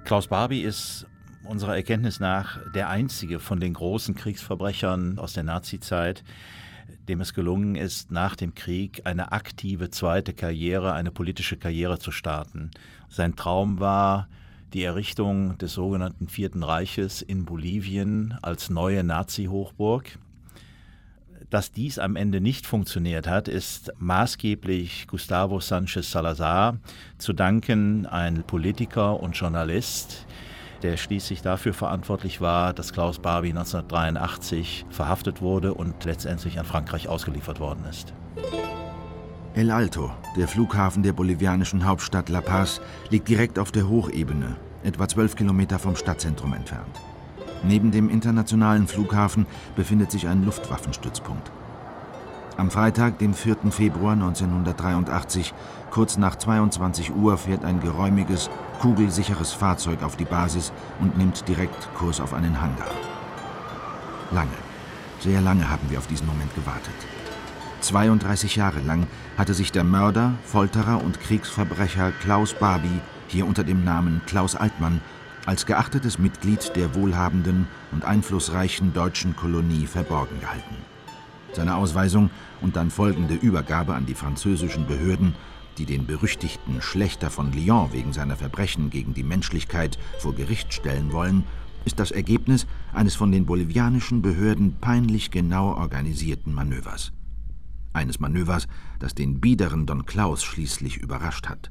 Klaus Barbie ist unserer Erkenntnis nach der einzige von den großen Kriegsverbrechern aus der Nazizeit, dem es gelungen ist, nach dem Krieg eine aktive zweite Karriere, eine politische Karriere zu starten. Sein Traum war die Errichtung des sogenannten Vierten Reiches in Bolivien als neue Nazi-Hochburg. Dass dies am Ende nicht funktioniert hat, ist maßgeblich Gustavo Sánchez Salazar zu danken, ein Politiker und Journalist, der schließlich dafür verantwortlich war, dass Klaus Barbie 1983 verhaftet wurde und letztendlich an Frankreich ausgeliefert worden ist. El Alto, der Flughafen der bolivianischen Hauptstadt La Paz, liegt direkt auf der Hochebene, etwa 12 Kilometer vom Stadtzentrum entfernt. Neben dem internationalen Flughafen befindet sich ein Luftwaffenstützpunkt. Am Freitag, dem 4. Februar 1983, kurz nach 22 Uhr, fährt ein geräumiges, kugelsicheres Fahrzeug auf die Basis und nimmt direkt Kurs auf einen Hangar. Lange, sehr lange haben wir auf diesen Moment gewartet. 32 Jahre lang hatte sich der Mörder, Folterer und Kriegsverbrecher Klaus Barbie hier unter dem Namen Klaus Altmann als geachtetes Mitglied der wohlhabenden und einflussreichen deutschen Kolonie verborgen gehalten. Seine Ausweisung und dann folgende Übergabe an die französischen Behörden, die den berüchtigten Schlächter von Lyon wegen seiner Verbrechen gegen die Menschlichkeit vor Gericht stellen wollen, ist das Ergebnis eines von den bolivianischen Behörden peinlich genau organisierten Manövers. Eines Manövers, das den biederen Don Klaus schließlich überrascht hat.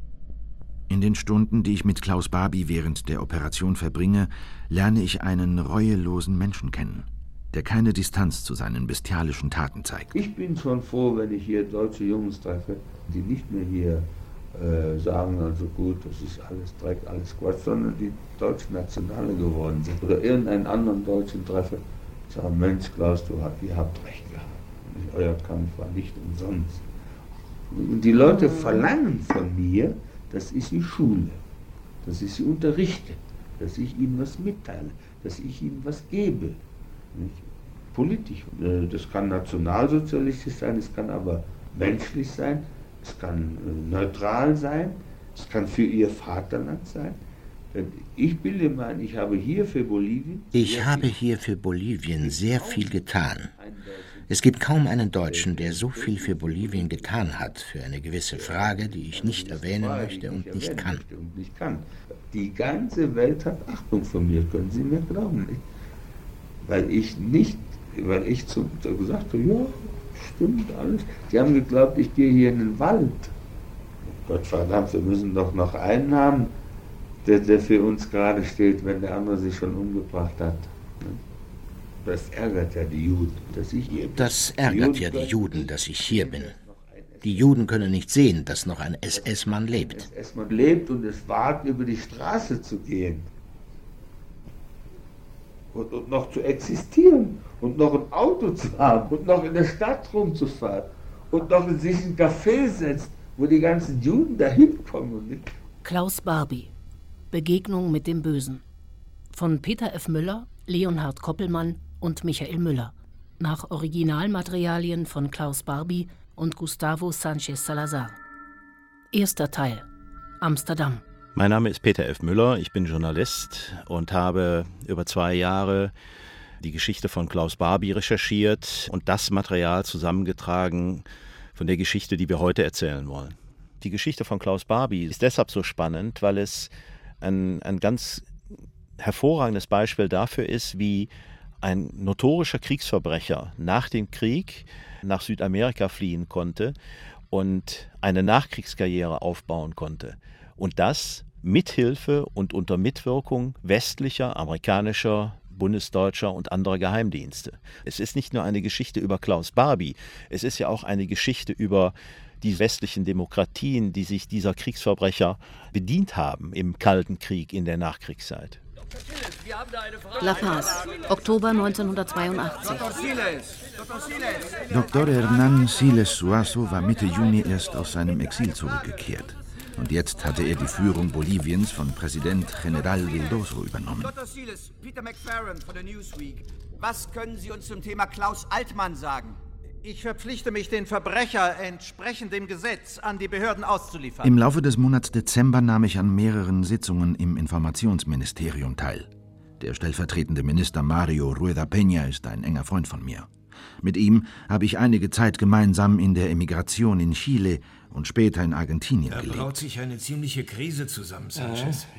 In den Stunden, die ich mit Klaus Barbie während der Operation verbringe, lerne ich einen reuelosen Menschen kennen, der keine Distanz zu seinen bestialischen Taten zeigt. Ich bin schon froh, wenn ich hier deutsche Jungs treffe, die nicht mehr hier sagen, also gut, das ist alles Dreck, alles Quatsch, sondern die deutschen Nationale geworden sind. Oder irgendeinen anderen Deutschen treffe, sagen, Mensch Klaus, ihr habt recht gehabt. Euer Kampf war nicht umsonst. Und die Leute verlangen von mir, dass ich sie schule, dass ich sie unterrichte, dass ich ihnen was mitteile, dass ich ihnen was gebe. Nicht? Politisch. Das kann nationalsozialistisch sein, es kann aber menschlich sein, es kann neutral sein, es kann für ihr Vaterland sein. Ich bilde mir ein, ich habe hier für Bolivien sehr viel getan. Es gibt kaum einen Deutschen, der so viel für Bolivien getan hat, für eine gewisse Frage, die ich nicht erwähnen möchte und nicht kann. Die ganze Welt hat Achtung vor mir, können Sie mir glauben, nicht? Weil ich gesagt habe, ja, stimmt alles. Die haben geglaubt, ich gehe hier in den Wald. Gottverdammt, wir müssen doch noch einen haben, der für uns gerade steht, wenn der andere sich schon umgebracht hat. Das ärgert ja die Juden, dass ich hier bin. Das ärgert ja die Juden, dass ich hier bin. Die Juden können nicht sehen, dass noch ein SS-Mann lebt. Ein SS-Mann lebt und es wagt, über die Straße zu gehen. Und noch zu existieren. Und noch ein Auto zu haben. Und noch in der Stadt rumzufahren. Und noch in sich ein Café setzt, wo die ganzen Juden dahin kommen. Klaus Barbie. Begegnung mit dem Bösen. Von Peter F. Müller, Leonhard Koppelmann und Michael Müller. Nach Originalmaterialien von Klaus Barbie und Gustavo Sánchez Salazar. Erster Teil. Amsterdam. Mein Name ist Peter F. Müller, ich bin Journalist und habe über 2 Jahre die Geschichte von Klaus Barbie recherchiert und das Material zusammengetragen von der Geschichte, die wir heute erzählen wollen. Die Geschichte von Klaus Barbie ist deshalb so spannend, weil es ein ganz hervorragendes Beispiel dafür ist, wie ein notorischer Kriegsverbrecher nach dem Krieg nach Südamerika fliehen konnte und eine Nachkriegskarriere aufbauen konnte. Und das mithilfe und unter Mitwirkung westlicher, amerikanischer, bundesdeutscher und anderer Geheimdienste. Es ist nicht nur eine Geschichte über Klaus Barbie, es ist ja auch eine Geschichte über die westlichen Demokratien, die sich dieser Kriegsverbrecher bedient haben im Kalten Krieg in der Nachkriegszeit. La Paz, Oktober 1982. Dr. Hernán Siles Suazo war Mitte Juni erst aus seinem Exil zurückgekehrt. Und jetzt hatte er die Führung Boliviens von Präsident General Vildoso übernommen. Dr. Siles, Peter McFerrin von der Newsweek. Was können Sie uns zum Thema Klaus Altmann sagen? Ich verpflichte mich, den Verbrecher entsprechend dem Gesetz an die Behörden auszuliefern. Im Laufe des Monats Dezember nahm ich an mehreren Sitzungen im Informationsministerium teil. Der stellvertretende Minister Mario Rueda Peña ist ein enger Freund von mir. Mit ihm habe ich einige Zeit gemeinsam in der Emigration in Chile und später in Argentinien gelebt. Da braut sich eine ziemliche Krise zusammen, Sanchez.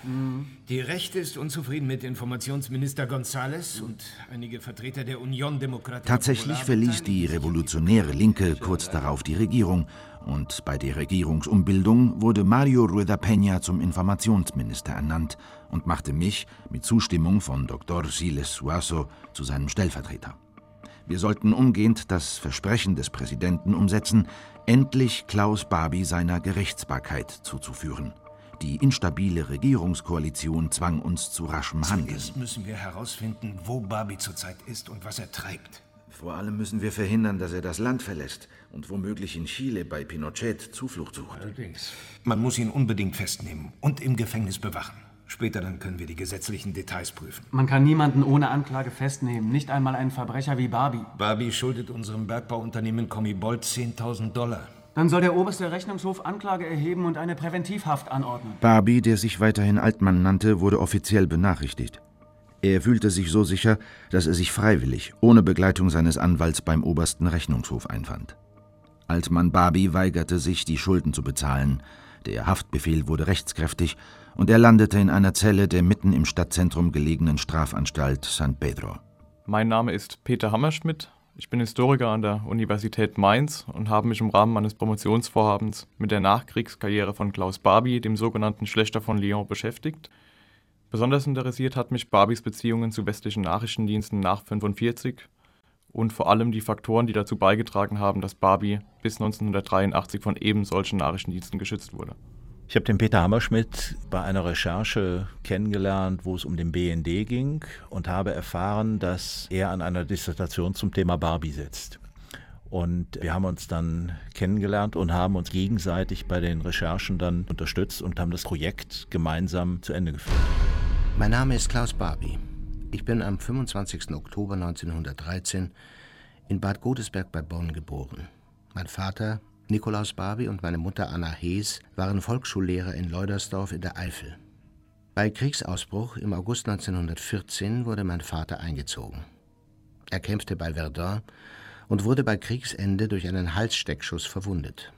Die Rechte ist unzufrieden mit Informationsminister González und einige Vertreter der Unión Democrática. Tatsächlich verließ die revolutionäre Linke kurz darauf die Regierung und bei der Regierungsumbildung wurde Mario Rueda Peña zum Informationsminister ernannt und machte mich mit Zustimmung von Dr. Siles Suazo zu seinem Stellvertreter. Wir sollten umgehend das Versprechen des Präsidenten umsetzen, endlich Klaus Barbie seiner Gerichtsbarkeit zuzuführen. Die instabile Regierungskoalition zwang uns zu raschem Handeln. Zuerst müssen wir herausfinden, wo Barbie zurzeit ist und was er treibt. Vor allem müssen wir verhindern, dass er das Land verlässt und womöglich in Chile bei Pinochet Zuflucht sucht. Allerdings. Man muss ihn unbedingt festnehmen und im Gefängnis bewachen. Später dann können wir die gesetzlichen Details prüfen. Man kann niemanden ohne Anklage festnehmen, nicht einmal einen Verbrecher wie Barbie. Barbie schuldet unserem Bergbauunternehmen Comibold $10.000. Dann soll der oberste Rechnungshof Anklage erheben und eine Präventivhaft anordnen. Barbie, der sich weiterhin Altmann nannte, wurde offiziell benachrichtigt. Er fühlte sich so sicher, dass er sich freiwillig, ohne Begleitung seines Anwalts beim obersten Rechnungshof einfand. Altmann Barbie weigerte sich, die Schulden zu bezahlen. Der Haftbefehl wurde rechtskräftig und er landete in einer Zelle der mitten im Stadtzentrum gelegenen Strafanstalt San Pedro. Mein Name ist Peter Hammerschmidt. Ich bin Historiker an der Universität Mainz und habe mich im Rahmen meines Promotionsvorhabens mit der Nachkriegskarriere von Klaus Barbie, dem sogenannten Schlächter von Lyon, beschäftigt. Besonders interessiert hat mich Barbies Beziehungen zu westlichen Nachrichtendiensten nach 1945 und vor allem die Faktoren, die dazu beigetragen haben, dass Barbie bis 1983 von eben solchen Nachrichtendiensten geschützt wurde. Ich habe den Peter Hammerschmidt bei einer Recherche kennengelernt, wo es um den BND ging und habe erfahren, dass er an einer Dissertation zum Thema Barbie sitzt. Und wir haben uns dann kennengelernt und haben uns gegenseitig bei den Recherchen dann unterstützt und haben das Projekt gemeinsam zu Ende geführt. Mein Name ist Klaus Barbie. Ich bin am 25. Oktober 1913 in Bad Godesberg bei Bonn geboren. Mein Vater, Nikolaus Barbie, und meine Mutter Anna Hees waren Volksschullehrer in Leudersdorf in der Eifel. Bei Kriegsausbruch im August 1914 wurde mein Vater eingezogen. Er kämpfte bei Verdun und wurde bei Kriegsende durch einen Halssteckschuss verwundet.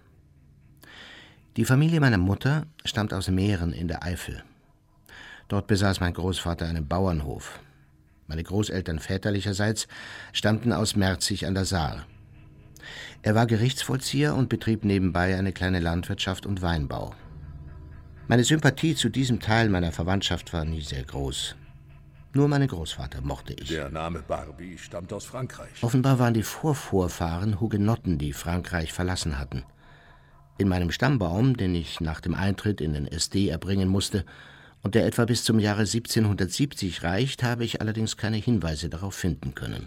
Die Familie meiner Mutter stammt aus Mähren in der Eifel. Dort besaß mein Großvater einen Bauernhof. Meine Großeltern väterlicherseits stammten aus Merzig an der Saar. Er war Gerichtsvollzieher und betrieb nebenbei eine kleine Landwirtschaft und Weinbau. Meine Sympathie zu diesem Teil meiner Verwandtschaft war nie sehr groß. Nur meinen Großvater mochte ich. Der Name Barbie stammt aus Frankreich. Offenbar waren die Vorvorfahren Hugenotten, die Frankreich verlassen hatten. In meinem Stammbaum, den ich nach dem Eintritt in den SD erbringen musste und der etwa bis zum Jahre 1770 reicht, habe ich allerdings keine Hinweise darauf finden können.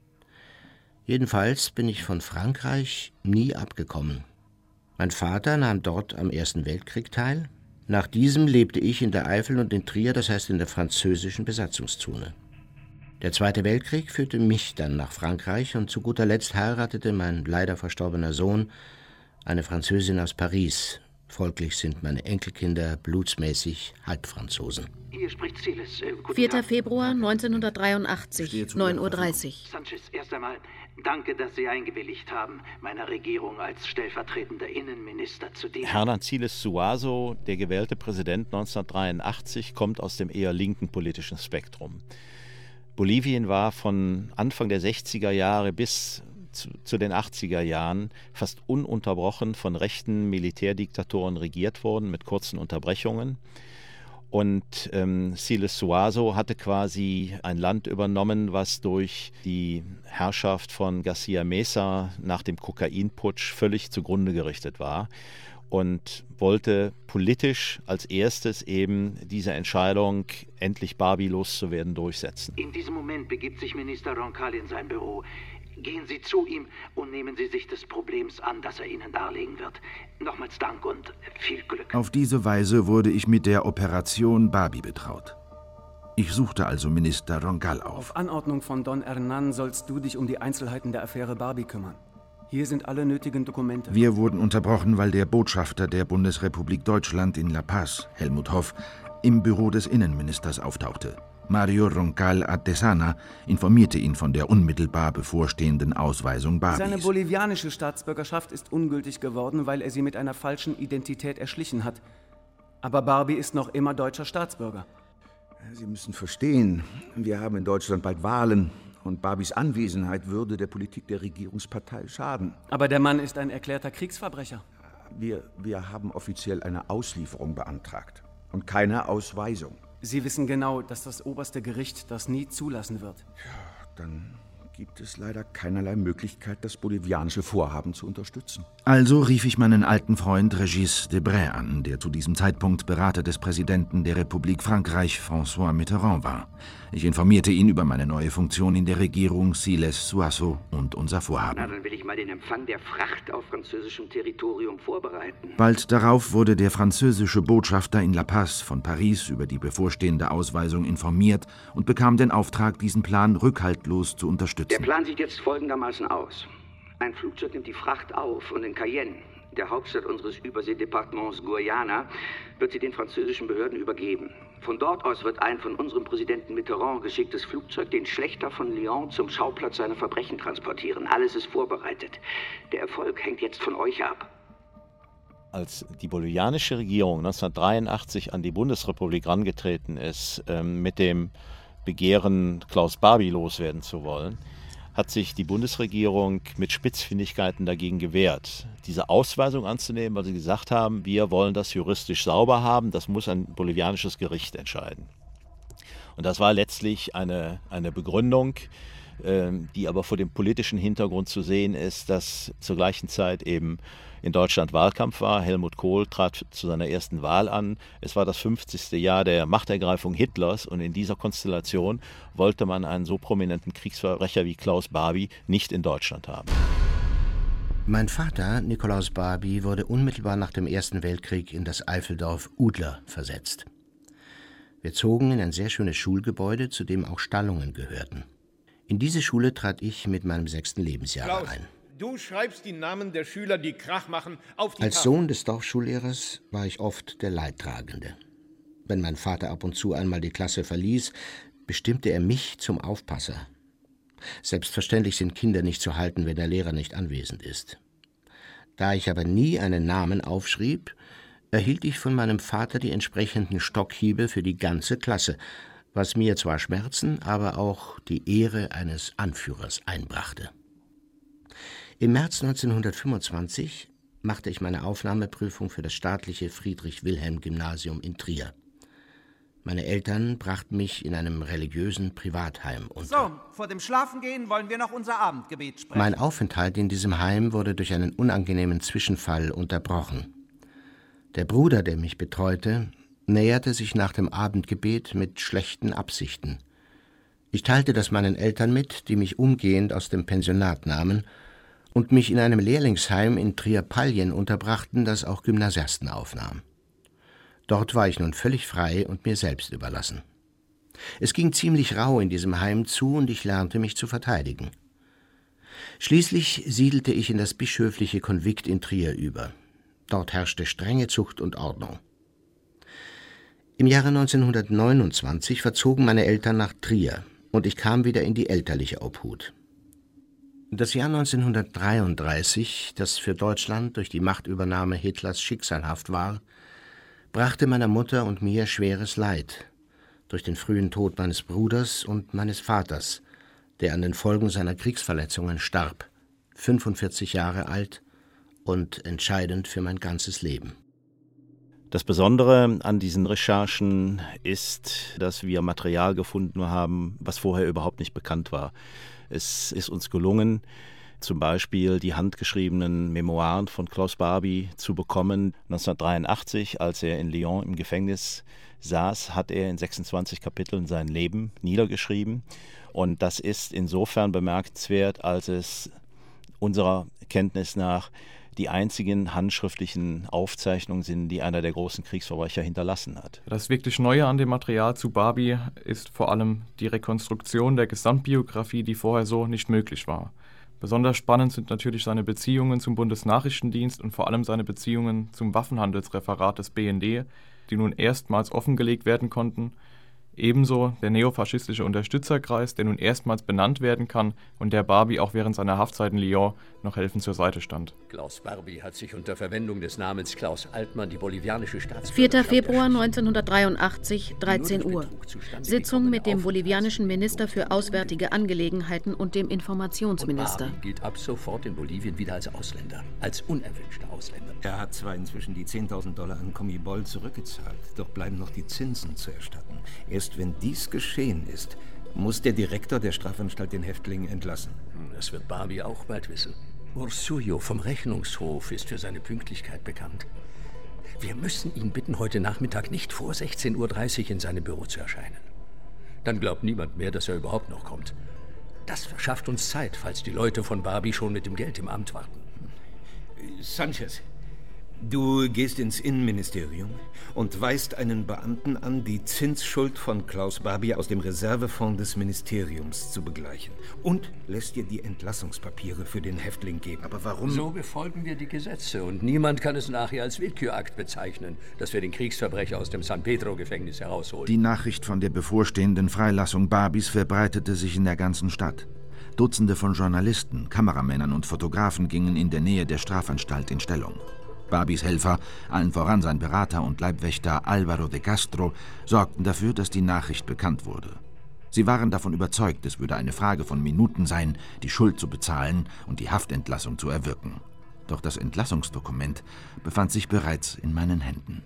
Jedenfalls bin ich von Frankreich nie abgekommen. Mein Vater nahm dort am Ersten Weltkrieg teil. Nach diesem lebte ich in der Eifel und in Trier, das heißt in der französischen Besatzungszone. Der Zweite Weltkrieg führte mich dann nach Frankreich und zu guter Letzt heiratete mein leider verstorbener Sohn eine Französin aus Paris. Folglich sind meine Enkelkinder blutsmäßig Halbfranzosen. Hier spricht Siles. 4. Februar 1983, 9:30 Uhr. Sanchez, erst einmal danke, dass Sie eingewilligt haben, meiner Regierung als stellvertretender Innenminister zu dienen. Hernan Siles Suazo, der gewählte Präsident 1983, kommt aus dem eher linken politischen Spektrum. Bolivien war von Anfang der 60er Jahre bis zu den 80er Jahren fast ununterbrochen von rechten Militärdiktatoren regiert worden, mit kurzen Unterbrechungen. Und Siles Suazo hatte quasi ein Land übernommen, was durch die Herrschaft von García Mesa nach dem Kokainputsch völlig zugrunde gerichtet war und wollte politisch als erstes eben diese Entscheidung, endlich Barbie loszuwerden, durchsetzen. In diesem Moment begibt sich Minister Roncal in sein Büro. Gehen Sie zu ihm und nehmen Sie sich des Problems an, das er Ihnen darlegen wird. Nochmals Dank und viel Glück. Auf diese Weise wurde ich mit der Operation Barbie betraut. Ich suchte also Minister Roncal auf. Auf Anordnung von Don Hernán sollst du dich um die Einzelheiten der Affäre Barbie kümmern. Hier sind alle nötigen Dokumente. Wir wurden unterbrochen, weil der Botschafter der Bundesrepublik Deutschland in La Paz, Helmut Hoff, im Büro des Innenministers auftauchte. Mario Roncal Artesana informierte ihn von der unmittelbar bevorstehenden Ausweisung Barbies. Seine bolivianische Staatsbürgerschaft ist ungültig geworden, weil er sie mit einer falschen Identität erschlichen hat. Aber Barbie ist noch immer deutscher Staatsbürger. Sie müssen verstehen, wir haben in Deutschland bald Wahlen und Barbies Anwesenheit würde der Politik der Regierungspartei schaden. Aber der Mann ist ein erklärter Kriegsverbrecher. Wir haben offiziell eine Auslieferung beantragt und keine Ausweisung. Sie wissen genau, dass das oberste Gericht das nie zulassen wird. Ja, dann gibt es leider keinerlei Möglichkeit, das bolivianische Vorhaben zu unterstützen. Also rief ich meinen alten Freund Régis Debray an, der zu diesem Zeitpunkt Berater des Präsidenten der Republik Frankreich, François Mitterrand, war. Ich informierte ihn über meine neue Funktion in der Regierung Siles-Suasso und unser Vorhaben. Na, dann will ich mal den Empfang der Fracht auf französischem Territorium vorbereiten. Bald darauf wurde der französische Botschafter in La Paz von Paris über die bevorstehende Ausweisung informiert und bekam den Auftrag, diesen Plan rückhaltlos zu unterstützen. Der Plan sieht jetzt folgendermaßen aus. Ein Flugzeug nimmt die Fracht auf und in Cayenne, der Hauptstadt unseres Überseedepartements Guyana, wird sie den französischen Behörden übergeben. Von dort aus wird ein von unserem Präsidenten Mitterrand geschicktes Flugzeug den Schlächter von Lyon zum Schauplatz seiner Verbrechen transportieren. Alles ist vorbereitet. Der Erfolg hängt jetzt von euch ab. Als die bolivianische Regierung 1983 an die Bundesrepublik herangetreten ist, mit dem Begehren, Klaus Barbie loswerden zu wollen, hat sich die Bundesregierung mit Spitzfindigkeiten dagegen gewehrt, diese Ausweisung anzunehmen, weil sie gesagt haben, wir wollen das juristisch sauber haben, das muss ein bolivianisches Gericht entscheiden. Und das war letztlich eine Begründung, die aber vor dem politischen Hintergrund zu sehen ist, dass zur gleichen Zeit eben in Deutschland Wahlkampf war. Helmut Kohl trat zu seiner ersten Wahl an. Es war das 50. Jahr der Machtergreifung Hitlers und in dieser Konstellation wollte man einen so prominenten Kriegsverbrecher wie Klaus Barbie nicht in Deutschland haben. Mein Vater, Nikolaus Barbie, wurde unmittelbar nach dem Ersten Weltkrieg in das Eifeldorf Udler versetzt. Wir zogen in ein sehr schönes Schulgebäude, zu dem auch Stallungen gehörten. In diese Schule trat ich mit meinem 6. Lebensjahr ein. Du schreibst die Namen der Schüler, die Krach machen, auf die Als Sohn des Dorfschullehrers war ich oft der Leidtragende. Wenn mein Vater ab und zu einmal die Klasse verließ, bestimmte er mich zum Aufpasser. Selbstverständlich sind Kinder nicht zu halten, wenn der Lehrer nicht anwesend ist. Da ich aber nie einen Namen aufschrieb, erhielt ich von meinem Vater die entsprechenden Stockhiebe für die ganze Klasse, was mir zwar Schmerzen, aber auch die Ehre eines Anführers einbrachte. Im März 1925 machte ich meine Aufnahmeprüfung für das staatliche Friedrich-Wilhelm-Gymnasium in Trier. Meine Eltern brachten mich in einem religiösen Privatheim unter. So, vor dem Schlafengehen wollen wir noch unser Abendgebet sprechen. Mein Aufenthalt in diesem Heim wurde durch einen unangenehmen Zwischenfall unterbrochen. Der Bruder, der mich betreute, näherte sich nach dem Abendgebet mit schlechten Absichten. Ich teilte das meinen Eltern mit, die mich umgehend aus dem Pensionat nahmen und mich in einem Lehrlingsheim in Trier-Pallien unterbrachten, das auch Gymnasiasten aufnahm. Dort war ich nun völlig frei und mir selbst überlassen. Es ging ziemlich rau in diesem Heim zu und ich lernte mich zu verteidigen. Schließlich siedelte ich in das bischöfliche Konvikt in Trier über. Dort herrschte strenge Zucht und Ordnung. Im Jahre 1929 verzogen meine Eltern nach Trier und ich kam wieder in die elterliche Obhut. Das Jahr 1933, das für Deutschland durch die Machtübernahme Hitlers schicksalhaft war, brachte meiner Mutter und mir schweres Leid durch den frühen Tod meines Bruders und meines Vaters, der an den Folgen seiner Kriegsverletzungen starb, 45 Jahre alt und entscheidend für mein ganzes Leben. Das Besondere an diesen Recherchen ist, dass wir Material gefunden haben, was vorher überhaupt nicht bekannt war. Es ist uns gelungen, zum Beispiel die handgeschriebenen Memoiren von Klaus Barbie zu bekommen. 1983, als er in Lyon im Gefängnis saß, hat er in 26 Kapiteln sein Leben niedergeschrieben. Und das ist insofern bemerkenswert, als es unserer Kenntnis nach die einzigen handschriftlichen Aufzeichnungen sind, die einer der großen Kriegsverbrecher hinterlassen hat. Das wirklich Neue an dem Material zu Barbie ist vor allem die Rekonstruktion der Gesamtbiografie, die vorher so nicht möglich war. Besonders spannend sind natürlich seine Beziehungen zum Bundesnachrichtendienst und vor allem seine Beziehungen zum Waffenhandelsreferat des BND, die nun erstmals offengelegt werden konnten. Ebenso der neofaschistische Unterstützerkreis, der nun erstmals benannt werden kann und der Barbie auch während seiner Haftzeit in Lyon noch helfend zur Seite stand. Klaus Barbie hat sich unter Verwendung des Namens Klaus Altmann die bolivianische 4. Februar 1983, 13 Uhr. Sitzung mit dem bolivianischen Minister für Auswärtige Angelegenheiten und dem Informationsminister. Barbie gilt ab sofort in Bolivien wieder als Ausländer, als unerwünschter Ausländer. Er hat zwar inzwischen die $10.000 an Comibol zurückgezahlt, doch bleiben noch die Zinsen zu erstatten. Erst wenn dies geschehen ist, muss der Direktor der Strafanstalt den Häftling entlassen. Das wird Barbie auch bald wissen. Ursullo vom Rechnungshof ist für seine Pünktlichkeit bekannt. Wir müssen ihn bitten, heute Nachmittag nicht vor 16:30 Uhr in seinem Büro zu erscheinen. Dann glaubt niemand mehr, dass er überhaupt noch kommt. Das verschafft uns Zeit, falls die Leute von Barbie schon mit dem Geld im Amt warten. Sanchez, du gehst ins Innenministerium und weist einen Beamten an, die Zinsschuld von Klaus Barbie aus dem Reservefonds des Ministeriums zu begleichen und lässt dir die Entlassungspapiere für den Häftling geben. Aber warum? So befolgen wir die Gesetze und niemand kann es nachher als Willkürakt bezeichnen, dass wir den Kriegsverbrecher aus dem San Pedro-Gefängnis herausholen. Die Nachricht von der bevorstehenden Freilassung Barbies verbreitete sich in der ganzen Stadt. Dutzende von Journalisten, Kameramännern und Fotografen gingen in der Nähe der Strafanstalt in Stellung. Barbies Helfer, allen voran sein Berater und Leibwächter Álvaro de Castro, sorgten dafür, dass die Nachricht bekannt wurde. Sie waren davon überzeugt, es würde eine Frage von Minuten sein, die Schuld zu bezahlen und die Haftentlassung zu erwirken. Doch das Entlassungsdokument befand sich bereits in meinen Händen.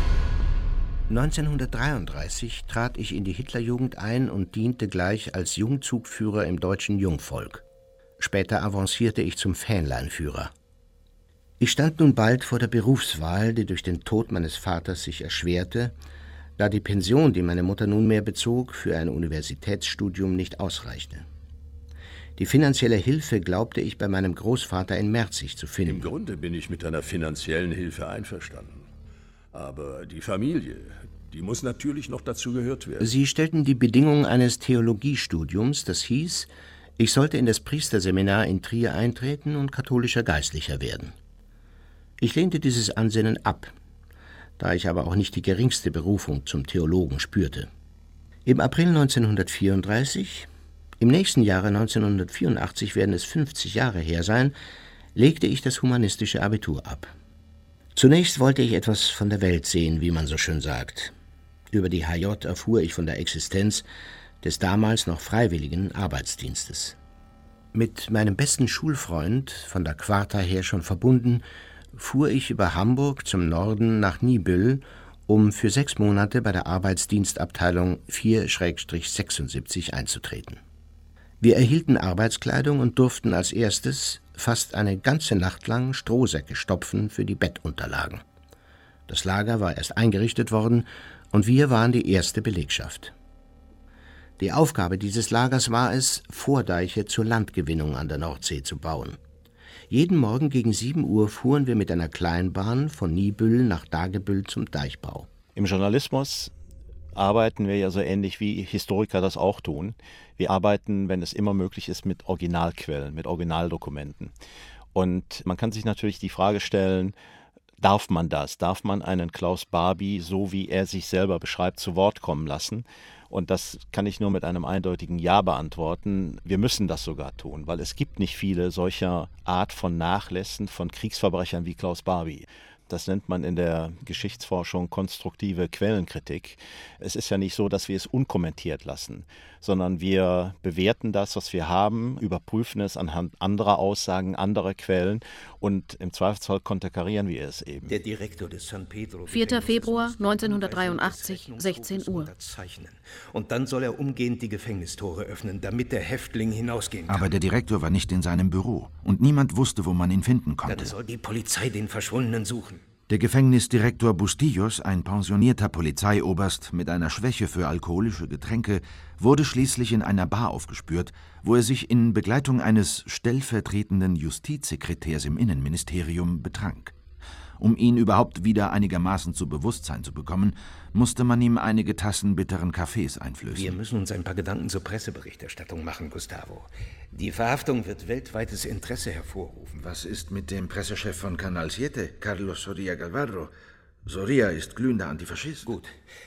1933 trat ich in die Hitlerjugend ein und diente gleich als Jungzugführer im deutschen Jungvolk. Später avancierte ich zum Fähnleinführer. Ich stand nun bald vor der Berufswahl, die durch den Tod meines Vaters sich erschwerte, da die Pension, die meine Mutter nunmehr bezog, für ein Universitätsstudium nicht ausreichte. Die finanzielle Hilfe glaubte ich bei meinem Großvater in Merzig zu finden. Im Grunde bin ich mit einer finanziellen Hilfe einverstanden. Aber die Familie, die muss natürlich noch dazu gehört werden. Sie stellten die Bedingung eines Theologiestudiums, das hieß, ich sollte in das Priesterseminar in Trier eintreten und katholischer Geistlicher werden. Ich lehnte dieses Ansinnen ab, da ich aber auch nicht die geringste Berufung zum Theologen spürte. Im April 1934, im nächsten Jahre 1984 werden es 50 Jahre her sein, legte ich das humanistische Abitur ab. Zunächst wollte ich etwas von der Welt sehen, wie man so schön sagt. Über die HJ erfuhr ich von der Existenz des damals noch freiwilligen Arbeitsdienstes. Mit meinem besten Schulfreund, von der Quarta her schon verbunden, fuhr ich über Hamburg zum Norden nach Niebüll, um für 6 Monate bei der Arbeitsdienstabteilung 4/76 einzutreten. Wir erhielten Arbeitskleidung und durften als erstes fast eine ganze Nacht lang Strohsäcke stopfen für die Bettunterlagen. Das Lager war erst eingerichtet worden und wir waren die erste Belegschaft. Die Aufgabe dieses Lagers war es, Vordeiche zur Landgewinnung an der Nordsee zu bauen. Jeden Morgen gegen 7 Uhr fuhren wir mit einer Kleinbahn von Niebüll nach Dagebüll zum Deichbau. Im Journalismus arbeiten wir ja so ähnlich wie Historiker das auch tun. Wir arbeiten, wenn es immer möglich ist, mit Originalquellen, mit Originaldokumenten. Und man kann sich natürlich die Frage stellen, darf man das? Darf man einen Klaus Barbie, so wie er sich selber beschreibt, zu Wort kommen lassen? Und das kann ich nur mit einem eindeutigen Ja beantworten. Wir müssen das sogar tun, weil es gibt nicht viele solcher Art von Nachlässen von Kriegsverbrechern wie Klaus Barbie. Das nennt man in der Geschichtsforschung konstruktive Quellenkritik. Es ist ja nicht so, dass wir es unkommentiert lassen, sondern wir bewerten das, was wir haben, überprüfen es anhand anderer Aussagen, anderer Quellen und im Zweifelsfall konterkarieren wir es eben. Der Direktor des San Pedro 4. Februar 1983, 16 Uhr. Und dann soll er umgehend die Gefängnistore öffnen, damit der Häftling hinausgehen kann. Aber der Direktor war nicht in seinem Büro und niemand wusste, wo man ihn finden konnte. Dann soll die Polizei den Verschwundenen suchen. Der Gefängnisdirektor Bustillos, ein pensionierter Polizeioberst mit einer Schwäche für alkoholische Getränke, wurde schließlich in einer Bar aufgespürt, wo er sich in Begleitung eines stellvertretenden Justizsekretärs im Innenministerium betrank. Um ihn überhaupt wieder einigermaßen zu Bewusstsein zu bekommen, musste man ihm einige Tassen bitteren Kaffees einflößen. Wir müssen uns ein paar Gedanken zur Presseberichterstattung machen, Gustavo. Die Verhaftung wird weltweites Interesse hervorrufen. Was ist mit dem Pressechef von Canal 7, Carlos Soria Galvarro? Soria ist glühender Antifaschist. Gut.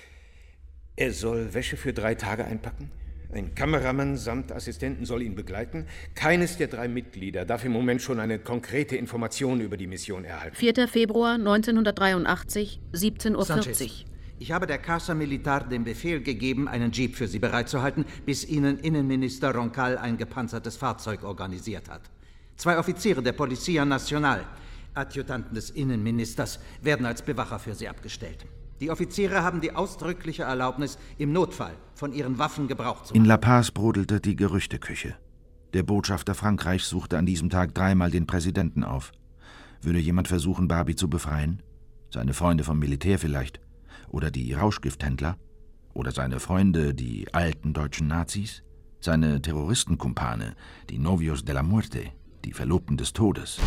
Er soll Wäsche für 3 Tage einpacken. Ein Kameramann samt Assistenten soll ihn begleiten. Keines der 3 Mitglieder darf im Moment schon eine konkrete Information über die Mission erhalten. 4. Februar 1983, 17:40 Uhr. Sanchez, ich habe der Casa Militar den Befehl gegeben, einen Jeep für Sie bereitzuhalten, bis Ihnen Innenminister Roncal ein gepanzertes Fahrzeug organisiert hat. 2 Offiziere der Policía Nacional, Adjutanten des Innenministers, werden als Bewacher für Sie abgestellt. Die Offiziere haben die ausdrückliche Erlaubnis, im Notfall von ihren Waffen Gebrauch zu machen. In La Paz brodelte die Gerüchteküche. Der Botschafter Frankreichs suchte an diesem Tag 3-mal den Präsidenten auf. Würde jemand versuchen, Barbie zu befreien? Seine Freunde vom Militär vielleicht? Oder die Rauschgifthändler? Oder seine Freunde, die alten deutschen Nazis? Seine Terroristenkumpane, die Novios de la Muerte, die Verlobten des Todes?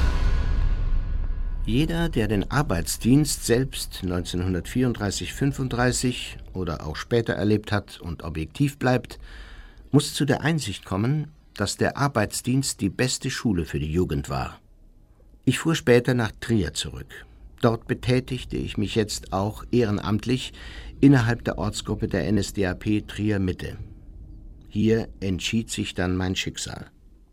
Jeder, der den Arbeitsdienst selbst 1934/35 oder auch später erlebt hat und objektiv bleibt, muss zu der Einsicht kommen, dass der Arbeitsdienst die beste Schule für die Jugend war. Ich fuhr später nach Trier zurück. Dort betätigte ich mich jetzt auch ehrenamtlich innerhalb der Ortsgruppe der NSDAP Trier-Mitte. Hier entschied sich dann mein Schicksal.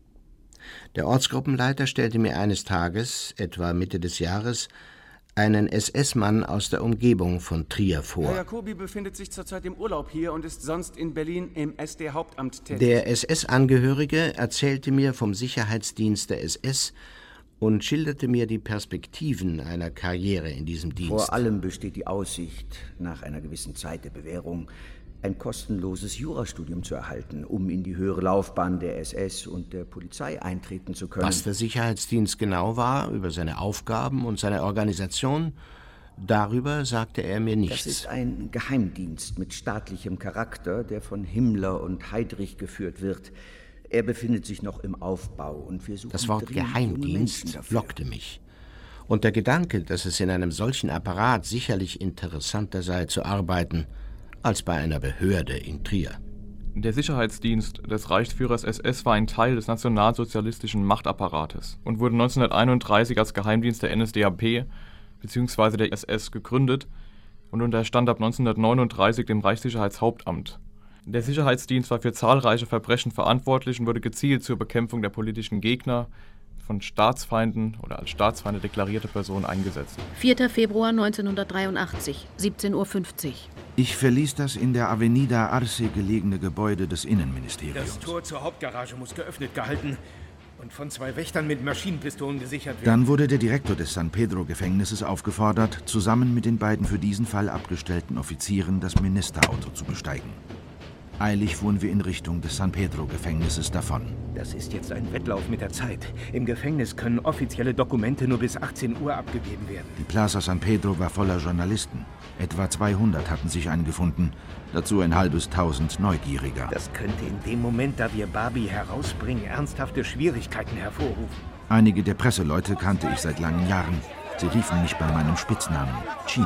Der Ortsgruppenleiter stellte mir eines Tages, etwa Mitte des Jahres, einen SS-Mann aus der Umgebung von Trier vor. Herr Jacobi befindet sich zurzeit im Urlaub hier und ist sonst in Berlin im SD-Hauptamt tätig. Der SS-Angehörige erzählte mir vom Sicherheitsdienst der SS und schilderte mir die Perspektiven einer Karriere in diesem Dienst. Vor allem besteht die Aussicht, nach einer gewissen Zeit der Bewährung, ein kostenloses Jurastudium zu erhalten, um in die höhere Laufbahn der SS und der Polizei eintreten zu können. Was der Sicherheitsdienst genau war, über seine Aufgaben und seine Organisation, darüber sagte er mir nichts. Das ist ein Geheimdienst mit staatlichem Charakter, der von Himmler und Heydrich geführt wird. Er befindet sich noch im Aufbau und wir suchen das Wort Geheimdienst lockte mich. Und der Gedanke, dass es in einem solchen Apparat sicherlich interessanter sei zu arbeiten, als bei einer Behörde in Trier. Der Sicherheitsdienst des Reichsführers SS war ein Teil des nationalsozialistischen Machtapparates und wurde 1931 als Geheimdienst der NSDAP bzw. der SS gegründet und unterstand ab 1939 dem Reichssicherheitshauptamt. Der Sicherheitsdienst war für zahlreiche Verbrechen verantwortlich und wurde gezielt zur Bekämpfung der politischen Gegner von Staatsfeinden oder als Staatsfeinde deklarierte Personen eingesetzt. 4. Februar 1983, 17:50 Uhr. Ich verließ das in der Avenida Arce gelegene Gebäude des Innenministeriums. Das Tor zur Hauptgarage muss geöffnet gehalten und von 2 Wächtern mit Maschinenpistolen gesichert werden. Dann wurde der Direktor des San Pedro-Gefängnisses aufgefordert, zusammen mit den beiden für diesen Fall abgestellten Offizieren das Ministerauto zu besteigen. Eilig fuhren wir in Richtung des San Pedro-Gefängnisses davon. Das ist jetzt ein Wettlauf mit der Zeit. Im Gefängnis können offizielle Dokumente nur bis 18 Uhr abgegeben werden. Die Plaza San Pedro war voller Journalisten. Etwa 200 hatten sich eingefunden, dazu ein halbes Tausend Neugieriger. Das könnte in dem Moment, da wir Barbie herausbringen, ernsthafte Schwierigkeiten hervorrufen. Einige der Presseleute kannte ich seit langen Jahren. Sie riefen mich bei meinem Spitznamen Chino.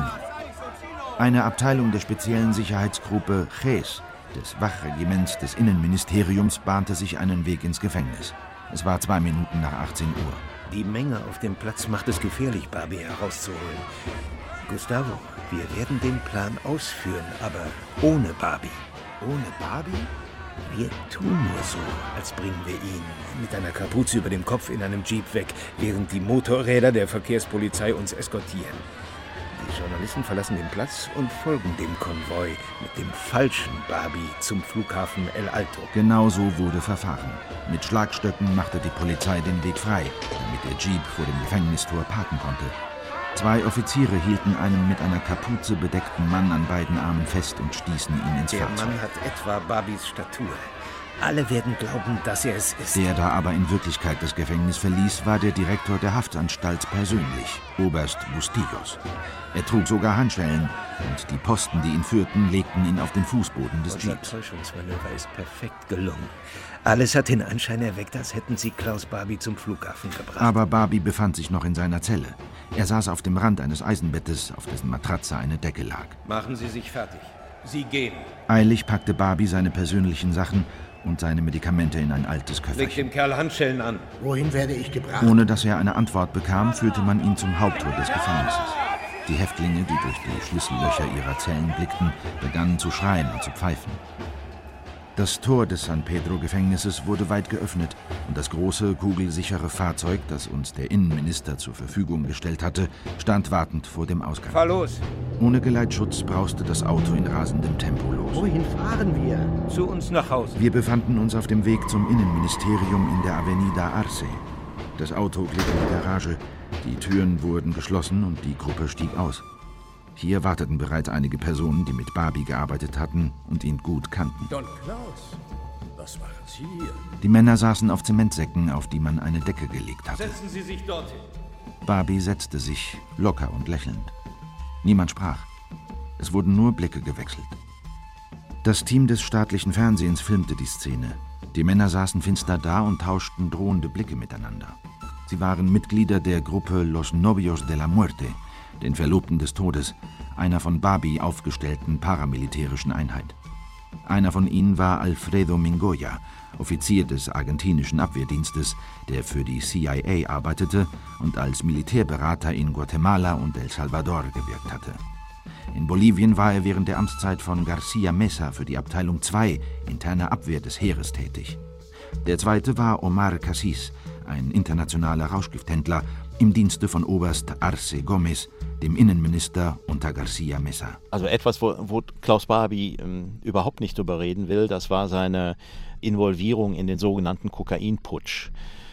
Eine Abteilung der speziellen Sicherheitsgruppe GES des Wachregiments des Innenministeriums bahnte sich einen Weg ins Gefängnis. Es war 2 Minuten nach 18 Uhr. Die Menge auf dem Platz macht es gefährlich, Barbie herauszuholen. Gustavo, wir werden den Plan ausführen, aber ohne Barbie. Ohne Barbie? Wir tun nur so, als bringen wir ihn mit einer Kapuze über dem Kopf in einem Jeep weg, während die Motorräder der Verkehrspolizei uns eskortieren. Die Journalisten verlassen den Platz und folgen dem Konvoi mit dem falschen Barbie zum Flughafen El Alto. Genau so wurde verfahren. Mit Schlagstöcken machte die Polizei den Weg frei, damit der Jeep vor dem Gefängnistor parken konnte. 2 Offiziere hielten einen mit einer Kapuze bedeckten Mann an beiden Armen fest und stießen ihn ins Fahrzeug. Der Mann hat etwa Barbies Statur. Alle werden glauben, dass er es ist. Der da aber in Wirklichkeit das Gefängnis verließ, war der Direktor der Haftanstalt persönlich, Oberst Bustillos. Er trug sogar Handschellen und die Posten, die ihn führten, legten ihn auf den Fußboden des Unser Jeeps. Täuschungsmanöver ist perfekt gelungen. Alles hat den Anschein erweckt, als hätten sie Klaus Barbie zum Flughafen gebracht. Aber Barbie befand sich noch in seiner Zelle. Er saß auf dem Rand eines Eisenbettes, auf dessen Matratze eine Decke lag. Machen Sie sich fertig. Sie gehen. Eilig packte Barbie seine persönlichen Sachen und seine Medikamente in ein altes Köfferchen. Leg dem Kerl Handschellen an. Wohin werde ich gebracht? Ohne dass er eine Antwort bekam, führte man ihn zum Haupttor des Gefängnisses. Die Häftlinge, die durch die Schlüssellöcher ihrer Zellen blickten, begannen zu schreien und zu pfeifen. Das Tor des San Pedro-Gefängnisses wurde weit geöffnet und das große, kugelsichere Fahrzeug, das uns der Innenminister zur Verfügung gestellt hatte, stand wartend vor dem Ausgang. Fahr los! Ohne Geleitschutz brauste das Auto in rasendem Tempo los. Wohin fahren wir? Zu uns nach Hause. Wir befanden uns auf dem Weg zum Innenministerium in der Avenida Arce. Das Auto glitt in die Garage, die Türen wurden geschlossen und die Gruppe stieg aus. Hier warteten bereits einige Personen, die mit Barbie gearbeitet hatten und ihn gut kannten. Don Klaus, was machen Sie hier? Die Männer saßen auf Zementsäcken, auf die man eine Decke gelegt hatte. Setzen Sie sich dorthin. Barbie setzte sich, locker und lächelnd. Niemand sprach. Es wurden nur Blicke gewechselt. Das Team des staatlichen Fernsehens filmte die Szene. Die Männer saßen finster da und tauschten drohende Blicke miteinander. Sie waren Mitglieder der Gruppe Los Novios de la Muerte, den Verlobten des Todes, einer von Barbie aufgestellten paramilitärischen Einheit. Einer von ihnen war Alfredo Mingoya, Offizier des argentinischen Abwehrdienstes, der für die CIA arbeitete und als Militärberater in Guatemala und El Salvador gewirkt hatte. In Bolivien war er während der Amtszeit von García Mesa für die Abteilung 2 interne Abwehr des Heeres tätig. Der zweite war Omar Cassis, ein internationaler Rauschgifthändler im Dienste von Oberst Arce Gomez, dem Innenminister unter García Mesa. Also etwas, wo Klaus Barbie überhaupt nicht drüber reden will, das war seine Involvierung in den sogenannten Kokainputsch.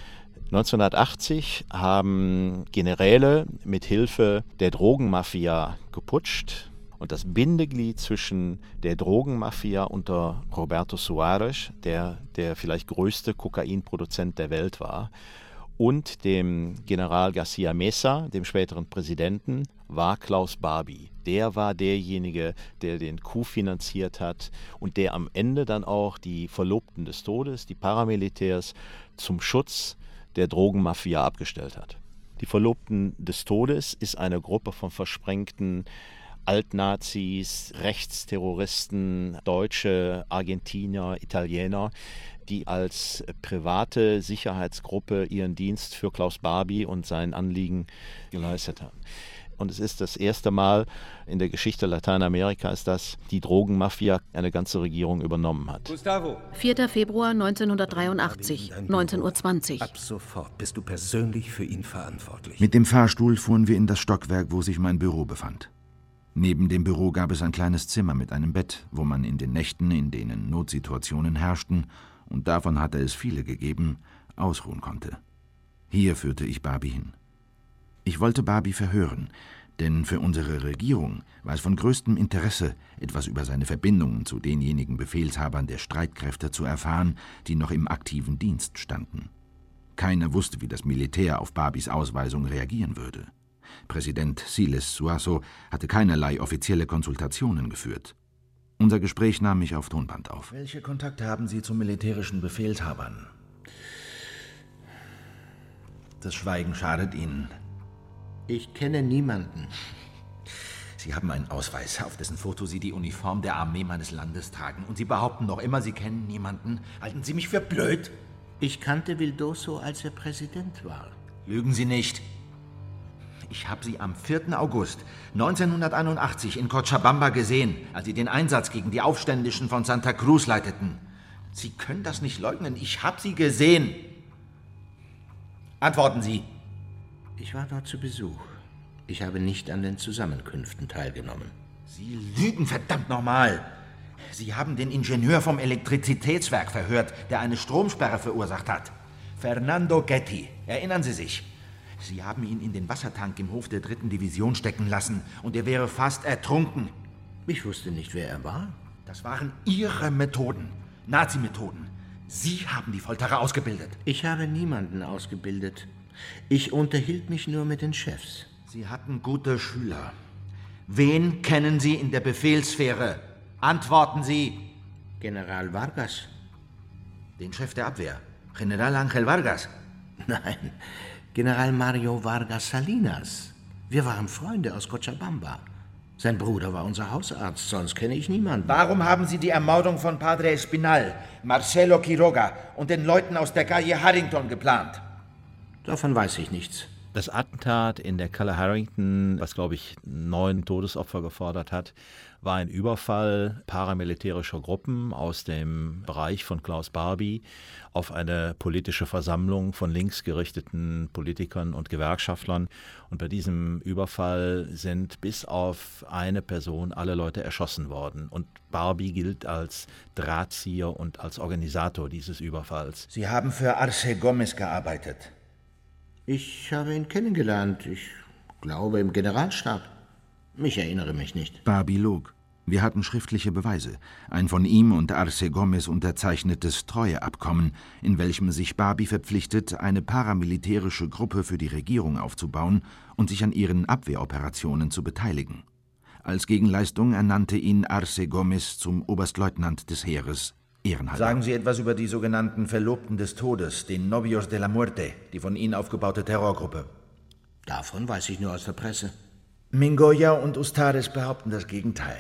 1980 haben Generäle mit Hilfe der Drogenmafia geputscht. Und das Bindeglied zwischen der Drogenmafia unter Roberto Suárez, der vielleicht größte Kokainproduzent der Welt war, und dem General García Mesa, dem späteren Präsidenten, war Klaus Barbie. Der war derjenige, der den Coup finanziert hat und der am Ende dann auch die Verlobten des Todes, die Paramilitärs, zum Schutz der Drogenmafia abgestellt hat. Die Verlobten des Todes ist eine Gruppe von versprengten Altnazis, Rechtsterroristen, Deutsche, Argentinier, Italiener, die als private Sicherheitsgruppe ihren Dienst für Klaus Barbie und sein Anliegen geleistet haben. Und es ist das erste Mal in der Geschichte Lateinamerikas, dass die Drogenmafia eine ganze Regierung übernommen hat. Gustavo. 4. Februar 1983, 19:20 Uhr. Ab sofort bist du persönlich für ihn verantwortlich. Mit dem Fahrstuhl fuhren wir in das Stockwerk, wo sich mein Büro befand. Neben dem Büro gab es ein kleines Zimmer mit einem Bett, wo man in den Nächten, in denen Notsituationen herrschten, und davon hatte es viele gegeben, ausruhen konnte. Hier führte ich Barbie hin. Ich wollte Barbie verhören, denn für unsere Regierung war es von größtem Interesse, etwas über seine Verbindungen zu denjenigen Befehlshabern der Streitkräfte zu erfahren, die noch im aktiven Dienst standen. Keiner wusste, wie das Militär auf Barbies Ausweisung reagieren würde. Präsident Siles Suazo hatte keinerlei offizielle Konsultationen geführt. Unser Gespräch nahm ich auf Tonband auf. Welche Kontakte haben Sie zu militärischen Befehlshabern? Das Schweigen schadet Ihnen. Ich kenne niemanden. Sie haben einen Ausweis, auf dessen Foto Sie die Uniform der Armee meines Landes tragen. Und Sie behaupten noch immer, Sie kennen niemanden. Halten Sie mich für blöd? Ich kannte Vildoso, als er Präsident war. Lügen Sie nicht. Ich habe Sie am 4. August 1981 in Cochabamba gesehen, als Sie den Einsatz gegen die Aufständischen von Santa Cruz leiteten. Sie können das nicht leugnen. Ich habe Sie gesehen. Antworten Sie. Ich war dort zu Besuch. Ich habe nicht an den Zusammenkünften teilgenommen. Sie lügen, verdammt nochmal. Sie haben den Ingenieur vom Elektrizitätswerk verhört, der eine Stromsperre verursacht hat. Fernando Getty. Erinnern Sie sich? Sie haben ihn in den Wassertank im Hof der 3. Division stecken lassen und er wäre fast ertrunken. Ich wusste nicht, wer er war. Das waren Ihre Methoden. Nazi-Methoden. Sie haben die Folterer ausgebildet. Ich habe niemanden ausgebildet. Ich unterhielt mich nur mit den Chefs. Sie hatten gute Schüler. Wen kennen Sie in der Befehlssphäre? Antworten Sie. General Vargas. Den Chef der Abwehr, General Ángel Vargas. Nein, General Mario Vargas Salinas. Wir waren Freunde aus Cochabamba. Sein Bruder war unser Hausarzt, sonst kenne ich niemanden. Warum haben Sie die Ermordung von Padre Espinal, Marcelo Quiroga und den Leuten aus der Calle Harrington geplant? Davon weiß ich nichts. Das Attentat in der Calle Harrington, was, glaube ich, 9 Todesopfer gefordert hat, war ein Überfall paramilitärischer Gruppen aus dem Bereich von Klaus Barbie auf eine politische Versammlung von linksgerichteten Politikern und Gewerkschaftlern. Und bei diesem Überfall sind bis auf eine Person alle Leute erschossen worden. Und Barbie gilt als Drahtzieher und als Organisator dieses Überfalls. Sie haben für Arce Gomez gearbeitet. Ich habe ihn kennengelernt. Ich glaube im Generalstab. Ich erinnere mich nicht. Barbie log. Wir hatten schriftliche Beweise. Ein von ihm und Arce Gomez unterzeichnetes Treueabkommen, in welchem sich Barbie verpflichtet, eine paramilitärische Gruppe für die Regierung aufzubauen und sich an ihren Abwehroperationen zu beteiligen. Als Gegenleistung ernannte ihn Arce Gomez zum Oberstleutnant des Heeres, ehrenhalber. Sagen Sie etwas über die sogenannten Verlobten des Todes, den Novios de la Muerte, die von Ihnen aufgebaute Terrorgruppe. Davon weiß ich nur aus der Presse. Mingoya und Ustares behaupten das Gegenteil.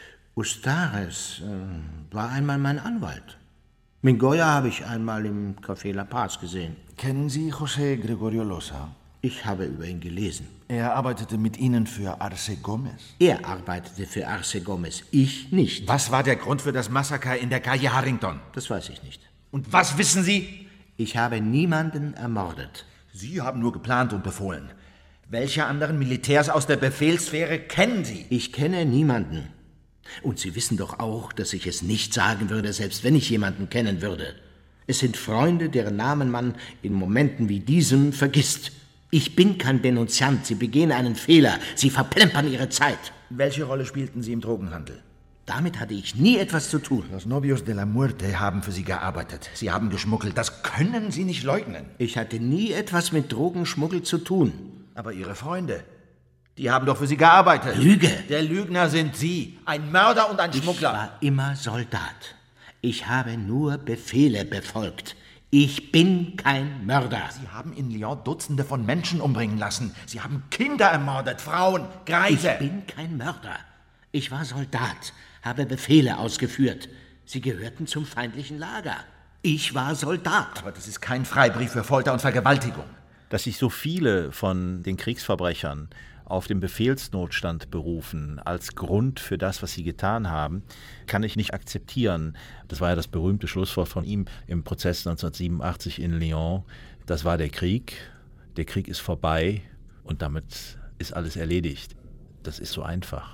Ustares war einmal mein Anwalt. Mingoya habe ich einmal im Café La Paz gesehen. Kennen Sie José Gregorio Loza? Ich habe über ihn gelesen. Er arbeitete mit Ihnen für Arce Gomez? Er arbeitete für Arce Gomez, ich nicht. Was war der Grund für das Massaker in der Calle Harrington? Das weiß ich nicht. Und was wissen Sie? Ich habe niemanden ermordet. Sie haben nur geplant und befohlen. Welche anderen Militärs aus der Befehlssphäre kennen Sie? Ich kenne niemanden. Und Sie wissen doch auch, dass ich es nicht sagen würde, selbst wenn ich jemanden kennen würde. Es sind Freunde, deren Namen man in Momenten wie diesem vergisst. Ich bin kein Denunziant. Sie begehen einen Fehler. Sie verplempern Ihre Zeit. Welche Rolle spielten Sie im Drogenhandel? Damit hatte ich nie etwas zu tun. Los Novios de la Muerte haben für Sie gearbeitet. Sie haben geschmuggelt. Das können Sie nicht leugnen. Ich hatte nie etwas mit Drogenschmuggel zu tun. Aber Ihre Freunde, die haben doch für Sie gearbeitet. Lüge! Der Lügner sind Sie. Ein Mörder und ein Schmuggler. Ich war immer Soldat. Ich habe nur Befehle befolgt. Ich bin kein Mörder. Sie haben in Lyon Dutzende von Menschen umbringen lassen. Sie haben Kinder ermordet, Frauen, Greise. Ich bin kein Mörder. Ich war Soldat, habe Befehle ausgeführt. Sie gehörten zum feindlichen Lager. Ich war Soldat. Aber das ist kein Freibrief für Folter und Vergewaltigung. Dass sich so viele von den Kriegsverbrechern auf den Befehlsnotstand berufen als Grund für das, was sie getan haben, kann ich nicht akzeptieren. Das war ja das berühmte Schlusswort von ihm im Prozess 1987 in Lyon. Das war der Krieg ist vorbei und damit ist alles erledigt. Das ist so einfach.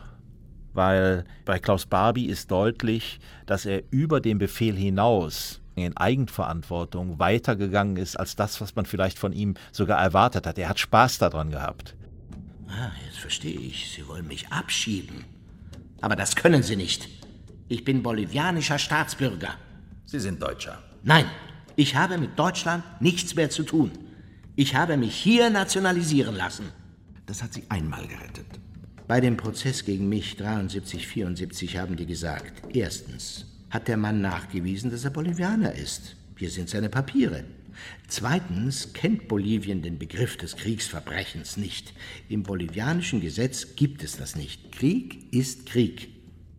Weil bei Klaus Barbie ist deutlich, dass er über den Befehl hinaus in Eigenverantwortung weitergegangen ist als das, was man vielleicht von ihm sogar erwartet hat. Er hat Spaß daran gehabt. Ah, jetzt verstehe ich. Sie wollen mich abschieben. Aber das können Sie nicht. Ich bin bolivianischer Staatsbürger. Sie sind Deutscher. Nein, ich habe mit Deutschland nichts mehr zu tun. Ich habe mich hier nationalisieren lassen. Das hat Sie einmal gerettet. Bei dem Prozess gegen mich 73-74 haben die gesagt, erstens hat der Mann nachgewiesen, dass er Bolivianer ist. Hier sind seine Papiere. Zweitens kennt Bolivien den Begriff des Kriegsverbrechens nicht. Im bolivianischen Gesetz gibt es das nicht. Krieg ist Krieg.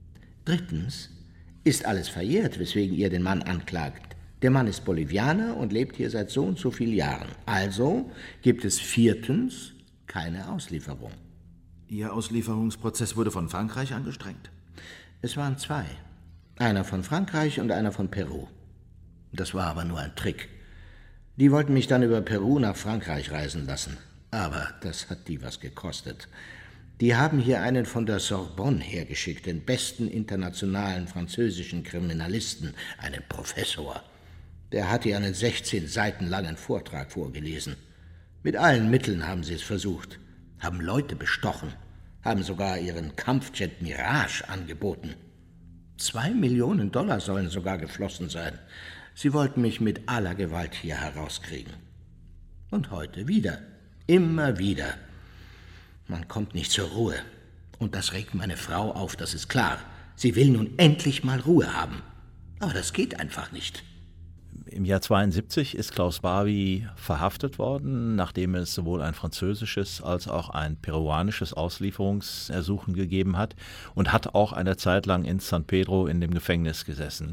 Drittens ist alles verjährt, weswegen ihr den Mann anklagt. Der Mann ist Bolivianer und lebt hier seit so und so vielen Jahren. Also gibt es viertens keine Auslieferung. Ihr Auslieferungsprozess wurde von Frankreich angestrengt? Es waren 2. Einer von Frankreich und einer von Peru. Das war aber nur ein Trick. Die wollten mich dann über Peru nach Frankreich reisen lassen. Aber das hat die was gekostet. Die haben hier einen von der Sorbonne hergeschickt, den besten internationalen französischen Kriminalisten, einen Professor. Der hat hier einen 16 Seiten langen Vortrag vorgelesen. Mit allen Mitteln haben sie es versucht, haben Leute bestochen, haben sogar ihren Kampfjet Mirage angeboten. $2 Millionen sollen sogar geflossen sein. Sie wollten mich mit aller Gewalt hier herauskriegen. Und heute wieder. Immer wieder. Man kommt nicht zur Ruhe. Und das regt meine Frau auf, das ist klar. Sie will nun endlich mal Ruhe haben. Aber das geht einfach nicht. Im Jahr 1972 ist Klaus Barbie verhaftet worden, nachdem es sowohl ein französisches als auch ein peruanisches Auslieferungsersuchen gegeben hat und hat auch eine Zeit lang in San Pedro in dem Gefängnis gesessen.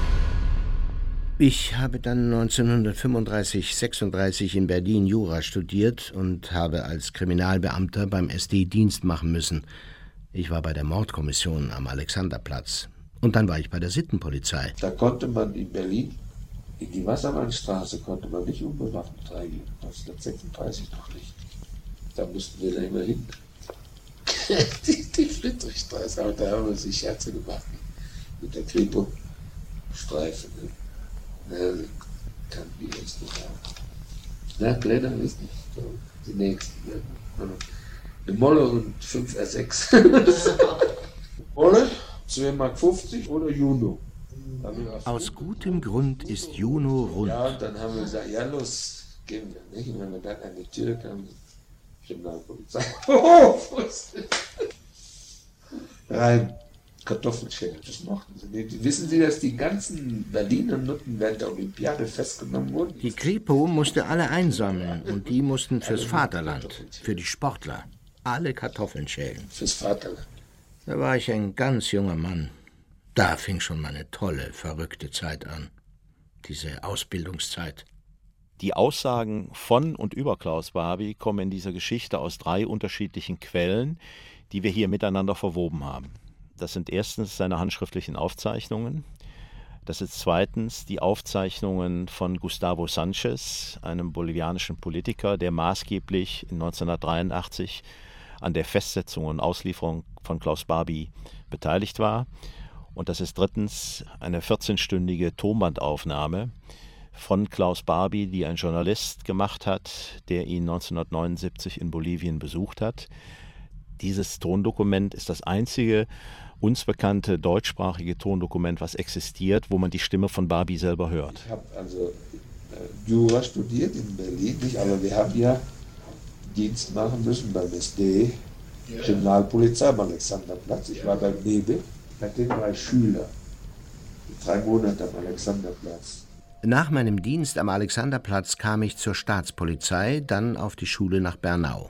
Ich habe dann 1935/36 in Berlin Jura studiert und habe als Kriminalbeamter beim SD Dienst machen müssen. Ich war bei der Mordkommission am Alexanderplatz. Und dann war ich bei der Sittenpolizei. Da konnte man in Berlin, in die Wassermannstraße, konnte man nicht unbewaffnet reingehen. 1936 noch nicht. Da mussten wir da immer hin. die Friedrichstraße, aber da haben wir sich Scherze gemacht. Mit der Kripo-Streife. Ne? Kann die jetzt nicht haben. Na, Blätter ist nicht. Die nächsten. Ne? Eine Molle und 5 R6. Molle, 2,50 Mark oder Juno. Aus gutem Grund ist Juno rund. Ja, und dann haben wir gesagt, ja los, gehen wir. Nicht? Und wenn wir dann an die Tür kamen, Kriminalpolizei. Rein. Kartoffelschälen, das mochten sie nicht. Wissen Sie, dass die ganzen Berliner Nutten während der Olympiade festgenommen wurden? Die Kripo musste alle einsammeln und die mussten fürs Vaterland, für die Sportler, alle Kartoffeln schälen. Fürs Vaterland. Da war ich ein ganz junger Mann. Da fing schon meine tolle, verrückte Zeit an. Diese Ausbildungszeit. Die Aussagen von und über Klaus Barbie kommen in dieser Geschichte aus 3 unterschiedlichen Quellen, die wir hier miteinander verwoben haben. Das sind erstens seine handschriftlichen Aufzeichnungen. Das ist zweitens die Aufzeichnungen von Gustavo Sanchez, einem bolivianischen Politiker, der maßgeblich 1983 an der Festsetzung und Auslieferung von Klaus Barbie beteiligt war. Und das ist drittens eine 14-stündige Tonbandaufnahme von Klaus Barbie, die ein Journalist gemacht hat, der ihn 1979 in Bolivien besucht hat. Dieses Tondokument ist das einzige uns bekannte deutschsprachige Tondokument, was existiert, wo man die Stimme von Barbie selber hört. Ich habe also Jura studiert in Berlin, nicht, aber wir haben ja Dienst machen müssen beim SD, Kriminalpolizei am Alexanderplatz. Ich war beim Nebel, bei denen war ich Schüler. 3 Monate am Alexanderplatz. Nach meinem Dienst am Alexanderplatz kam ich zur Staatspolizei, dann auf die Schule nach Bernau.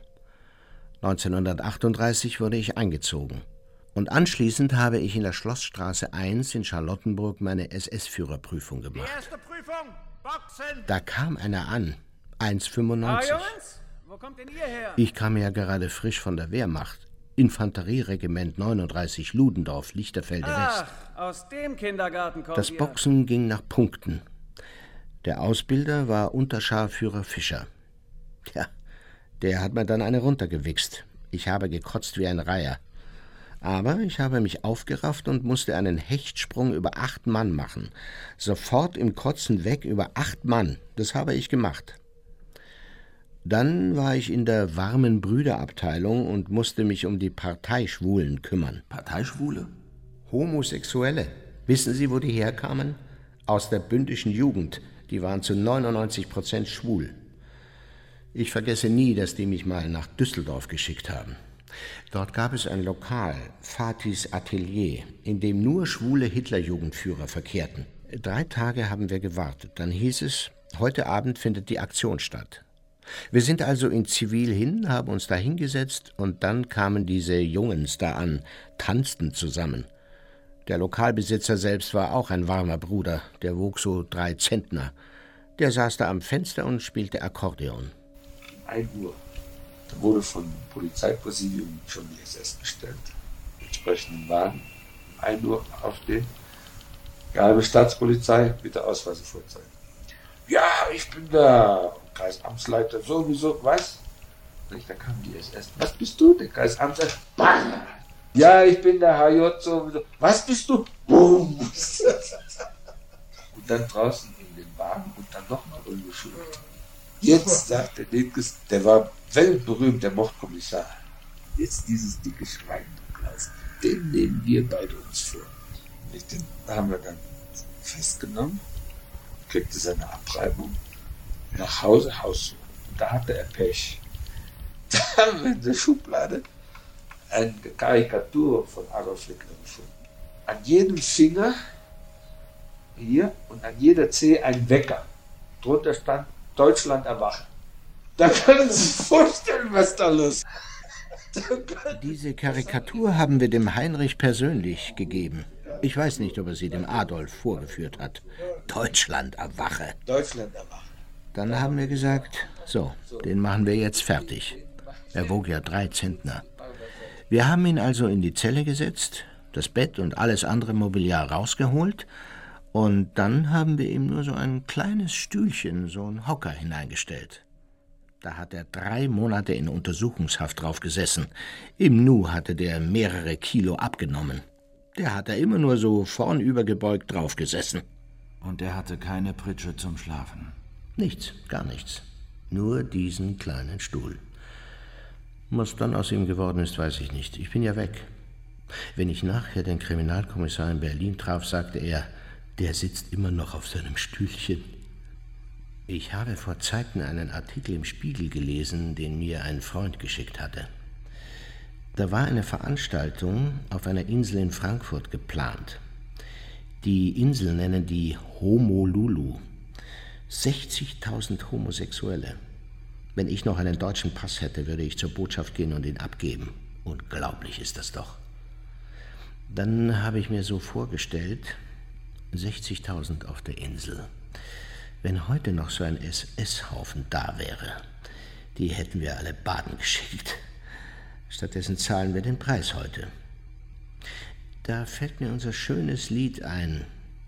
1938 wurde ich eingezogen. Und anschließend habe ich in der Schlossstraße 1 in Charlottenburg meine SS-Führerprüfung gemacht. Die erste Prüfung, Boxen! Da kam einer an, 1,95. Jungs, wo kommt denn ihr her? Ich kam ja gerade frisch von der Wehrmacht. Infanterieregiment 39 Ludendorff, Lichterfelde West. Aus dem Kindergarten kommt Das ihr. Boxen ging nach Punkten. Der Ausbilder war Unterscharführer Fischer. Ja, der hat mir dann eine runtergewichst. Ich habe gekotzt wie ein Reiher. Aber ich habe mich aufgerafft und musste einen Hechtsprung über 8 Mann machen. Sofort im Kotzen weg über 8 Mann. Das habe ich gemacht. Dann war ich in der warmen Brüderabteilung und musste mich um die Parteischwulen kümmern. Parteischwule? Homosexuelle. Wissen Sie, wo die herkamen? Aus der bündischen Jugend. Die waren zu 99% schwul. Ich vergesse nie, dass die mich mal nach Düsseldorf geschickt haben. Dort gab es ein Lokal, Fatis Atelier, in dem nur schwule Hitlerjugendführer verkehrten. 3 Tage haben wir gewartet. Dann hieß es, heute Abend findet die Aktion statt. Wir sind also in Zivil hin, haben uns da hingesetzt und dann kamen diese Jungens da an, tanzten zusammen. Der Lokalbesitzer selbst war auch ein warmer Bruder, der wog so 3 Zentner. Der saß da am Fenster und spielte Akkordeon. 1 Uhr. Da wurde vom Polizeipräsidium schon die SS bestellt. Entsprechenden Wagen. 1 Uhr aufstehen. Geheime Staatspolizei, bitte Ausweise vorzeigen. Ja, ich bin der Kreisamtsleiter sowieso, was? Da kam die SS. Was bist du? Der Kreisamtsleiter. Ja, ich bin der HJ sowieso. Was bist du? Boom. Und dann draußen in den Wagen und dann nochmal umgeschult. Jetzt sagt der Dickes, der war weltberühmt, der Mordkommissar. Jetzt dieses dicke Schwein, Klaus, den nehmen wir beide uns vor. Den haben wir dann festgenommen kriegte seine Abreibung, nach Hause Haussuchung. Und da hatte er Pech. Da haben wir in der Schublade eine Karikatur von Adolf Hitler gefunden. An jedem Finger hier und an jeder Zehe ein Wecker. Drunter stand Deutschland erwachen. Da können Sie sich vorstellen, was da los ist. Diese Karikatur haben wir dem Heinrich persönlich gegeben. Ich weiß nicht, ob er sie dem Adolf vorgeführt hat. Deutschland erwache. Deutschland erwache. Dann haben wir gesagt, so, den machen wir jetzt fertig. Er wog ja 3 Zentner. Wir haben ihn also in die Zelle gesetzt, das Bett und alles andere Mobiliar rausgeholt und dann haben wir ihm nur so ein kleines Stühlchen, so einen Hocker hineingestellt. Da hat er 3 Monate in Untersuchungshaft drauf gesessen. Im Nu hatte der mehrere Kilo abgenommen. Der hat da immer nur so vornübergebeugt drauf gesessen. Und er hatte keine Pritsche zum Schlafen? Nichts, gar nichts. Nur diesen kleinen Stuhl. Was dann aus ihm geworden ist, weiß ich nicht. Ich bin ja weg. Wenn ich nachher den Kriminalkommissar in Berlin traf, sagte er, der sitzt immer noch auf seinem Stühlchen. Ich habe vor Zeiten einen Artikel im Spiegel gelesen, den mir ein Freund geschickt hatte. Da war eine Veranstaltung auf einer Insel in Frankfurt geplant. Die Insel nennen die Honolulu. 60.000 Homosexuelle. Wenn ich noch einen deutschen Pass hätte, würde ich zur Botschaft gehen und ihn abgeben. Unglaublich ist das doch. Dann habe ich mir so vorgestellt, 60.000 auf der Insel. Wenn heute noch so ein SS-Haufen da wäre, die hätten wir alle baden geschickt. Stattdessen zahlen wir den Preis heute. Da fällt mir unser schönes Lied ein.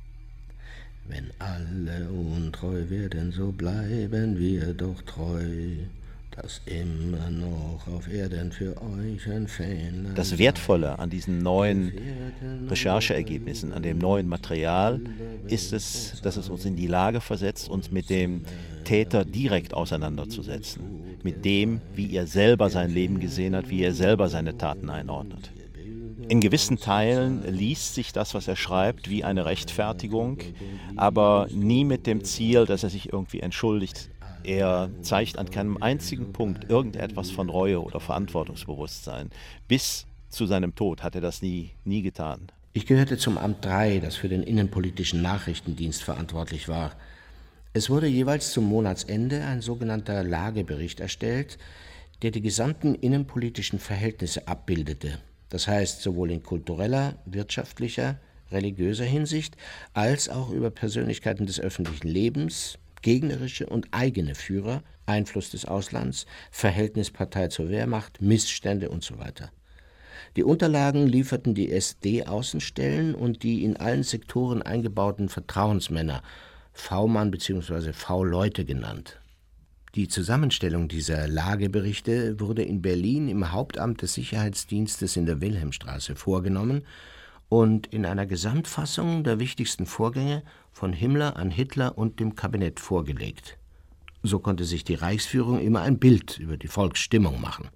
Wenn alle untreu werden, so bleiben wir doch treu, dass immer noch auf Erden für euch ein Fähnlein. Das Wertvolle an diesen neuen Rechercheergebnissen, an dem neuen Material, ist es, dass es uns in die Lage versetzt, uns mit dem Täter direkt auseinanderzusetzen. Mit dem, wie er selber sein Leben gesehen hat, wie er selber seine Taten einordnet. In gewissen Teilen liest sich das, was er schreibt, wie eine Rechtfertigung, aber nie mit dem Ziel, dass er sich irgendwie entschuldigt. Er zeigt an keinem einzigen Punkt irgendetwas von Reue oder Verantwortungsbewusstsein. Bis zu seinem Tod hat er das nie getan. Ich gehörte zum Amt 3, das für den innenpolitischen Nachrichtendienst verantwortlich war. Es wurde jeweils zum Monatsende ein sogenannter Lagebericht erstellt, der die gesamten innenpolitischen Verhältnisse abbildete. Das heißt, sowohl in kultureller, wirtschaftlicher, religiöser Hinsicht, als auch über Persönlichkeiten des öffentlichen Lebens, gegnerische und eigene Führer, Einfluss des Auslands, Verhältnis Partei zur Wehrmacht, Missstände und so weiter. Die Unterlagen lieferten die SD-Außenstellen und die in allen Sektoren eingebauten Vertrauensmänner, V-Mann bzw. V-Leute genannt. Die Zusammenstellung dieser Lageberichte wurde in Berlin im Hauptamt des Sicherheitsdienstes in der Wilhelmstraße vorgenommen und in einer Gesamtfassung der wichtigsten Vorgänge von Himmler an Hitler und dem Kabinett vorgelegt. So konnte sich die Reichsführung immer ein Bild über die Volksstimmung machen.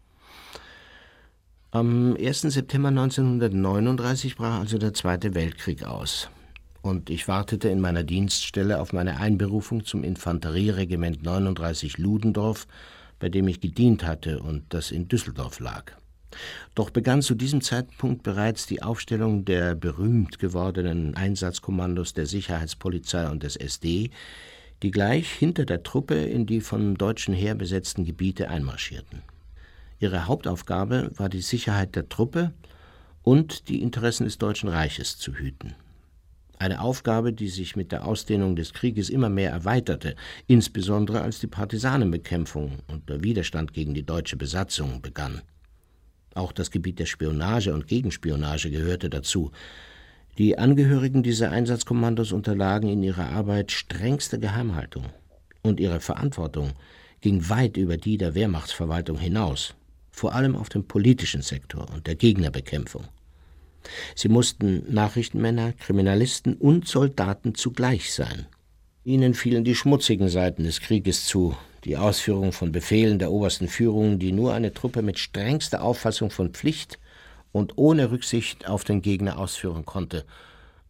Am 1. September 1939 brach also der Zweite Weltkrieg aus. Und ich wartete in meiner Dienststelle auf meine Einberufung zum Infanterieregiment 39 Ludendorff, bei dem ich gedient hatte und das in Düsseldorf lag. Doch begann zu diesem Zeitpunkt bereits die Aufstellung der berühmt gewordenen Einsatzkommandos der Sicherheitspolizei und des SD, die gleich hinter der Truppe in die vom deutschen Heer besetzten Gebiete einmarschierten. Ihre Hauptaufgabe war die Sicherheit der Truppe und die Interessen des Deutschen Reiches zu hüten. Eine Aufgabe, die sich mit der Ausdehnung des Krieges immer mehr erweiterte, insbesondere als die Partisanenbekämpfung und der Widerstand gegen die deutsche Besatzung begann. Auch das Gebiet der Spionage und Gegenspionage gehörte dazu. Die Angehörigen dieser Einsatzkommandos unterlagen in ihrer Arbeit strengster Geheimhaltung. Und ihre Verantwortung ging weit über die der Wehrmachtsverwaltung hinaus, vor allem auf dem politischen Sektor und der Gegnerbekämpfung. Sie mussten Nachrichtenmänner, Kriminalisten und Soldaten zugleich sein. Ihnen fielen die schmutzigen Seiten des Krieges zu, die Ausführung von Befehlen der obersten Führung, die nur eine Truppe mit strengster Auffassung von Pflicht und ohne Rücksicht auf den Gegner ausführen konnte,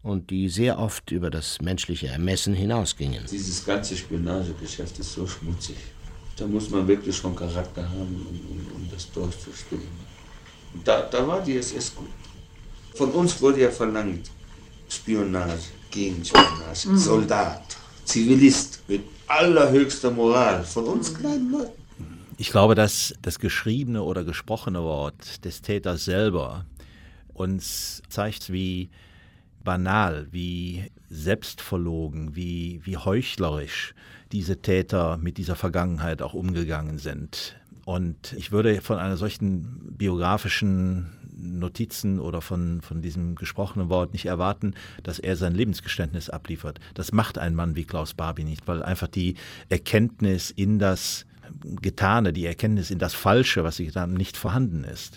und die sehr oft über das menschliche Ermessen hinausgingen. Dieses ganze Spionagegeschäft ist so schmutzig. Da muss man wirklich schon Charakter haben, um das durchzustehen. Und da war die SS gut. Von uns wurde ja verlangt, Spionage, Gegenspionage, Soldat, Zivilist mit allerhöchster Moral. Von uns kleinen Leuten. Ich glaube, dass das geschriebene oder gesprochene Wort des Täters selber uns zeigt, wie banal, wie selbstverlogen, wie heuchlerisch diese Täter mit dieser Vergangenheit auch umgegangen sind. Und ich würde von einer solchen biografischen Notizen oder von diesem gesprochenen Wort nicht erwarten, dass er sein Lebensgeständnis abliefert. Das macht ein Mann wie Klaus Barbie nicht, weil einfach die Erkenntnis in das Getane, die Erkenntnis in das Falsche, was sie getan haben, nicht vorhanden ist.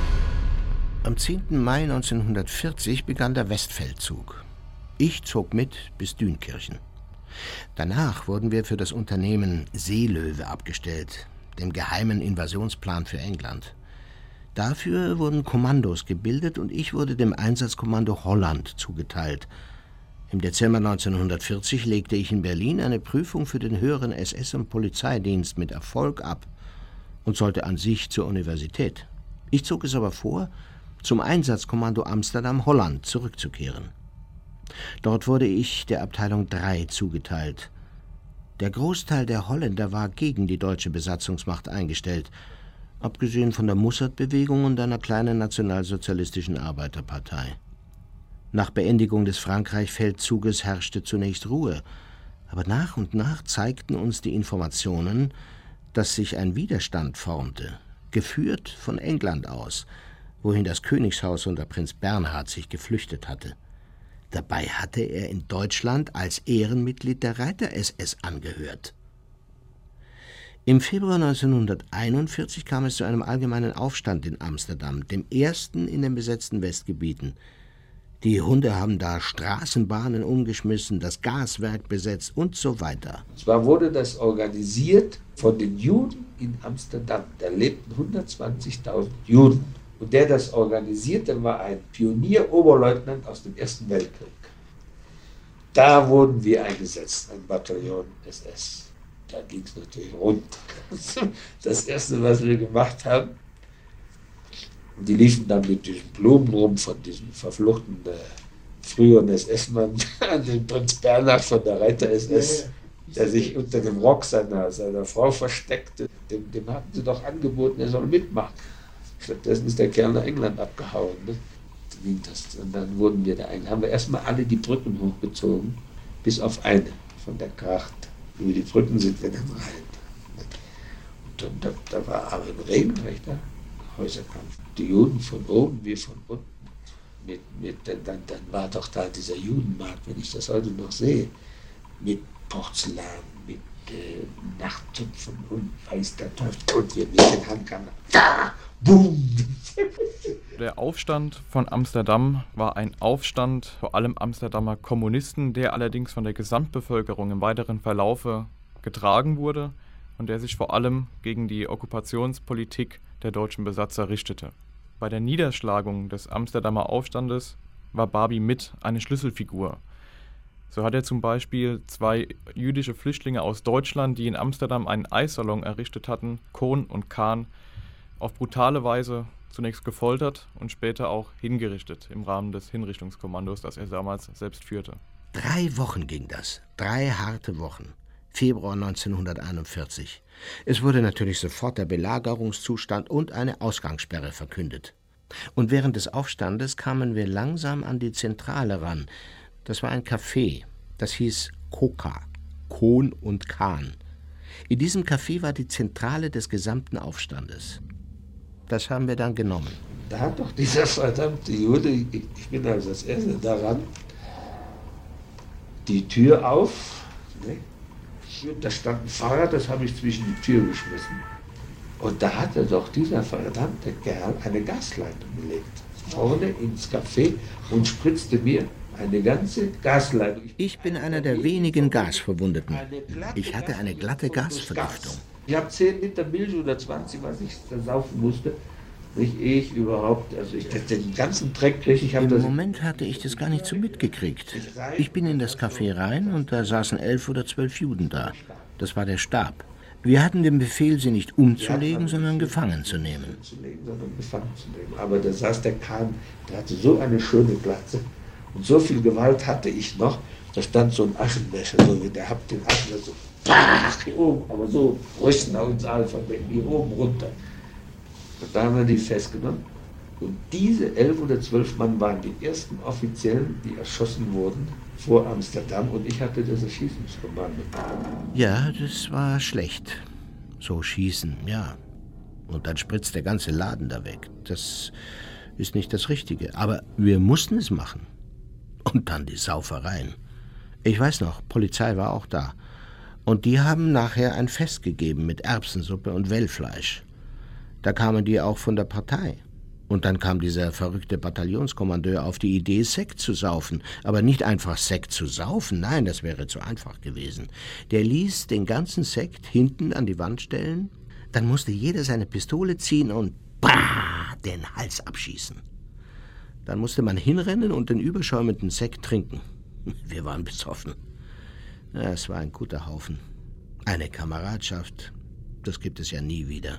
Am 10. Mai 1940 begann der Westfeldzug. Ich zog mit bis Dünkirchen. Danach wurden wir für das Unternehmen Seelöwe abgestellt, dem geheimen Invasionsplan für England. Dafür wurden Kommandos gebildet und ich wurde dem Einsatzkommando Holland zugeteilt. Im Dezember 1940 legte ich in Berlin eine Prüfung für den höheren SS- und Polizeidienst mit Erfolg ab und sollte an sich zur Universität. Ich zog es aber vor, zum Einsatzkommando Amsterdam-Holland zurückzukehren. Dort wurde ich der Abteilung 3 zugeteilt. Der Großteil der Holländer war gegen die deutsche Besatzungsmacht eingestellt, abgesehen von der Mussert-Bewegung und einer kleinen nationalsozialistischen Arbeiterpartei. Nach Beendigung des Frankreich-Feldzuges herrschte zunächst Ruhe, aber nach und nach zeigten uns die Informationen, dass sich ein Widerstand formte, geführt von England aus, wohin das Königshaus unter Prinz Bernhard sich geflüchtet hatte. Dabei hatte er in Deutschland als Ehrenmitglied der Reiter-SS angehört. Im Februar 1941 kam es zu einem allgemeinen Aufstand in Amsterdam, dem ersten in den besetzten Westgebieten. Die Hunde haben da Straßenbahnen umgeschmissen, das Gaswerk besetzt und so weiter. Zwar wurde das organisiert von den Juden in Amsterdam. Da lebten 120.000 Juden. Und der das organisierte, war ein Pionier-Oberleutnant aus dem Ersten Weltkrieg. Da wurden wir eingesetzt, ein Bataillon SS. Da ging es natürlich runter. Das Erste, was wir gemacht haben, die liefen dann mit diesen Blumen rum von diesem verfluchten früheren SS-Mann an den Prinz Bernhard von der Reiter-SS, der sich unter dem Rock seiner Frau versteckte. Dem hatten sie doch angeboten, er soll mitmachen. Stattdessen ist der Kerl nach England abgehauen. Ne? Und dann wurden wir da haben wir erstmal alle die Brücken hochgezogen, bis auf eine von der Kracht. Über die Brücken sind wir dann rein. Und dann, da war aber im Regenwächter Häuserkampf. Die Juden von oben, wir von unten. Dann war doch da dieser Judenmarkt, wenn ich das heute noch sehe, mit Porzellan, mit Nachttöpfen und weiß der Teufel und wir mit den Handkannern. Da! Boom! Der Aufstand von Amsterdam war ein Aufstand vor allem Amsterdamer Kommunisten, der allerdings von der Gesamtbevölkerung im weiteren Verlaufe getragen wurde und der sich vor allem gegen die Okkupationspolitik der deutschen Besatzer richtete. Bei der Niederschlagung des Amsterdamer Aufstandes war Barbie mit eine Schlüsselfigur. So hat er zum Beispiel 2 jüdische Flüchtlinge aus Deutschland, die in Amsterdam einen Eissalon errichtet hatten, Kohn und Kahn, auf brutale Weise zunächst gefoltert und später auch hingerichtet im Rahmen des Hinrichtungskommandos, das er damals selbst führte. 3 Wochen ging das, 3 harte Wochen. Februar 1941. Es wurde natürlich sofort der Belagerungszustand und eine Ausgangssperre verkündet. Und während des Aufstandes kamen wir langsam an die Zentrale ran. Das war ein Café, das hieß Koka, Kohn und Kahn. In diesem Café war die Zentrale des gesamten Aufstandes. Das haben wir dann genommen. Da hat doch dieser verdammte Jude, ich bin also das Erste daran, die Tür auf, ne? Da stand ein Fahrrad, das habe ich zwischen die Tür geschmissen. Und da hatte doch dieser verdammte Kerl eine Gasleitung gelegt, vorne ins Café und spritzte mir eine ganze Gasleitung. Ich bin einer der wenigen Gasverwundeten. Ich hatte eine glatte Gasvergiftung. Ich habe 10 Liter Milch oder 20, was ich da saufen musste. Nicht ich überhaupt, also den ganzen Dreck kriege ich. Im Moment hatte ich das gar nicht so mitgekriegt. Ich bin in das Café rein und da saßen 11 oder 12 Juden da. Das war der Stab. Wir hatten den Befehl, sie nicht umzulegen, sondern gefangen zu nehmen. Aber da saß der Kahn, der hatte so eine schöne Glatze und so viel Gewalt hatte ich noch, da stand so ein Aschenbecher, so wie der hat den Aschenbecher so, hier oben, aber so Rüsten auf ins Alphabet, hier oben runter. Und da haben wir die festgenommen. Und diese 11 oder 12 Mann waren die ersten Offiziellen, die erschossen wurden vor Amsterdam. Und ich hatte das Erschießungskommando. Ja, das war schlecht. So schießen, ja. Und dann spritzt der ganze Laden da weg. Das ist nicht das Richtige. Aber wir mussten es machen. Und dann die Saufereien. Ich weiß noch, Polizei war auch da. Und die haben nachher ein Fest gegeben mit Erbsensuppe und Wellfleisch. Da kamen die auch von der Partei. Und dann kam dieser verrückte Bataillonskommandeur auf die Idee, Sekt zu saufen. Aber nicht einfach Sekt zu saufen, nein, das wäre zu einfach gewesen. Der ließ den ganzen Sekt hinten an die Wand stellen, dann musste jeder seine Pistole ziehen und den Hals abschießen. Dann musste man hinrennen und den überschäumenden Sekt trinken. Wir waren besoffen. Ja, es war ein guter Haufen. Eine Kameradschaft, das gibt es ja nie wieder.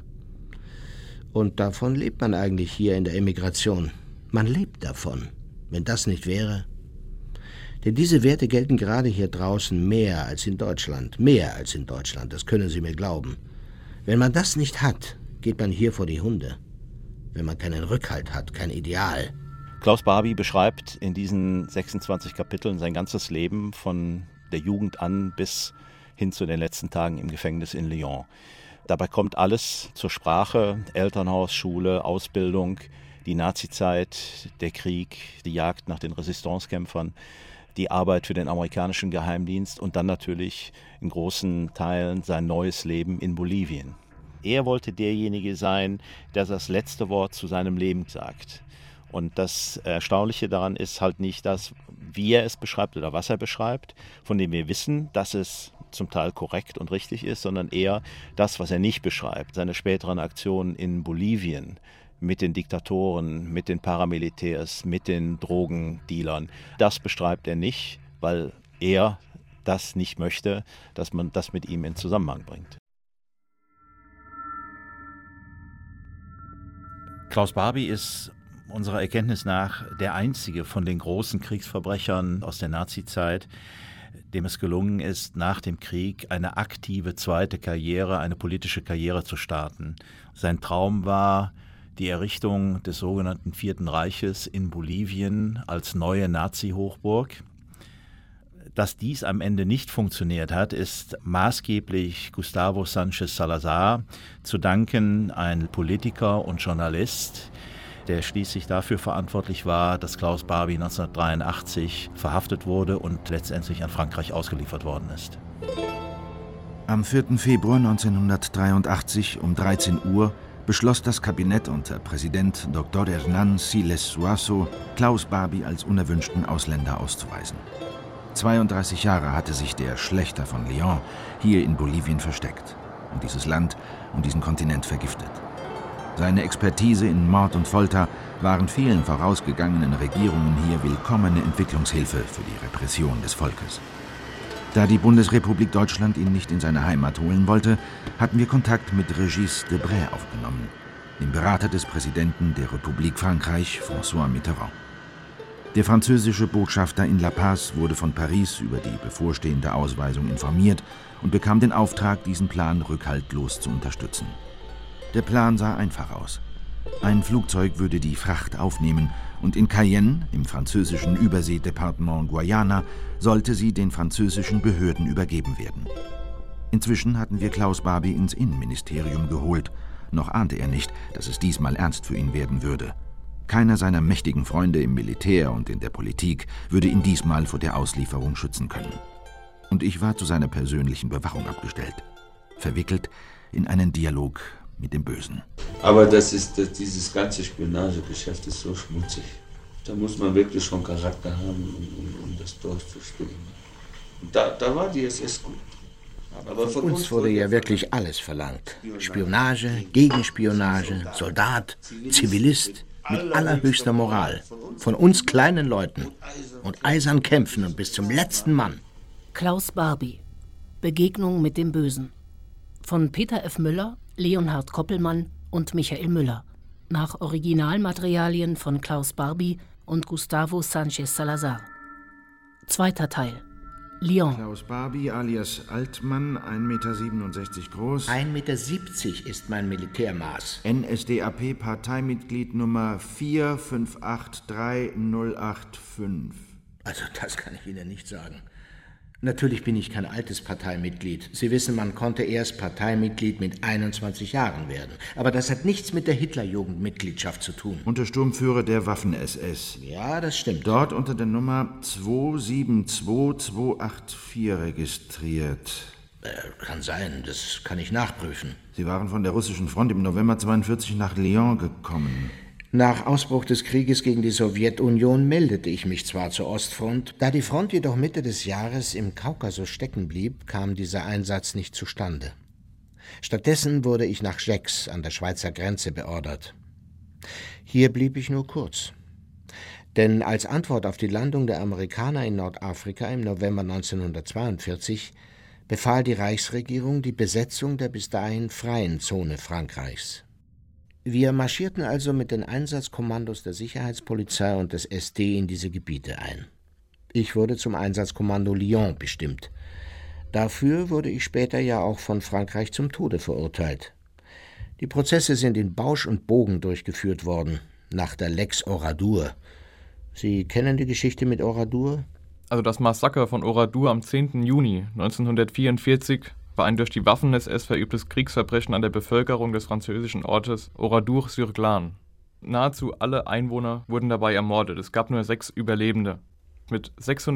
Und davon lebt man eigentlich hier in der Emigration. Man lebt davon, wenn das nicht wäre. Denn diese Werte gelten gerade hier draußen mehr als in Deutschland. Mehr als in Deutschland, das können Sie mir glauben. Wenn man das nicht hat, geht man hier vor die Hunde. Wenn man keinen Rückhalt hat, kein Ideal. Klaus Barbie beschreibt in diesen 26 Kapiteln sein ganzes Leben von der Jugend an bis hin zu den letzten Tagen im Gefängnis in Lyon. Dabei kommt alles zur Sprache: Elternhaus, Schule, Ausbildung, die Nazizeit, der Krieg, die Jagd nach den Resistancekämpfern, die Arbeit für den amerikanischen Geheimdienst und dann natürlich in großen Teilen sein neues Leben in Bolivien. Er wollte derjenige sein, der das letzte Wort zu seinem Leben sagt. Und das Erstaunliche daran ist halt nicht das, wie er es beschreibt oder was er beschreibt, von dem wir wissen, dass es zum Teil korrekt und richtig ist, sondern eher das, was er nicht beschreibt. Seine späteren Aktionen in Bolivien mit den Diktatoren, mit den Paramilitärs, mit den Drogendealern. Das beschreibt er nicht, weil er das nicht möchte, dass man das mit ihm in Zusammenhang bringt. Klaus Barbie ist unserer Erkenntnis nach der einzige von den großen Kriegsverbrechern aus der Nazizeit, dem es gelungen ist, nach dem Krieg eine aktive zweite Karriere, eine politische Karriere zu starten. Sein Traum war die Errichtung des sogenannten Vierten Reiches in Bolivien als neue Nazi-Hochburg. Dass dies am Ende nicht funktioniert hat, ist maßgeblich Gustavo Sánchez Salazar zu danken, ein Politiker und Journalist, der schließlich dafür verantwortlich war, dass Klaus Barbie 1983 verhaftet wurde und letztendlich an Frankreich ausgeliefert worden ist. Am 4. Februar 1983 um 13 Uhr beschloss das Kabinett unter Präsident Dr. Hernán Siles Suazo, Klaus Barbie als unerwünschten Ausländer auszuweisen. 32 Jahre hatte sich der Schlächter von Lyon hier in Bolivien versteckt und dieses Land und diesen Kontinent vergiftet. Seine Expertise in Mord und Folter waren vielen vorausgegangenen Regierungen hier willkommene Entwicklungshilfe für die Repression des Volkes. Da die Bundesrepublik Deutschland ihn nicht in seine Heimat holen wollte, hatten wir Kontakt mit Régis Debray aufgenommen, dem Berater des Präsidenten der Republik Frankreich, François Mitterrand. Der französische Botschafter in La Paz wurde von Paris über die bevorstehende Ausweisung informiert und bekam den Auftrag, diesen Plan rückhaltlos zu unterstützen. Der Plan sah einfach aus. Ein Flugzeug würde die Fracht aufnehmen und in Cayenne, im französischen Überseedepartement Guayana, sollte sie den französischen Behörden übergeben werden. Inzwischen hatten wir Klaus Barbie ins Innenministerium geholt. Noch ahnte er nicht, dass es diesmal ernst für ihn werden würde. Keiner seiner mächtigen Freunde im Militär und in der Politik würde ihn diesmal vor der Auslieferung schützen können. Und ich war zu seiner persönlichen Bewachung abgestellt, verwickelt in einen Dialog mit dem Bösen. Aber dieses ganze Spionagegeschäft ist so schmutzig. Da muss man wirklich schon Charakter haben, um das durchzustehen. Und da war die SS gut. Aber von uns wurde ja wirklich alles verlangt. Spionage, Gegenspionage, Soldat, Zivilist, mit allerhöchster Moral. Von uns kleinen Leuten. Und eisern kämpfen und bis zum letzten Mann. Klaus Barbie. Begegnung mit dem Bösen. Von Peter F. Müller, Leonhard Koppelmann und Michael Müller. Nach Originalmaterialien von Klaus Barbie und Gustavo Sánchez Salazar. Zweiter Teil. Lyon. Klaus Barbie alias Altmann, 1,67 Meter groß. 1,70 Meter ist mein Militärmaß. NSDAP-Parteimitglied Nummer 4583085. Also das kann ich Ihnen nicht sagen. Natürlich bin ich kein altes Parteimitglied. Sie wissen, man konnte erst Parteimitglied mit 21 Jahren werden. Aber das hat nichts mit der Hitlerjugendmitgliedschaft zu tun. Untersturmführer der Waffen-SS. Ja, das stimmt. Dort unter der Nummer 272284 registriert. Kann sein, das kann ich nachprüfen. Sie waren von der russischen Front im November 1942 nach Lyon gekommen. Nach Ausbruch des Krieges gegen die Sowjetunion meldete ich mich zwar zur Ostfront, da die Front jedoch Mitte des Jahres im Kaukasus stecken blieb, kam dieser Einsatz nicht zustande. Stattdessen wurde ich nach Gex an der Schweizer Grenze beordert. Hier blieb ich nur kurz. Denn als Antwort auf die Landung der Amerikaner in Nordafrika im November 1942 befahl die Reichsregierung die Besetzung der bis dahin freien Zone Frankreichs. Wir marschierten also mit den Einsatzkommandos der Sicherheitspolizei und des SD in diese Gebiete ein. Ich wurde zum Einsatzkommando Lyon bestimmt. Dafür wurde ich später ja auch von Frankreich zum Tode verurteilt. Die Prozesse sind in Bausch und Bogen durchgeführt worden, nach der Lex Oradour. Sie kennen die Geschichte mit Oradour? Also das Massaker von Oradour am 10. Juni 1944 war ein durch die Waffen-SS verübtes Kriegsverbrechen an der Bevölkerung des französischen Ortes Oradour-sur-Glane. Nahezu alle Einwohner wurden dabei ermordet. Es gab nur 6 Überlebende. Mit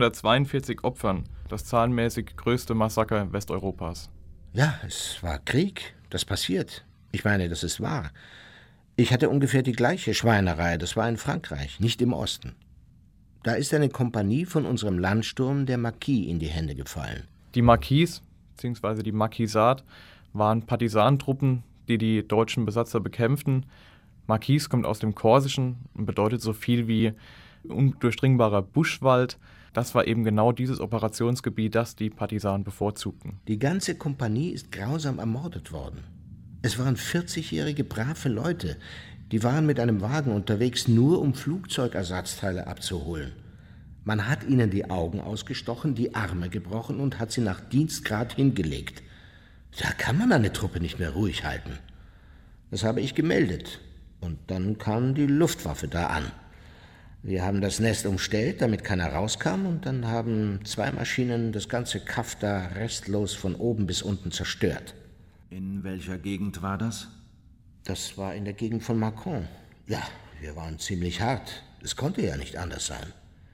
642 Opfern das zahlenmäßig größte Massaker Westeuropas. Ja, es war Krieg. Das passiert. Ich meine, das ist wahr. Ich hatte ungefähr die gleiche Schweinerei. Das war in Frankreich, nicht im Osten. Da ist eine Kompanie von unserem Landsturm der Marquis in die Hände gefallen. Die Marquis, beziehungsweise die Marquisat, waren Partisanentruppen, die die deutschen Besatzer bekämpften. Marquis kommt aus dem Korsischen und bedeutet so viel wie undurchdringbarer Buschwald. Das war eben genau dieses Operationsgebiet, das die Partisanen bevorzugten. Die ganze Kompanie ist grausam ermordet worden. Es waren 40-jährige brave Leute, die waren mit einem Wagen unterwegs, nur um Flugzeugersatzteile abzuholen. Man hat ihnen die Augen ausgestochen, die Arme gebrochen und hat sie nach Dienstgrad hingelegt. Da kann man eine Truppe nicht mehr ruhig halten. Das habe ich gemeldet. Und dann kam die Luftwaffe da an. Wir haben das Nest umstellt, damit keiner rauskam, und dann haben 2 Maschinen das ganze Kaff da restlos von oben bis unten zerstört. In welcher Gegend war das? Das war in der Gegend von Mâcon. Ja, wir waren ziemlich hart. Es konnte ja nicht anders sein.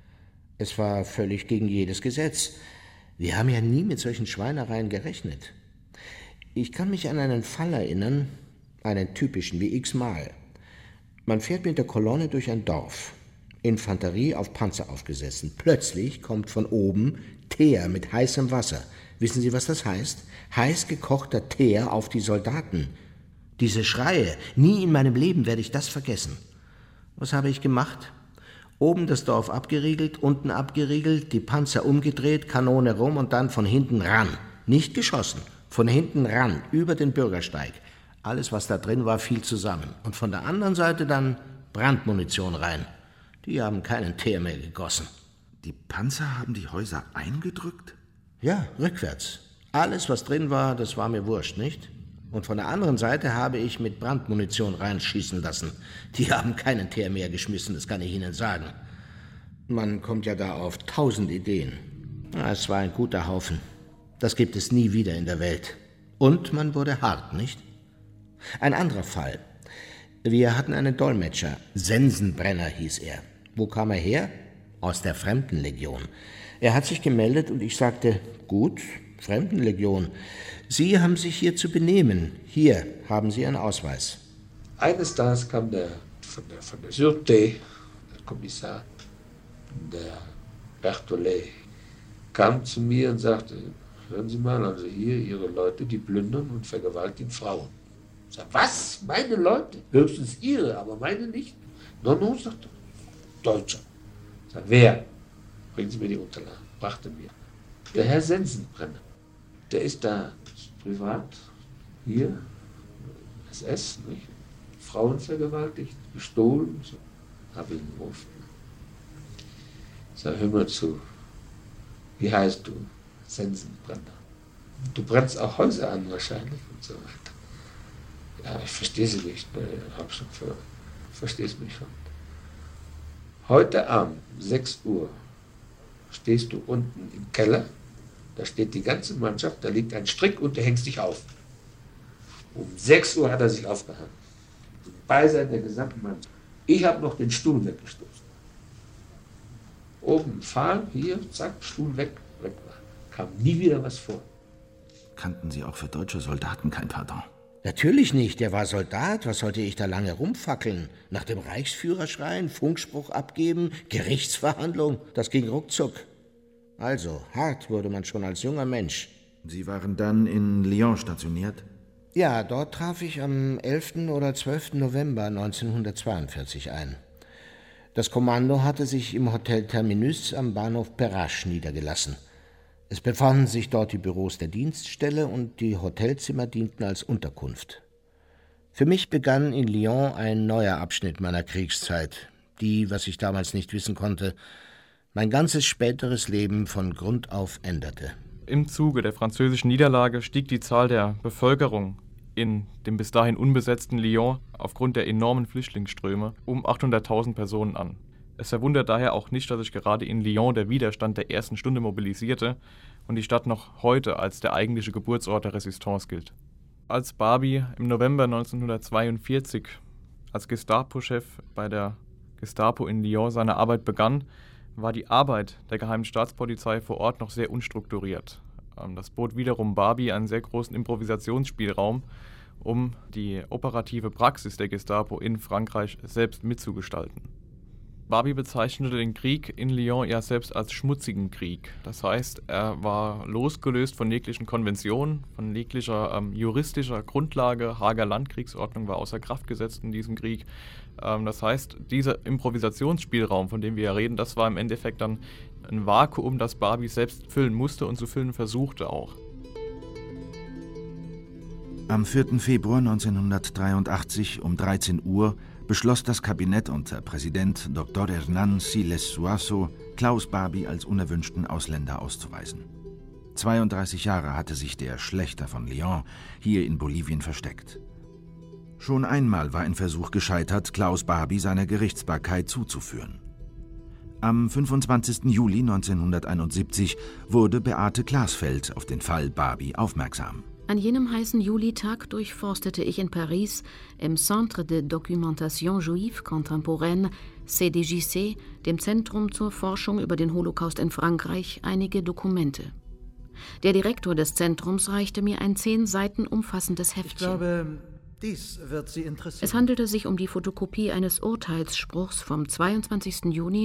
Es war völlig gegen jedes Gesetz. Wir haben ja nie mit solchen Schweinereien gerechnet. Ich kann mich an einen Fall erinnern, einen typischen wie x-mal. Man fährt mit der Kolonne durch ein Dorf. Infanterie auf Panzer aufgesessen. Plötzlich kommt von oben Teer mit heißem Wasser. Wissen Sie, was das heißt? Heiß gekochter Teer auf die Soldaten. Diese Schreie, nie in meinem Leben werde ich das vergessen. Was habe ich gemacht? Oben das Dorf abgeriegelt, unten abgeriegelt, die Panzer umgedreht, Kanone rum und dann von hinten ran. Nicht geschossen, von hinten ran, über den Bürgersteig. Alles, was da drin war, fiel zusammen. Und von der anderen Seite dann Brandmunition rein. Die haben keinen Teer mehr gegossen. Die Panzer haben die Häuser eingedrückt? Ja, rückwärts. Alles, was drin war, das war mir wurscht, nicht? Und von der anderen Seite habe ich mit Brandmunition reinschießen lassen. Die haben keinen Teer mehr geschmissen, das kann ich Ihnen sagen. Man kommt ja da auf 1000 Ideen. Es war ein guter Haufen. Das gibt es nie wieder in der Welt. Und man wurde hart, nicht? Ein anderer Fall. Wir hatten einen Dolmetscher. Sensenbrenner hieß er. Wo kam er her? Aus der Fremdenlegion. Er hat sich gemeldet und ich sagte, gut, Fremdenlegion. Sie haben sich hier zu benehmen. Hier haben Sie einen Ausweis. Eines Tages kam der von der Sûreté, der Kommissar, der Berthollet, kam zu mir und sagte, hören Sie mal, also hier Ihre Leute, die plündern und vergewaltigen Frauen. Ich sage, was? Meine Leute? Höchstens Ihre, aber meine nicht. No, sagt er. Deutscher. Ich sage, wer? Bringen Sie mir die Unterlagen. Brachte mir. Der Herr Sensenbrenner. Der ist da privat, hier, SS, nicht? Frauen vergewaltigt, gestohlen. So. Habe ihn gerufen. Ich sage, hör mal zu. Wie heißt du? Sensenbrenner. Du brennst auch Häuser an wahrscheinlich und so weiter. Ja, ich verstehe sie nicht. Verstehst mich schon. Heute Abend, 6 Uhr, stehst du unten im Keller, da steht die ganze Mannschaft, da liegt ein Strick und du hängst dich auf. Um 6 Uhr hat er sich aufgehangen. Im Beisein der gesamten Mannschaft. Ich habe noch den Stuhl weggestoßen. Oben Pfahl, hier, zack, Stuhl weg war. Kam nie wieder was vor. Kannten Sie auch für deutsche Soldaten kein Pardon? Natürlich nicht, der war Soldat. Was sollte ich da lange rumfackeln? Nach dem Reichsführer schreien, Funkspruch abgeben, Gerichtsverhandlung, das ging ruckzuck. Also, hart wurde man schon als junger Mensch. Sie waren dann in Lyon stationiert? Ja, dort traf ich am 11. oder 12. November 1942 ein. Das Kommando hatte sich im Hotel Terminus am Bahnhof Perrache niedergelassen. Es befanden sich dort die Büros der Dienststelle und die Hotelzimmer dienten als Unterkunft. Für mich begann in Lyon ein neuer Abschnitt meiner Kriegszeit, die, was ich damals nicht wissen konnte, mein ganzes späteres Leben von Grund auf änderte. Im Zuge der französischen Niederlage stieg die Zahl der Bevölkerung in dem bis dahin unbesetzten Lyon aufgrund der enormen Flüchtlingsströme um 800.000 Personen an. Es verwundert daher auch nicht, dass sich gerade in Lyon der Widerstand der ersten Stunde mobilisierte und die Stadt noch heute als der eigentliche Geburtsort der Resistance gilt. Als Barbie im November 1942 als Gestapo-Chef bei der Gestapo in Lyon seine Arbeit begann, war die Arbeit der Geheimen Staatspolizei vor Ort noch sehr unstrukturiert. Das bot wiederum Barbie einen sehr großen Improvisationsspielraum, um die operative Praxis der Gestapo in Frankreich selbst mitzugestalten. Barbie bezeichnete den Krieg in Lyon ja selbst als schmutzigen Krieg. Das heißt, er war losgelöst von jeglichen Konventionen, von jeglicher juristischer Grundlage. Haager Landkriegsordnung war außer Kraft gesetzt in diesem Krieg. Das heißt, dieser Improvisationsspielraum, von dem wir ja reden, das war im Endeffekt dann ein Vakuum, das Barbie selbst füllen musste und zu füllen versuchte auch. Am 4. Februar 1983 um 13 Uhr beschloss das Kabinett unter Präsident Dr. Hernán Siles Zuazo, Klaus Barbie als unerwünschten Ausländer auszuweisen. 32 Jahre hatte sich der Schlächter von Lyon hier in Bolivien versteckt. Schon einmal war ein Versuch gescheitert, Klaus Barbie seiner Gerichtsbarkeit zuzuführen. Am 25. Juli 1971 wurde Beate Glasfeld auf den Fall Barbie aufmerksam. An jenem heißen Julitag durchforstete ich in Paris im Centre de Documentation Juive Contemporaine, CDJC, dem Zentrum zur Forschung über den Holocaust in Frankreich, einige Dokumente. Der Direktor des Zentrums reichte mir ein 10 Seiten umfassendes Heftchen. Ich glaube, dies wird Sie interessieren. Es handelte sich um die Fotokopie eines Urteilsspruchs vom 22. Juni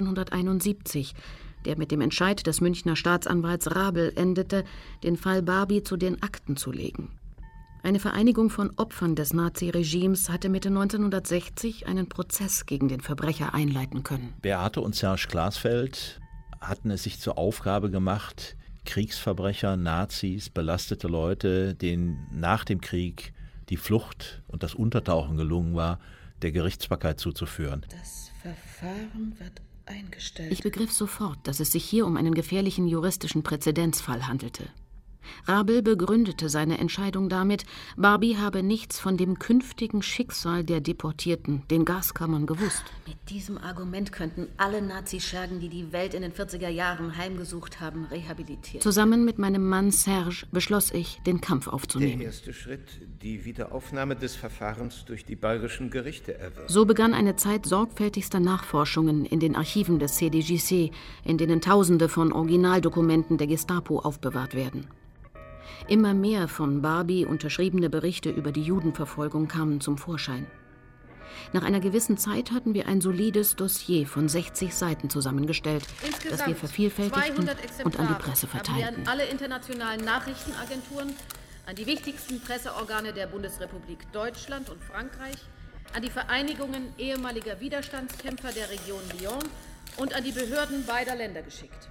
1971, der mit dem Entscheid des Münchner Staatsanwalts Rabel endete, den Fall Barbie zu den Akten zu legen. Eine Vereinigung von Opfern des Naziregimes hatte Mitte 1960 einen Prozess gegen den Verbrecher einleiten können. Beate und Serge Glasfeld hatten es sich zur Aufgabe gemacht, Kriegsverbrecher, Nazis, belastete Leute, denen nach dem Krieg die Flucht und das Untertauchen gelungen war, der Gerichtsbarkeit zuzuführen. Das Verfahren wird eingestellt. Ich begriff sofort, dass es sich hier um einen gefährlichen juristischen Präzedenzfall handelte. Rabel begründete seine Entscheidung damit, Barbie habe nichts von dem künftigen Schicksal der Deportierten, den Gaskammern, gewusst. Mit diesem Argument könnten alle Nazischergen, die die Welt in den 40er Jahren heimgesucht haben, rehabilitiert. Zusammen mit meinem Mann Serge beschloss ich, den Kampf aufzunehmen. Der erste Schritt, die Wiederaufnahme des Verfahrens durch die bayerischen Gerichte erwirken. So begann eine Zeit sorgfältigster Nachforschungen in den Archiven des CDJC, in denen Tausende von Originaldokumenten der Gestapo aufbewahrt werden. Immer mehr von Barbie unterschriebene Berichte über die Judenverfolgung kamen zum Vorschein. Nach einer gewissen Zeit hatten wir ein solides Dossier von 60 Seiten zusammengestellt, das wir vervielfältigten und an die Presse verteilten. An alle internationalen Nachrichtenagenturen, an die wichtigsten Presseorgane der Bundesrepublik Deutschland und Frankreich, an die Vereinigungen ehemaliger Widerstandskämpfer der Region Lyon und an die Behörden beider Länder geschickt.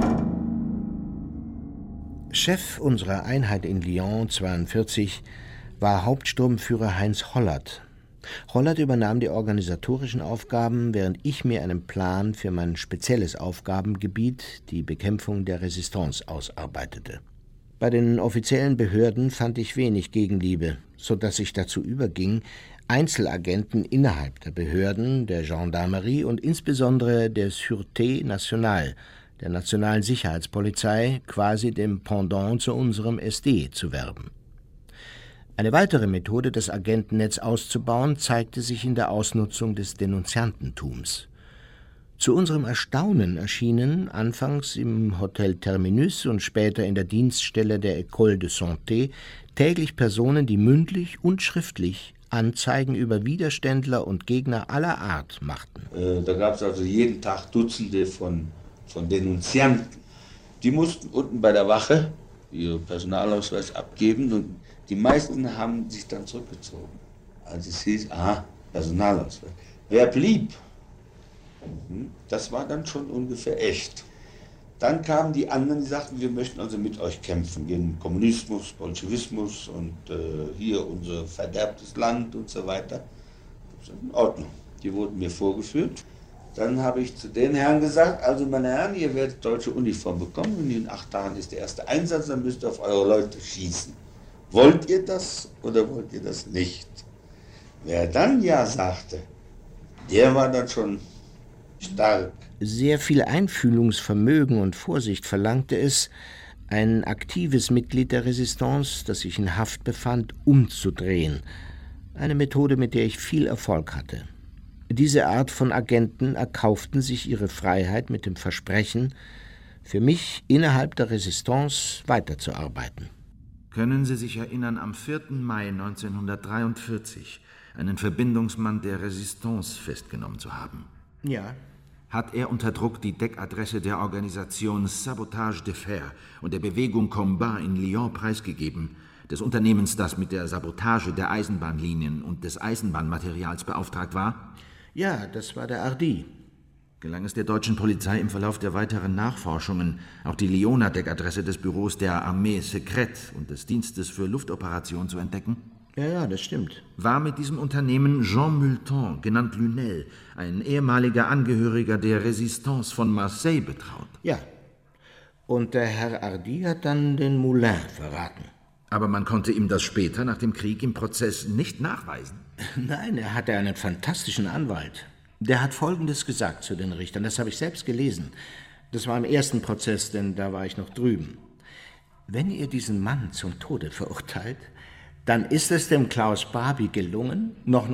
Chef unserer Einheit in Lyon 42 war Hauptsturmführer Heinz Hollert. Hollert übernahm die organisatorischen Aufgaben, während ich mir einen Plan für mein spezielles Aufgabengebiet, die Bekämpfung der Resistance, ausarbeitete. Bei den offiziellen Behörden fand ich wenig Gegenliebe, sodass ich dazu überging, Einzelagenten innerhalb der Behörden, der Gendarmerie und insbesondere der Sûreté Nationale, der Nationalen Sicherheitspolizei, quasi dem Pendant zu unserem SD, zu werben. Eine weitere Methode, das Agentennetz auszubauen, zeigte sich in der Ausnutzung des Denunziantentums. Zu unserem Erstaunen erschienen anfangs im Hotel Terminus und später in der Dienststelle der École de Santé täglich Personen, die mündlich und schriftlich Anzeigen über Widerständler und Gegner aller Art machten. Da gab es also jeden Tag Dutzende von Denunzianten. Die mussten unten bei der Wache ihren Personalausweis abgeben und die meisten haben sich dann zurückgezogen. Als es hieß, Personalausweis. Wer blieb? Das war dann schon ungefähr echt. Dann kamen die anderen, die sagten, wir möchten also mit euch kämpfen gegen Kommunismus, Bolschewismus und hier unser verderbtes Land und so weiter. Das ist in Ordnung. Die wurden mir vorgeführt. Dann habe ich zu den Herren gesagt, also meine Herren, ihr werdet deutsche Uniform bekommen und in 8 Tagen ist der erste Einsatz, dann müsst ihr auf eure Leute schießen. Wollt ihr das oder wollt ihr das nicht? Wer dann ja sagte, der war dann schon stark. Sehr viel Einfühlungsvermögen und Vorsicht verlangte es, ein aktives Mitglied der Resistance, das sich in Haft befand, umzudrehen. Eine Methode, mit der ich viel Erfolg hatte. Diese Art von Agenten erkauften sich ihre Freiheit mit dem Versprechen, für mich innerhalb der Resistance weiterzuarbeiten. Können Sie sich erinnern, am 4. Mai 1943 einen Verbindungsmann der Resistance festgenommen zu haben? Ja. Hat er unter Druck die Deckadresse der Organisation Sabotage de Fer und der Bewegung Combat in Lyon preisgegeben, des Unternehmens, das mit der Sabotage der Eisenbahnlinien und des Eisenbahnmaterials beauftragt war? Ja, das war der Hardy. Gelang es der deutschen Polizei im Verlauf der weiteren Nachforschungen, auch die Lyoner Deckadresse des Büros der Armée Secrète und des Dienstes für Luftoperationen zu entdecken? Ja, das stimmt. War mit diesem Unternehmen Jean Multon, genannt Lunel, ein ehemaliger Angehöriger der Resistance von Marseille, betraut? Ja. Und der Herr Hardy hat dann den Moulin verraten. Aber man konnte ihm das später nach dem Krieg im Prozess nicht nachweisen. Nein, er hatte einen fantastischen Anwalt. Der hat Folgendes gesagt zu den Richtern, das habe ich selbst gelesen. Das war im ersten Prozess, denn da war ich noch drüben. Wenn ihr diesen Mann zum Tode verurteilt, dann ist es dem Klaus Barbie gelungen, noch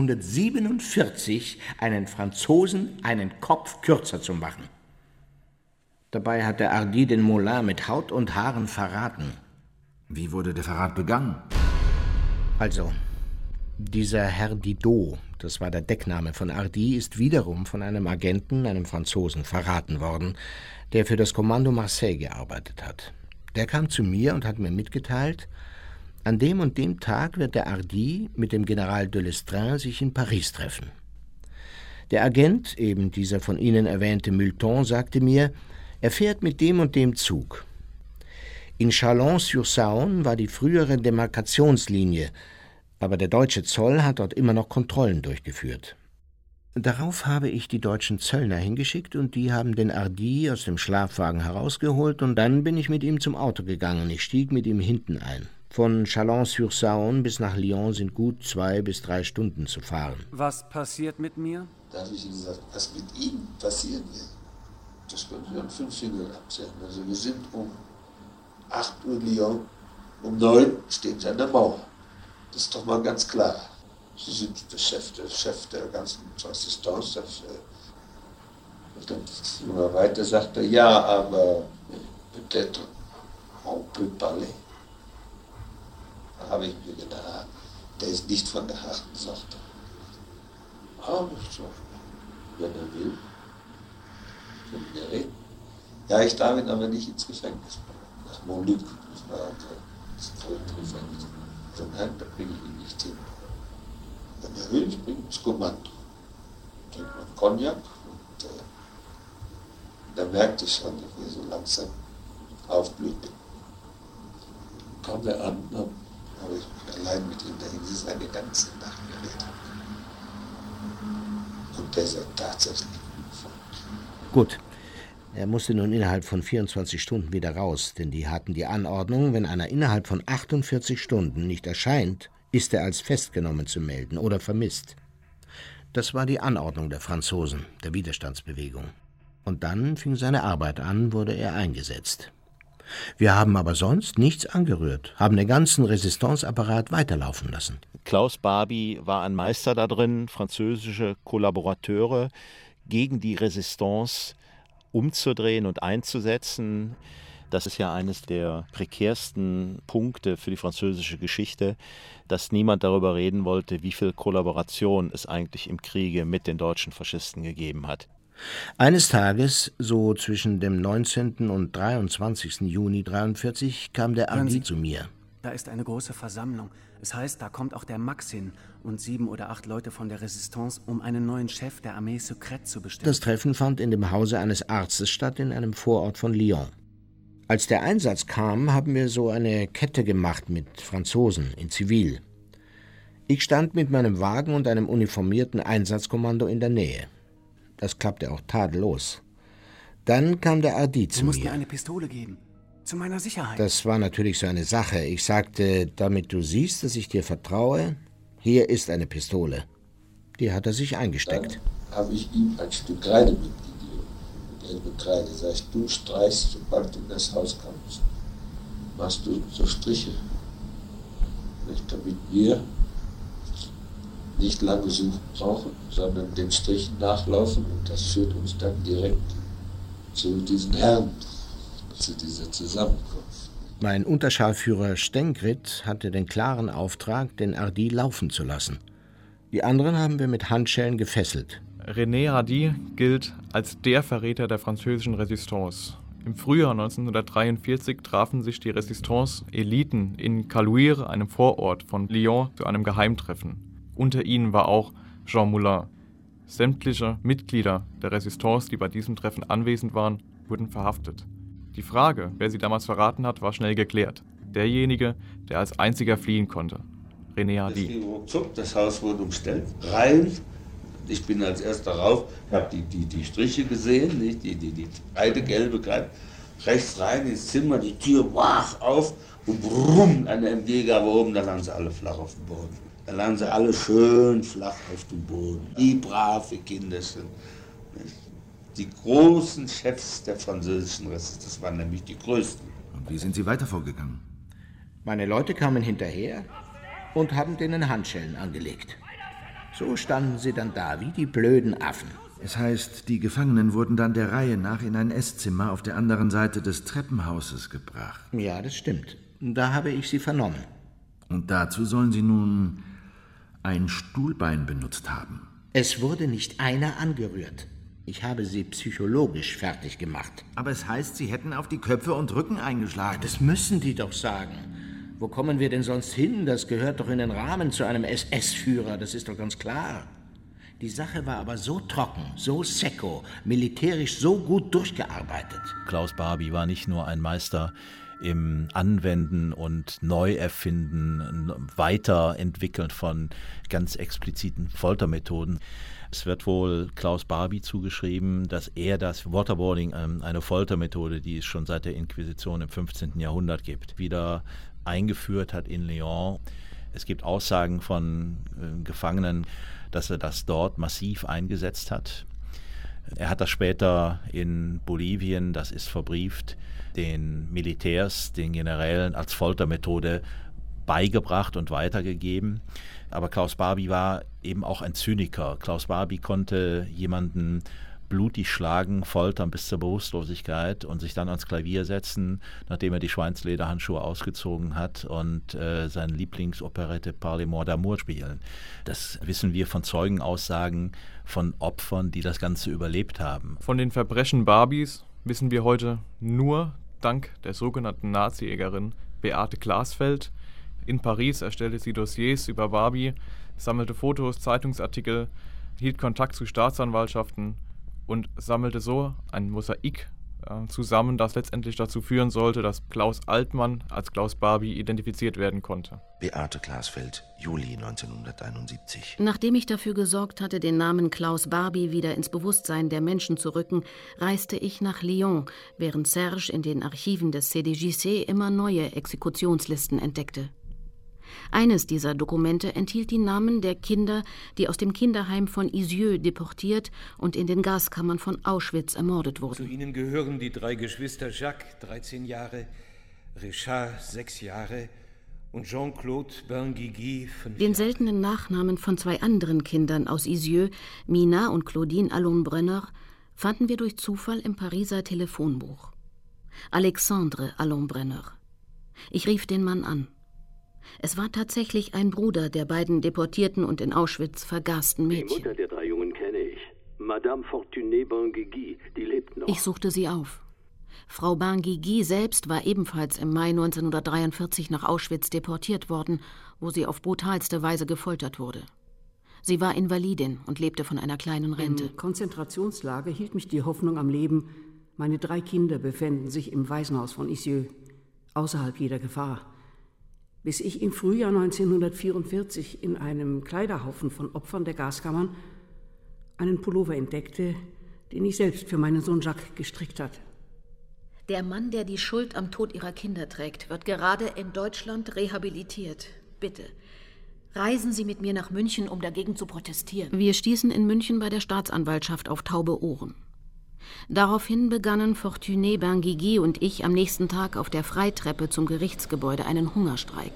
1947 einen Franzosen einen Kopf kürzer zu machen. Dabei hat der Hardy den Moulin mit Haut und Haaren verraten. Wie wurde der Verrat begangen? Also, dieser Herr Didot, das war der Deckname von Hardy, ist wiederum von einem Agenten, einem Franzosen, verraten worden, der für das Kommando Marseille gearbeitet hat. Der kam zu mir und hat mir mitgeteilt, an dem und dem Tag wird der Hardy mit dem General de Lestrin sich in Paris treffen. Der Agent, eben dieser von Ihnen erwähnte Multon, sagte mir, er fährt mit dem und dem Zug. In Chalon-sur-Saône war die frühere Demarkationslinie, aber der deutsche Zoll hat dort immer noch Kontrollen durchgeführt. Darauf habe ich die deutschen Zöllner hingeschickt und die haben den Hardy aus dem Schlafwagen herausgeholt und dann bin ich mit ihm zum Auto gegangen. Ich stieg mit ihm hinten ein. Von Chalon-sur-Saône bis nach Lyon sind gut 2 bis 3 Stunden zu fahren. Was passiert mit mir? Da habe ich gesagt, was mit Ihnen passieren wird, das können Sie an 5 Fingern abzählen. Also wir sind um 8 Uhr Lyon, um 9 stehen Sie an der Mauer. Das ist doch mal ganz klar. Sie sind der Chef der ganzen Resistance. Und dann immer weiter sagt er, ja, aber peut-être on peut parler. Da habe ich mir gedacht, der ist nicht von der harten Sorte. Auch nicht so. Wenn er will. Können wir reden. Ja, ich darf ihn aber nicht ins Gefängnis bringen. Nach Montluc, das war das Gefängnis. So, nein, da bringe ich ihn nicht hin. Wenn er will, ich bringe ihn ins Kommando. Trinkt man Cognac und da merkte ich schon, dass wir so langsam aufblühten. Kam er an, habe ich mich allein mit ihm dahin, sie ist eine ganze Nacht geredet. Und der ist tatsächlich umgefallen. Gut. Er musste nun innerhalb von 24 Stunden wieder raus, denn die hatten die Anordnung, wenn einer innerhalb von 48 Stunden nicht erscheint, ist er als festgenommen zu melden oder vermisst. Das war die Anordnung der Franzosen, der Widerstandsbewegung. Und dann fing seine Arbeit an, wurde er eingesetzt. Wir haben aber sonst nichts angerührt, haben den ganzen Resistanceapparat weiterlaufen lassen. Klaus Barbie war ein Meister darin, französische Kollaborateure gegen die Resistance umzudrehen und einzusetzen. Das ist ja eines der prekärsten Punkte für die französische Geschichte, dass niemand darüber reden wollte, wie viel Kollaboration es eigentlich im Kriege mit den deutschen Faschisten gegeben hat. Eines Tages, so zwischen dem 19. und 23. Juni 1943, kam der Hardy zu mir. Da ist eine große Versammlung. Es heißt, da kommt auch der Max hin und 7 oder 8 Leute von der Resistance, um einen neuen Chef der Armee Secrète zu bestimmen. Das Treffen fand in dem Hause eines Arztes statt, in einem Vorort von Lyon. Als der Einsatz kam, haben wir so eine Kette gemacht mit Franzosen in Zivil. Ich stand mit meinem Wagen und einem uniformierten Einsatzkommando in der Nähe. Das klappte auch tadellos. Dann kam der Hardy zu mir. Du musst mir eine Pistole geben. Zu meiner Sicherheit. Das war natürlich so eine Sache. Ich sagte, damit du siehst, dass ich dir vertraue, hier ist eine Pistole. Die hat er sich eingesteckt. Dann habe ich ihm ein Stück Kreide mitgegeben. Gelbe Kreide. Sagst du streichst, sobald du in das Haus kommst. Machst du so Striche. Nicht, damit wir nicht lange suchen brauchen, sondern den Strichen nachlaufen und das führt uns dann direkt zu diesen Herren, zu dieser Zusammenkunft. Mein Unterscharführer Stengrit hatte den klaren Auftrag, den Hardy laufen zu lassen. Die anderen haben wir mit Handschellen gefesselt. René Hardy gilt als der Verräter der französischen Resistance. Im Frühjahr 1943 trafen sich die Resistance-Eliten in Caluire, einem Vorort von Lyon, zu einem Geheimtreffen. Unter ihnen war auch Jean Moulin. Sämtliche Mitglieder der Resistance, die bei diesem Treffen anwesend waren, wurden verhaftet. Die Frage, wer sie damals verraten hat, war schnell geklärt. Derjenige, der als einziger fliehen konnte. René Hardy. Das Haus wurde umstellt. Rein. Ich bin als erster rauf, habe die Striche gesehen, nicht? Die breite gelbe Kreide. Rechts rein ins Zimmer, die Tür wach auf und brumm, eine MG gab oben, da lagen sie alle flach auf dem Boden. Da lagen sie alle schön flach auf dem Boden. Die brave Kinder sind. Die großen Chefs der französischen Resistance, das waren nämlich die größten. Und wie sind Sie weiter vorgegangen? Meine Leute kamen hinterher und haben denen Handschellen angelegt. So standen sie dann da, wie die blöden Affen. Es heißt, die Gefangenen wurden dann der Reihe nach in ein Esszimmer auf der anderen Seite des Treppenhauses gebracht. Ja, das stimmt. Da habe ich sie vernommen. Und dazu sollen sie nun ein Stuhlbein benutzt haben. Es wurde nicht einer angerührt. Ich habe sie psychologisch fertig gemacht. Aber es heißt, Sie hätten auf die Köpfe und Rücken eingeschlagen. Das müssen die doch sagen. Wo kommen wir denn sonst hin? Das gehört doch in den Rahmen zu einem SS-Führer, das ist doch ganz klar. Die Sache war aber so trocken, so secco, militärisch so gut durchgearbeitet. Klaus Barbie war nicht nur ein Meister im Anwenden und Neuerfinden, Weiterentwickeln von ganz expliziten Foltermethoden. Es wird wohl Klaus Barbie zugeschrieben, dass er das Waterboarding, eine Foltermethode, die es schon seit der Inquisition im 15. Jahrhundert gibt, wieder eingeführt hat in Lyon. Es gibt Aussagen von Gefangenen, dass er das dort massiv eingesetzt hat. Er hat das später in Bolivien, das ist verbrieft, den Militärs, den Generälen als Foltermethode beigebracht und weitergegeben. Aber Klaus Barbie war eben auch ein Zyniker. Klaus Barbie konnte jemanden blutig schlagen, foltern bis zur Bewusstlosigkeit und sich dann ans Klavier setzen, nachdem er die Schweinslederhandschuhe ausgezogen hat und seine Lieblingsoperette Par les Morts d'amour spielen. Das wissen wir von Zeugenaussagen von Opfern, die das Ganze überlebt haben. Von den Verbrechen Barbies wissen wir heute nur dank der sogenannten Nazi-Jägerin Beate Glasfeld. In Paris erstellte sie Dossiers über Barbie, sammelte Fotos, Zeitungsartikel, hielt Kontakt zu Staatsanwaltschaften und sammelte so ein Mosaik zusammen, das letztendlich dazu führen sollte, dass Klaus Altmann als Klaus Barbie identifiziert werden konnte. Beate Glasfeld, Juli 1971. Nachdem ich dafür gesorgt hatte, den Namen Klaus Barbie wieder ins Bewusstsein der Menschen zu rücken, reiste ich nach Lyon, während Serge in den Archiven des CDJC immer neue Exekutionslisten entdeckte. Eines dieser Dokumente enthielt die Namen der Kinder, die aus dem Kinderheim von Isieux deportiert und in den Gaskammern von Auschwitz ermordet wurden. Zu ihnen gehören die 3 Geschwister Jacques, 13 Jahre, Richard, 6 Jahre und Jean-Claude Benguigui, 5 Den Jahre. seltenen Nachnamen von 2 anderen Kindern aus Isieux, Mina und Claudine Allon-Brenner, fanden wir durch Zufall im Pariser Telefonbuch. Alexandre Allon-Brenner. Ich rief den Mann an. Es war tatsächlich ein Bruder der beiden deportierten und in Auschwitz vergasten Mädchen. Die Mutter der 3 Jungen kenne ich. Madame Fortunée Benguigui, die lebt noch. Ich suchte sie auf. Frau Benguigui selbst war ebenfalls im Mai 1943 nach Auschwitz deportiert worden, wo sie auf brutalste Weise gefoltert wurde. Sie war Invalidin und lebte von einer kleinen Rente. Im Konzentrationslager hielt mich die Hoffnung am Leben, meine 3 Kinder befänden sich im Waisenhaus von Isieux, außerhalb jeder Gefahr. Bis ich im Frühjahr 1944 in einem Kleiderhaufen von Opfern der Gaskammern einen Pullover entdeckte, den ich selbst für meinen Sohn Jacques gestrickt hatte. Der Mann, der die Schuld am Tod ihrer Kinder trägt, wird gerade in Deutschland rehabilitiert. Bitte, reisen Sie mit mir nach München, um dagegen zu protestieren. Wir stießen in München bei der Staatsanwaltschaft auf taube Ohren. Daraufhin begannen Fortunée Benguigui und ich am nächsten Tag auf der Freitreppe zum Gerichtsgebäude einen Hungerstreik.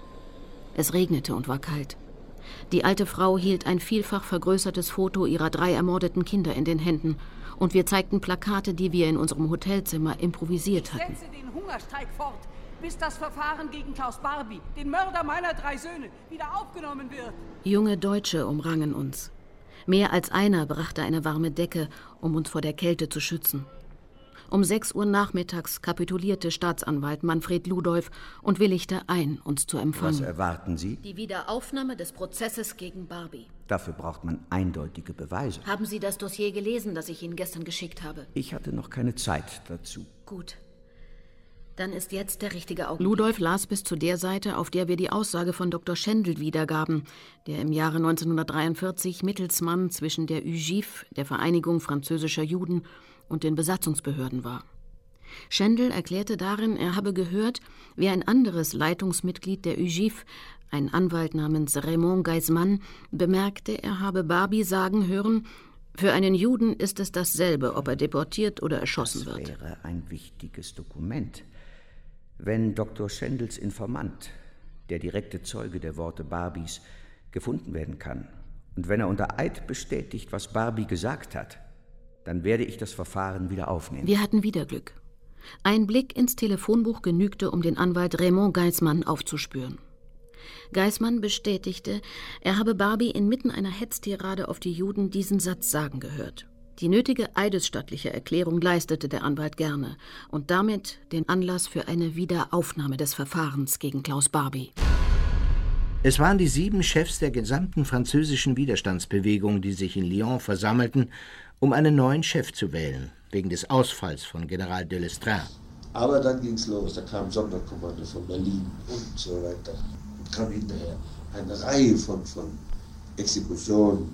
Es regnete und war kalt. Die alte Frau hielt ein vielfach vergrößertes Foto ihrer 3 ermordeten Kinder in den Händen und wir zeigten Plakate, die wir in unserem Hotelzimmer improvisiert hatten. Ich setze den Hungerstreik fort, bis das Verfahren gegen Klaus Barbie, den Mörder meiner 3 Söhne, wieder aufgenommen wird. Junge Deutsche umrangen uns. Mehr als einer brachte eine warme Decke, um uns vor der Kälte zu schützen. Um 6 Uhr nachmittags kapitulierte Staatsanwalt Manfred Ludolf und willigte ein, uns zu empfangen. Was erwarten Sie? Die Wiederaufnahme des Prozesses gegen Barbie. Dafür braucht man eindeutige Beweise. Haben Sie das Dossier gelesen, das ich Ihnen gestern geschickt habe? Ich hatte noch keine Zeit dazu. Gut. Dann ist jetzt der richtige Augenblick. Ludolf las bis zu der Seite, auf der wir die Aussage von Dr. Schendl wiedergaben, der im Jahre 1943 Mittelsmann zwischen der UGIF, der Vereinigung französischer Juden, und den Besatzungsbehörden war. Schendl erklärte darin, er habe gehört, wie ein anderes Leitungsmitglied der UGIF, ein Anwalt namens Raymond Geismann, bemerkte, er habe Barbie sagen hören, für einen Juden ist es dasselbe, ob er deportiert oder erschossen wird. Das wäre ein wichtiges Dokument. Wenn Dr. Schendls Informant, der direkte Zeuge der Worte Barbies, gefunden werden kann und wenn er unter Eid bestätigt, was Barbie gesagt hat, dann werde ich das Verfahren wieder aufnehmen. Wir hatten wieder Glück. Ein Blick ins Telefonbuch genügte, um den Anwalt Raymond Geismann aufzuspüren. Geismann bestätigte, er habe Barbie inmitten einer Hetztirade auf die Juden diesen Satz sagen gehört. Die nötige eidesstattliche Erklärung leistete der Anwalt gerne und damit den Anlass für eine Wiederaufnahme des Verfahrens gegen Klaus Barbie. Es waren die 7 Chefs der gesamten französischen Widerstandsbewegung, die sich in Lyon versammelten, um einen neuen Chef zu wählen, wegen des Ausfalls von General de Lestrin. Aber dann ging's los, da kam Sonderkommando von Berlin und so weiter. Und kam hinterher eine Reihe von Exekutionen,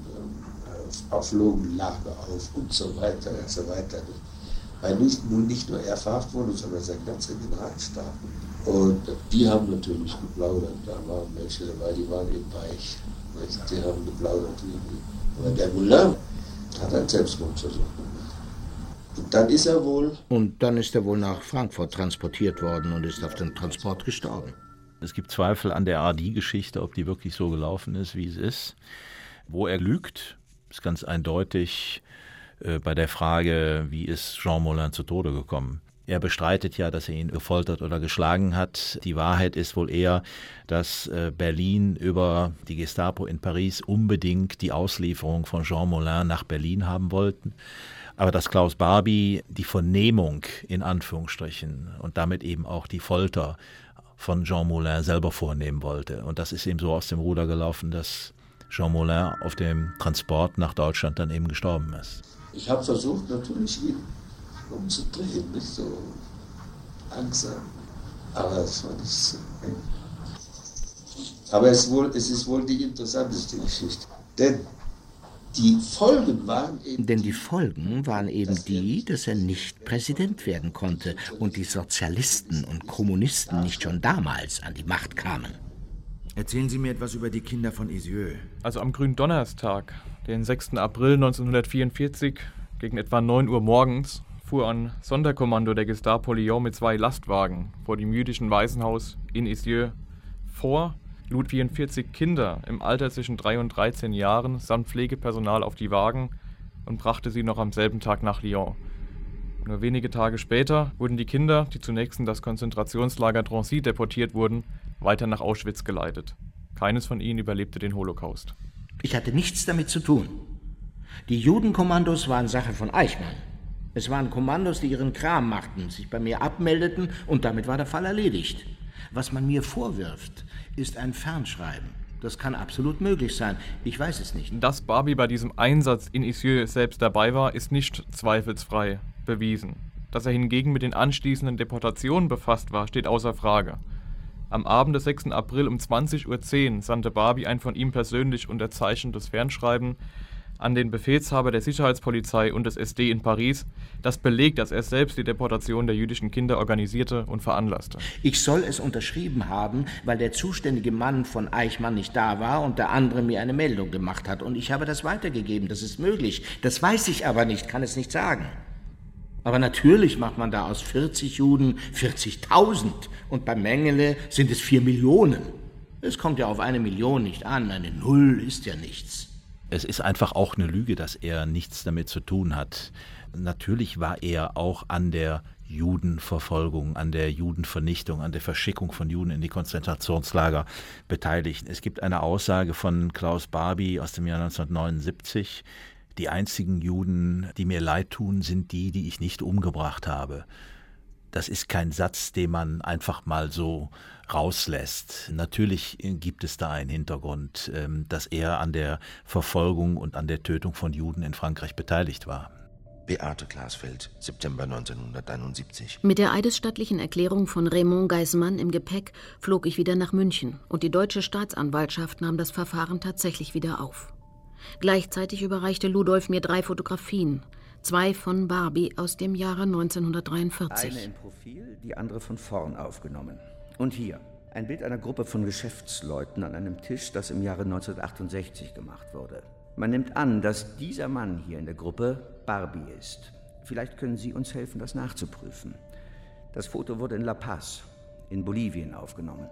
flogen Lager auf und so weiter und so weiter. Weil nicht nur er verhaftet wurde, sondern sein ganzer Generalstab. Und die haben natürlich geplaudert. Da waren welche dabei, die waren eben weich. Die haben geplaudert. Aber der Müller hat einen Selbstmordversuch gemacht. Und dann ist er wohl nach Frankfurt transportiert worden und ist auf dem Transport gestorben. Es gibt Zweifel an der AD-Geschichte, ob die wirklich so gelaufen ist, wie es ist. Wo er lügt, ist ganz eindeutig bei der Frage, wie ist Jean Moulin zu Tode gekommen. Er bestreitet ja, dass er ihn gefoltert oder geschlagen hat. Die Wahrheit ist wohl eher, dass Berlin über die Gestapo in Paris unbedingt die Auslieferung von Jean Moulin nach Berlin haben wollten. Aber dass Klaus Barbie die Vernehmung in Anführungsstrichen und damit eben auch die Folter von Jean Moulin selber vornehmen wollte. Und das ist ihm so aus dem Ruder gelaufen, dass Jean Moulin auf dem Transport nach Deutschland dann eben gestorben ist. Ich habe versucht, natürlich ihn umzudrehen, nicht so langsam, aber es war nicht so. Aber es ist wohl die interessanteste Geschichte, denn die Folgen waren eben die, dass er nicht Präsident werden konnte und die Sozialisten und Kommunisten nicht schon damals an die Macht kamen. Erzählen Sie mir etwas über die Kinder von Isieux. Also am Gründonnerstag, den 6. April 1944, gegen etwa 9 Uhr morgens, fuhr ein Sonderkommando der Gestapo Lyon mit 2 Lastwagen vor dem jüdischen Waisenhaus in Isieux vor, lud 44 Kinder im Alter zwischen 3 und 13 Jahren samt Pflegepersonal auf die Wagen und brachte sie noch am selben Tag nach Lyon. Nur wenige Tage später wurden die Kinder, die zunächst in das Konzentrationslager Drancy deportiert wurden, weiter nach Auschwitz geleitet. Keines von ihnen überlebte den Holocaust. Ich hatte nichts damit zu tun. Die Judenkommandos waren Sache von Eichmann. Es waren Kommandos, die ihren Kram machten, sich bei mir abmeldeten und damit war der Fall erledigt. Was man mir vorwirft, ist ein Fernschreiben. Das kann absolut möglich sein. Ich weiß es nicht. Dass Barbie bei diesem Einsatz in Isieux selbst dabei war, ist nicht zweifelsfrei bewiesen. Dass er hingegen mit den anschließenden Deportationen befasst war, steht außer Frage. Am Abend des 6. April um 20:10 Uhr sandte Barbie ein von ihm persönlich unterzeichnetes Fernschreiben an den Befehlshaber der Sicherheitspolizei und des SD in Paris, das belegt, dass er selbst die Deportation der jüdischen Kinder organisierte und veranlasste. Ich soll es unterschrieben haben, weil der zuständige Mann von Eichmann nicht da war und der andere mir eine Meldung gemacht hat. Und ich habe das weitergegeben, das ist möglich. Das weiß ich aber nicht, kann es nicht sagen. Aber natürlich macht man da aus 40 Juden 40.000 und bei Mengele sind es 4 Millionen. Es kommt ja auf 1 Million nicht an, eine Null ist ja nichts. Es ist einfach auch eine Lüge, dass er nichts damit zu tun hat. Natürlich war er auch an der Judenverfolgung, an der Judenvernichtung, an der Verschickung von Juden in die Konzentrationslager beteiligt. Es gibt eine Aussage von Klaus Barbie aus dem Jahr 1979. Die einzigen Juden, die mir leid tun, sind die, die ich nicht umgebracht habe. Das ist kein Satz, den man einfach mal so rauslässt. Natürlich gibt es da einen Hintergrund, dass er an der Verfolgung und an der Tötung von Juden in Frankreich beteiligt war. Beate Glasfeld, September 1971. Mit der eidesstattlichen Erklärung von Raymond Geismann im Gepäck flog ich wieder nach München und die deutsche Staatsanwaltschaft nahm das Verfahren tatsächlich wieder auf. Gleichzeitig überreichte Ludolf mir 3 Fotografien, 2 von Barbie aus dem Jahre 1943. Eine im Profil, die andere von vorn aufgenommen. Und hier, ein Bild einer Gruppe von Geschäftsleuten an einem Tisch, das im Jahre 1968 gemacht wurde. Man nimmt an, dass dieser Mann hier in der Gruppe Barbie ist. Vielleicht können Sie uns helfen, das nachzuprüfen. Das Foto wurde in La Paz, in Bolivien, aufgenommen.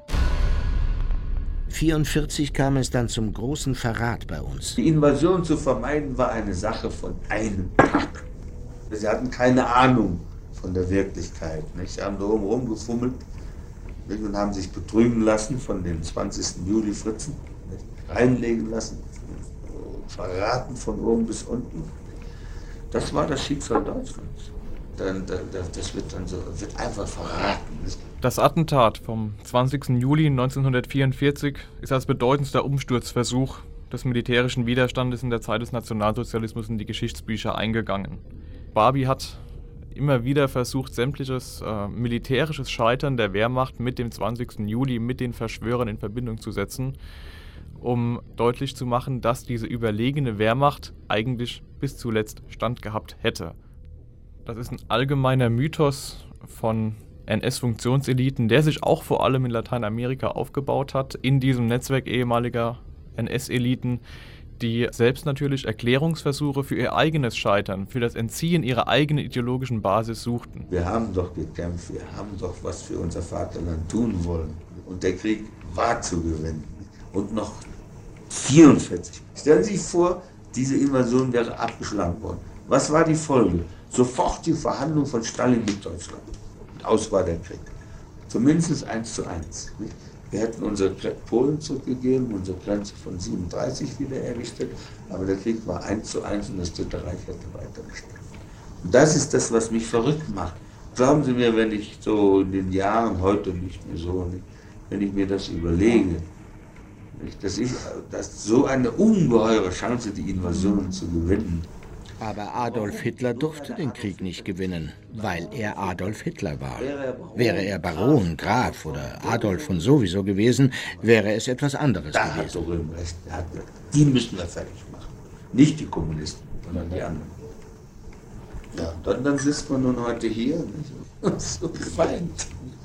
1944 kam es dann zum großen Verrat bei uns. Die Invasion zu vermeiden war eine Sache von einem Tag. Sie hatten keine Ahnung von der Wirklichkeit. Nicht? Sie haben da oben rumgefummelt und haben sich betrügen lassen von den 20. Juli-Fritzen, reinlegen lassen, verraten von oben bis unten. Das war das Schicksal Deutschlands. Das wird einfach verraten. Das Attentat vom 20. Juli 1944 ist als bedeutendster Umsturzversuch des militärischen Widerstandes in der Zeit des Nationalsozialismus in die Geschichtsbücher eingegangen. Barbie hat immer wieder versucht, sämtliches militärisches Scheitern der Wehrmacht mit dem 20. Juli, mit den Verschwörern in Verbindung zu setzen, um deutlich zu machen, dass diese überlegene Wehrmacht eigentlich bis zuletzt standgehabt hätte. Das ist ein allgemeiner Mythos von NS-Funktionseliten, der sich auch vor allem in Lateinamerika aufgebaut hat, in diesem Netzwerk ehemaliger NS-Eliten, die selbst natürlich Erklärungsversuche für ihr eigenes Scheitern, für das Entziehen ihrer eigenen ideologischen Basis suchten. Wir haben doch gekämpft, wir haben doch was für unser Vaterland tun wollen. Und der Krieg war zu gewinnen. Und noch 44. Stellen Sie sich vor, diese Invasion wäre abgeschlagen worden. Was war die Folge? Sofort die Verhandlung von Stalin mit Deutschland. Und aus war der Krieg. Zumindest 1:1. Nicht? Wir hätten unsere Polen zurückgegeben, unsere Grenze von 37 wieder errichtet, aber der Krieg war 1:1 und das Dritte Reich hätte weiter bestanden. Und das ist das, was mich verrückt macht. Glauben Sie mir, wenn ich so in den Jahren, heute nicht mehr so, nicht, wenn ich mir das überlege, nicht, dass so eine ungeheure Chance, die Invasion zu gewinnen. Aber Adolf Hitler durfte den Krieg nicht gewinnen, weil er Adolf Hitler war. Wäre er Baron, Graf oder Adolf von sowieso gewesen, wäre es etwas anderes gewesen. Da hat doch Röhm recht. Die müssen wir fertig machen. Nicht die Kommunisten, sondern die anderen. Ja, dann sitzt man nun heute hier, nicht? Und so gefeind.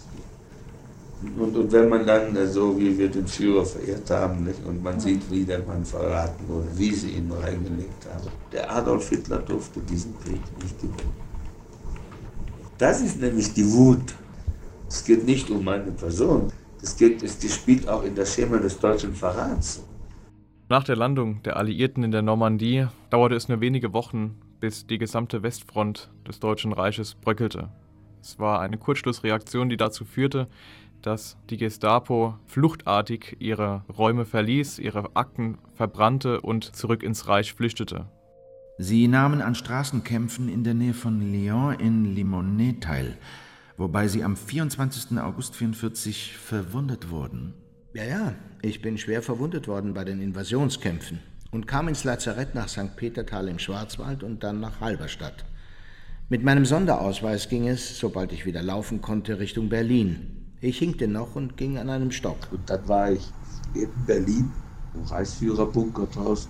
Und wenn man dann, so wie wir den Führer verehrt haben, nicht? Und man sieht, wie der Mann verraten wurde, wie sie ihn reingelegt haben. Der Adolf Hitler durfte diesen Krieg nicht gewinnen. Das ist nämlich die Wut. Es geht nicht um meine Person. Die spielt auch in das Schema des deutschen Verrats. Nach der Landung der Alliierten in der Normandie dauerte es nur wenige Wochen, bis die gesamte Westfront des Deutschen Reiches bröckelte. Es war eine Kurzschlussreaktion, die dazu führte, dass die Gestapo fluchtartig ihre Räume verließ, ihre Akten verbrannte und zurück ins Reich flüchtete. Sie nahmen an Straßenkämpfen in der Nähe von Lyon in Limonest teil, wobei sie am 24. August 1944 verwundet wurden. Ja, ich bin schwer verwundet worden bei den Invasionskämpfen und kam ins Lazarett nach St. Peterthal im Schwarzwald und dann nach Halberstadt. Mit meinem Sonderausweis ging es, sobald ich wieder laufen konnte, Richtung Berlin. Ich hinkte noch und ging an einem Stock. Und dann war ich in Berlin, im Reichsführerbunker draußen.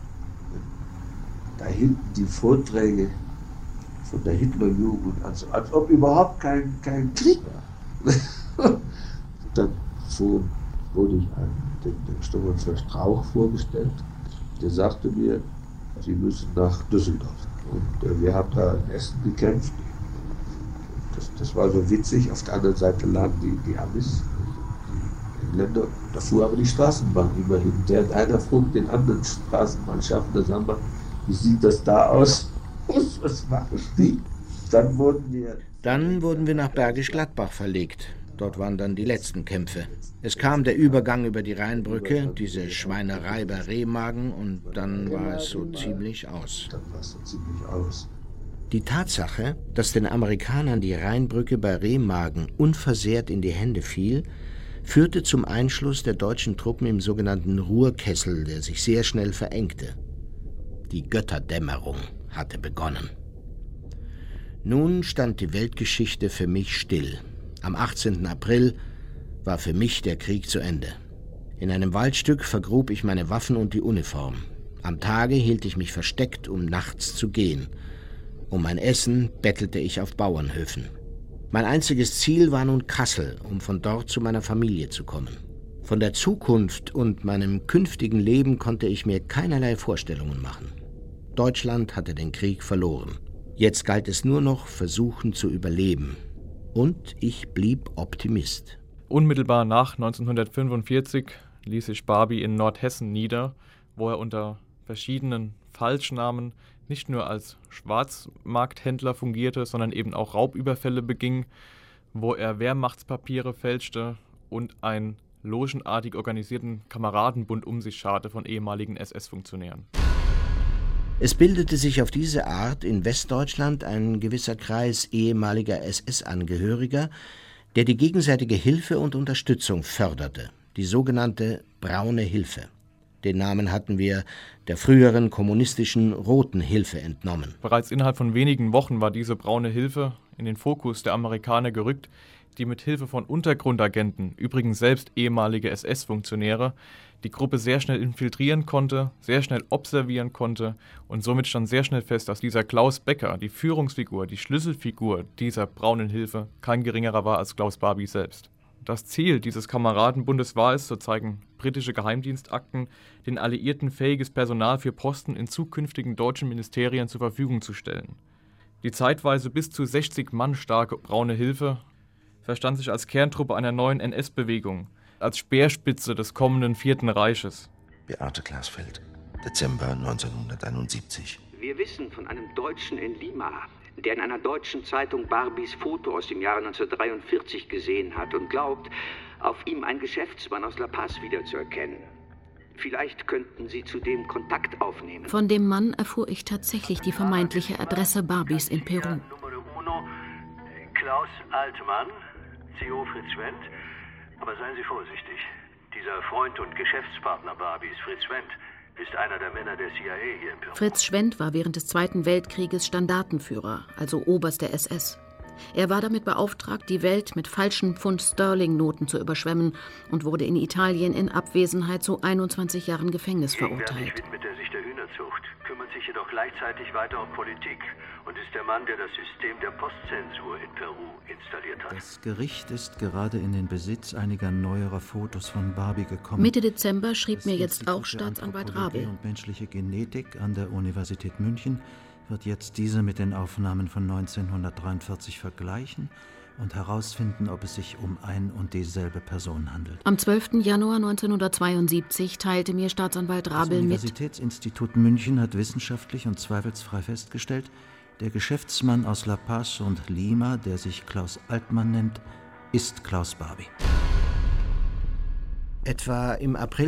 Da hinten die Vorträge von der Hitlerjugend, als ob überhaupt kein Krieg war. Dann wurde ich dem Sturmfürst Strauch vorgestellt. Der sagte mir, Sie müssen nach Düsseldorf. Und wir haben da in Essen gekämpft. Das war so witzig. Auf der anderen Seite lagen die Amis, die Engländer. Da fuhr aber die Straßenbahn immerhin. Einer frug den anderen Straßenbahnschaffner, sag mal, wie sieht das da aus? Was machen die? Dann wurden wir nach Bergisch Gladbach verlegt. Dort waren dann die letzten Kämpfe. Es kam der Übergang über die Rheinbrücke, diese Schweinerei bei Remagen, und dann war es so ziemlich aus. Die Tatsache, dass den Amerikanern die Rheinbrücke bei Remagen unversehrt in die Hände fiel, führte zum Einschluss der deutschen Truppen im sogenannten Ruhrkessel, der sich sehr schnell verengte. Die Götterdämmerung hatte begonnen. Nun stand die Weltgeschichte für mich still. Am 18. April war für mich der Krieg zu Ende. In einem Waldstück vergrub ich meine Waffen und die Uniform. Am Tage hielt ich mich versteckt, um nachts zu gehen. Um mein Essen bettelte ich auf Bauernhöfen. Mein einziges Ziel war nun Kassel, um von dort zu meiner Familie zu kommen. Von der Zukunft und meinem künftigen Leben konnte ich mir keinerlei Vorstellungen machen. Deutschland hatte den Krieg verloren. Jetzt galt es nur noch, versuchen zu überleben. Und ich blieb Optimist. Unmittelbar nach 1945 ließ sich Barbie in Nordhessen nieder, wo er unter verschiedenen Falschnamen nicht nur als Schwarzmarkthändler fungierte, sondern eben auch Raubüberfälle beging, wo er Wehrmachtspapiere fälschte und einen logenartig organisierten Kameradenbund um sich scharte von ehemaligen SS-Funktionären. Es bildete sich auf diese Art in Westdeutschland ein gewisser Kreis ehemaliger SS-Angehöriger, der die gegenseitige Hilfe und Unterstützung förderte, die sogenannte Braune Hilfe. Den Namen hatten wir der früheren kommunistischen Roten Hilfe entnommen. Bereits innerhalb von wenigen Wochen war diese Braune Hilfe in den Fokus der Amerikaner gerückt, die mit Hilfe von Untergrundagenten, übrigens selbst ehemalige SS-Funktionäre, die Gruppe sehr schnell infiltrieren konnte, sehr schnell observieren konnte, und somit stand sehr schnell fest, dass dieser Klaus Becker, die Führungsfigur, die Schlüsselfigur dieser Braunen Hilfe, kein geringerer war als Klaus Barbie selbst. Das Ziel dieses Kameradenbundes war es, so zeigen britische Geheimdienstakten, den Alliierten fähiges Personal für Posten in zukünftigen deutschen Ministerien zur Verfügung zu stellen. Die zeitweise bis zu 60 Mann starke Braune Hilfe verstand sich als Kerntruppe einer neuen NS-Bewegung, als Speerspitze des kommenden Vierten Reiches. Beate Glasfeld, Dezember 1971. Wir wissen von einem Deutschen in Lima, der in einer deutschen Zeitung Barbys Foto aus dem Jahre 1943 gesehen hat und glaubt, auf ihm einen Geschäftsmann aus La Paz wiederzuerkennen. Vielleicht könnten Sie zudem Kontakt aufnehmen. Von dem Mann erfuhr ich tatsächlich die vermeintliche Adresse Barbys in Peru. Klaus Altmann, CO Fritz Schwendt. Aber seien Sie vorsichtig. Dieser Freund und Geschäftspartner Barbys, Fritz Schwendt, ist einer der Männer der CIA hier in Peru. Fritz Schwendt war während des Zweiten Weltkrieges Standartenführer, also Oberst der SS. Er war damit beauftragt, die Welt mit falschen Pfund-Sterling-Noten zu überschwemmen und wurde in Italien in Abwesenheit zu 21 Jahren Gefängnis verurteilt. Widmet er sich der Hühnerzucht, kümmert sich jedoch gleichzeitig weiter um Politik und ist der Mann, der das System der Postzensur in Peru installiert hat. Das Gericht ist gerade in den Besitz einiger neuerer Fotos von Barbie gekommen. Mitte Dezember schrieb mir jetzt auch Staatsanwalt Rabel. Und menschliche Genetik an der Universität München wird jetzt diese mit den Aufnahmen von 1943 vergleichen und herausfinden, ob es sich um ein und dieselbe Person handelt. Am 12. Januar 1972 teilte mir Staatsanwalt Rabel mit: Das Universitätsinstitut München hat wissenschaftlich und zweifelsfrei festgestellt, der Geschäftsmann aus La Paz und Lima, der sich Klaus Altmann nennt, ist Klaus Barbie. Etwa im April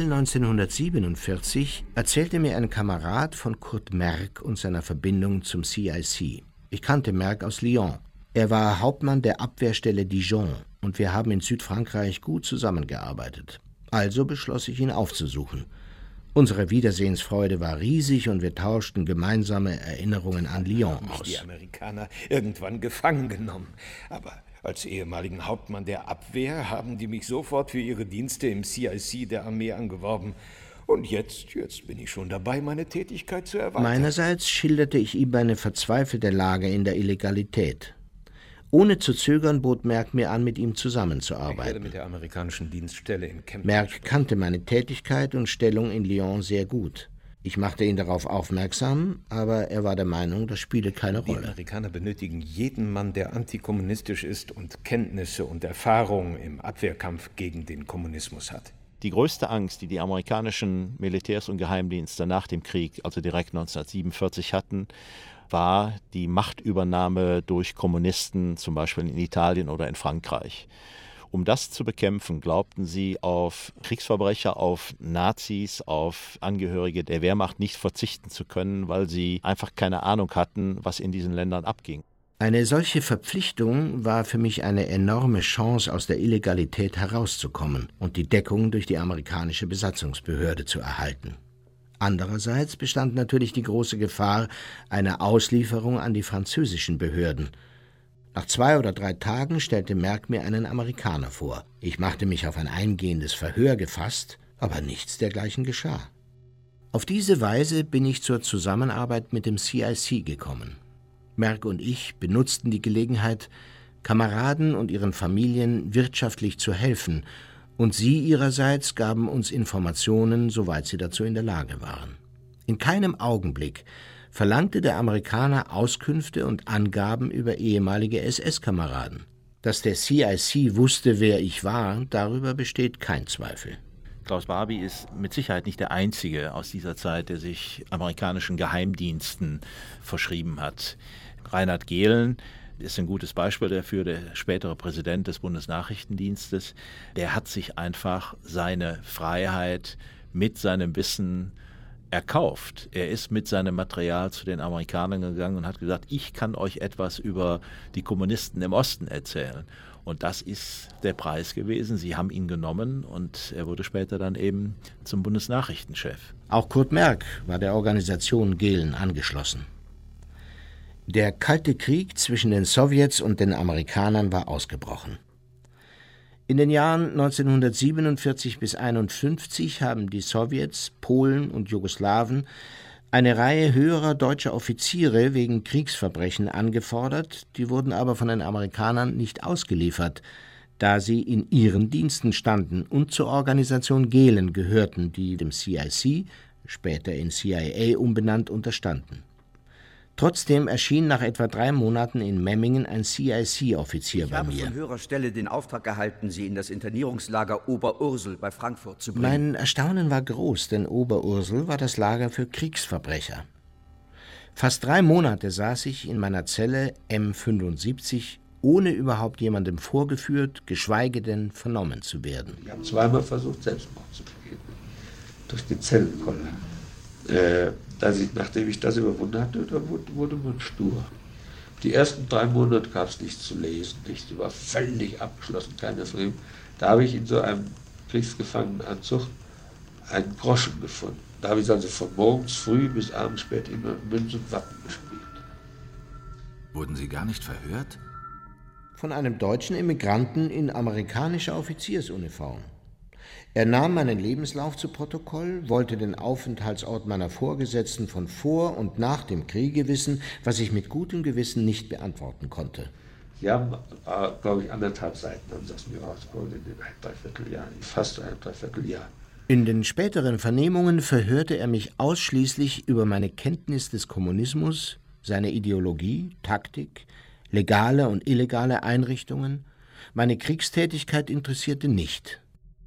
1947 erzählte mir ein Kamerad von Kurt Merck und seiner Verbindung zum CIC. Ich kannte Merck aus Lyon. Er war Hauptmann der Abwehrstelle Dijon und wir haben in Südfrankreich gut zusammengearbeitet. Also beschloss ich, ihn aufzusuchen. Unsere Wiedersehensfreude war riesig und wir tauschten gemeinsame Erinnerungen an Lyon aus. Die Amerikaner irgendwann gefangen genommen. Aber als ehemaligen Hauptmann der Abwehr haben die mich sofort für ihre Dienste im CIC der Armee angeworben. Und jetzt bin ich schon dabei, meine Tätigkeit zu erweitern. Meinerseits schilderte ich ihm eine verzweifelte Lage in der Illegalität. Ohne zu zögern bot Merck mir an, mit ihm zusammenzuarbeiten. Ich werde mit der amerikanischen Dienststelle in Kempten Merck kannte meine Tätigkeit und Stellung in Lyon sehr gut. Ich machte ihn darauf aufmerksam, aber er war der Meinung, das spiele keine Rolle. Die Amerikaner benötigen jeden Mann, der antikommunistisch ist und Kenntnisse und Erfahrung im Abwehrkampf gegen den Kommunismus hat. Die größte Angst, die die amerikanischen Militärs und Geheimdienste nach dem Krieg, also direkt 1947 hatten, war die Machtübernahme durch Kommunisten, zum Beispiel in Italien oder in Frankreich. Um das zu bekämpfen, glaubten sie auf Kriegsverbrecher, auf Nazis, auf Angehörige der Wehrmacht nicht verzichten zu können, weil sie einfach keine Ahnung hatten, was in diesen Ländern abging. Eine solche Verpflichtung war für mich eine enorme Chance, aus der Illegalität herauszukommen und die Deckung durch die amerikanische Besatzungsbehörde zu erhalten. Andererseits bestand natürlich die große Gefahr einer Auslieferung an die französischen Behörden. Nach 2 oder 3 Tagen stellte Merck mir einen Amerikaner vor. Ich machte mich auf ein eingehendes Verhör gefasst, aber nichts dergleichen geschah. Auf diese Weise bin ich zur Zusammenarbeit mit dem CIC gekommen. Merck und ich benutzten die Gelegenheit, Kameraden und ihren Familien wirtschaftlich zu helfen, und sie ihrerseits gaben uns Informationen, soweit sie dazu in der Lage waren. In keinem Augenblick verlangte der Amerikaner Auskünfte und Angaben über ehemalige SS-Kameraden. Dass der CIC wusste, wer ich war, darüber besteht kein Zweifel. Klaus Barbie ist mit Sicherheit nicht der Einzige aus dieser Zeit, der sich amerikanischen Geheimdiensten verschrieben hat. Reinhard Gehlen ist ein gutes Beispiel dafür, der spätere Präsident des Bundesnachrichtendienstes. Der hat sich einfach seine Freiheit mit seinem Wissen erkauft. Er ist mit seinem Material zu den Amerikanern gegangen und hat gesagt, ich kann euch etwas über die Kommunisten im Osten erzählen. Und das ist der Preis gewesen. Sie haben ihn genommen und er wurde später dann eben zum Bundesnachrichtenchef. Auch Kurt Merck war der Organisation Gehlen angeschlossen. Der Kalte Krieg zwischen den Sowjets und den Amerikanern war ausgebrochen. In den Jahren 1947 bis 1951 haben die Sowjets, Polen und Jugoslawen eine Reihe höherer deutscher Offiziere wegen Kriegsverbrechen angefordert, die wurden aber von den Amerikanern nicht ausgeliefert, da sie in ihren Diensten standen und zur Organisation Gehlen gehörten, die dem CIC, später in CIA umbenannt, unterstanden. Trotzdem erschien nach etwa 3 Monaten in Memmingen ein CIC-Offizier bei mir. Ich habe von höherer Stelle den Auftrag erhalten, Sie in das Internierungslager Oberursel bei Frankfurt zu bringen. Mein Erstaunen war groß, denn Oberursel war das Lager für Kriegsverbrecher. Fast 3 Monate saß ich in meiner Zelle M75, ohne überhaupt jemandem vorgeführt, geschweige denn vernommen zu werden. Ich habe zweimal versucht, Selbstmord zu begehen. Durch die Zellenkolle. Nachdem ich das überwunden hatte, da wurde man stur. Die ersten 3 Monate gab es nichts zu lesen, nichts, war völlig abgeschlossen, keiner Film. Da habe ich in so einem Kriegsgefangenenanzug einen Groschen gefunden. Da habe ich also von morgens früh bis abends spät immer Münzen und Wappen gespielt. Wurden Sie gar nicht verhört? Von einem deutschen Immigranten in amerikanischer Offiziersuniform. Er nahm meinen Lebenslauf zu Protokoll, wollte den Aufenthaltsort meiner Vorgesetzten von vor und nach dem Kriege wissen, was ich mit gutem Gewissen nicht beantworten konnte. Sie haben, glaube ich, 1,5 Seiten haben Sie aus mir rausgeholt in ein Dreivierteljahr, fast ein Dreivierteljahr. In den späteren Vernehmungen verhörte er mich ausschließlich über meine Kenntnis des Kommunismus, seine Ideologie, Taktik, legale und illegale Einrichtungen. Meine Kriegstätigkeit interessierte nicht.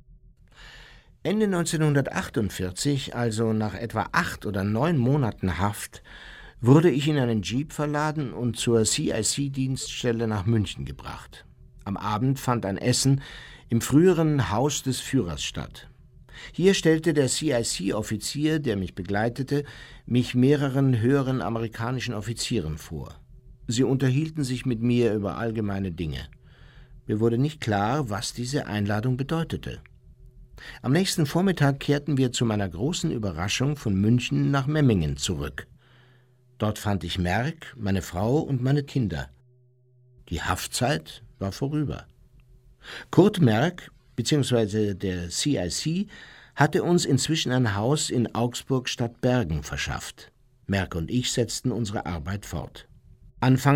Ende 1948, also nach etwa 8 oder 9 Monaten Haft, wurde ich in einen Jeep verladen und zur CIC-Dienststelle nach München gebracht. Am Abend fand ein Essen im früheren Haus des Führers statt. Hier stellte der CIC-Offizier, der mich begleitete, mich mehreren höheren amerikanischen Offizieren vor. Sie unterhielten sich mit mir über allgemeine Dinge. Mir wurde nicht klar, was diese Einladung bedeutete. Am nächsten Vormittag kehrten wir zu meiner großen Überraschung von München nach Memmingen zurück. Dort fand ich Merck, meine Frau und meine Kinder. Die Haftzeit war vorüber. Kurt Merck bzw. der CIC hatte uns inzwischen ein Haus in Augsburg-Stadtbergen verschafft. Merck und ich setzten unsere Arbeit fort. Anfang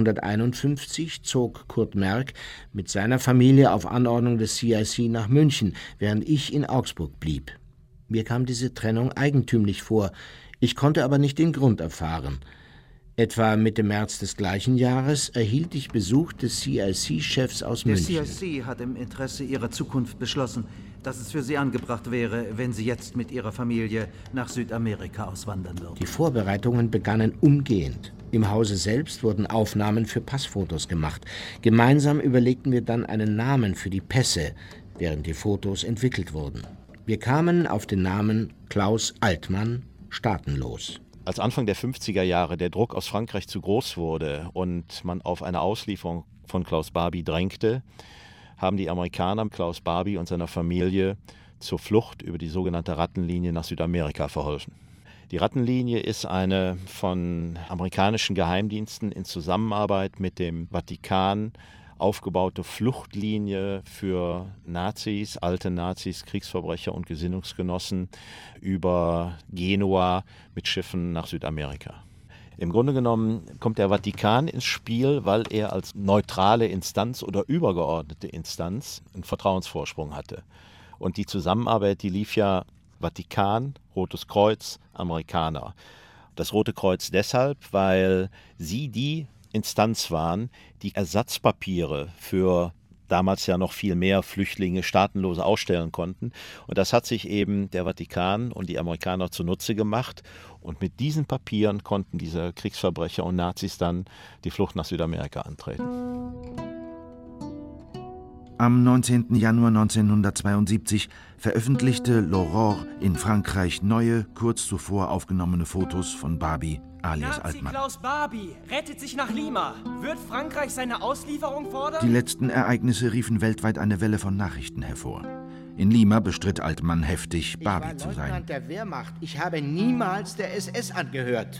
1951 zog Kurt Merck mit seiner Familie auf Anordnung des CIC nach München, während ich in Augsburg blieb. Mir kam diese Trennung eigentümlich vor, ich konnte aber nicht den Grund erfahren. Etwa Mitte März des gleichen Jahres erhielt ich Besuch des CIC-Chefs aus München. Der CIC hat im Interesse Ihrer Zukunft beschlossen, dass es für Sie angebracht wäre, wenn Sie jetzt mit Ihrer Familie nach Südamerika auswandern würden. Die Vorbereitungen begannen umgehend. Im Hause selbst wurden Aufnahmen für Passfotos gemacht. Gemeinsam überlegten wir dann einen Namen für die Pässe, während die Fotos entwickelt wurden. Wir kamen auf den Namen Klaus Altmann, staatenlos. Als Anfang der 50er Jahre der Druck aus Frankreich zu groß wurde und man auf eine Auslieferung von Klaus Barbie drängte, haben die Amerikaner Klaus Barbie und seiner Familie zur Flucht über die sogenannte Rattenlinie nach Südamerika verholfen. Die Rattenlinie ist eine von amerikanischen Geheimdiensten in Zusammenarbeit mit dem Vatikan aufgebaute Fluchtlinie für Nazis, alte Nazis, Kriegsverbrecher und Gesinnungsgenossen über Genua mit Schiffen nach Südamerika. Im Grunde genommen kommt der Vatikan ins Spiel, weil er als neutrale Instanz oder übergeordnete Instanz einen Vertrauensvorsprung hatte. Und die Zusammenarbeit, die lief ja Vatikan, Rotes Kreuz, Amerikaner. Das Rote Kreuz deshalb, weil sie die Instanz waren, die Ersatzpapiere für damals ja noch viel mehr Flüchtlinge, Staatenlose ausstellen konnten. Und das hat sich eben der Vatikan und die Amerikaner zunutze gemacht. Und mit diesen Papieren konnten diese Kriegsverbrecher und Nazis dann die Flucht nach Südamerika antreten. Am 19. Januar 1972 veröffentlichte L'Aurore in Frankreich neue, kurz zuvor aufgenommene Fotos von Barbie alias Altmann. Klaus Barbie rettet sich nach Lima. Wird Frankreich seine Auslieferung fordern? Die letzten Ereignisse riefen weltweit eine Welle von Nachrichten hervor. In Lima bestritt Altmann heftig, Barbie zu sein. Ich war Leutnant der Wehrmacht. Ich habe niemals der SS angehört.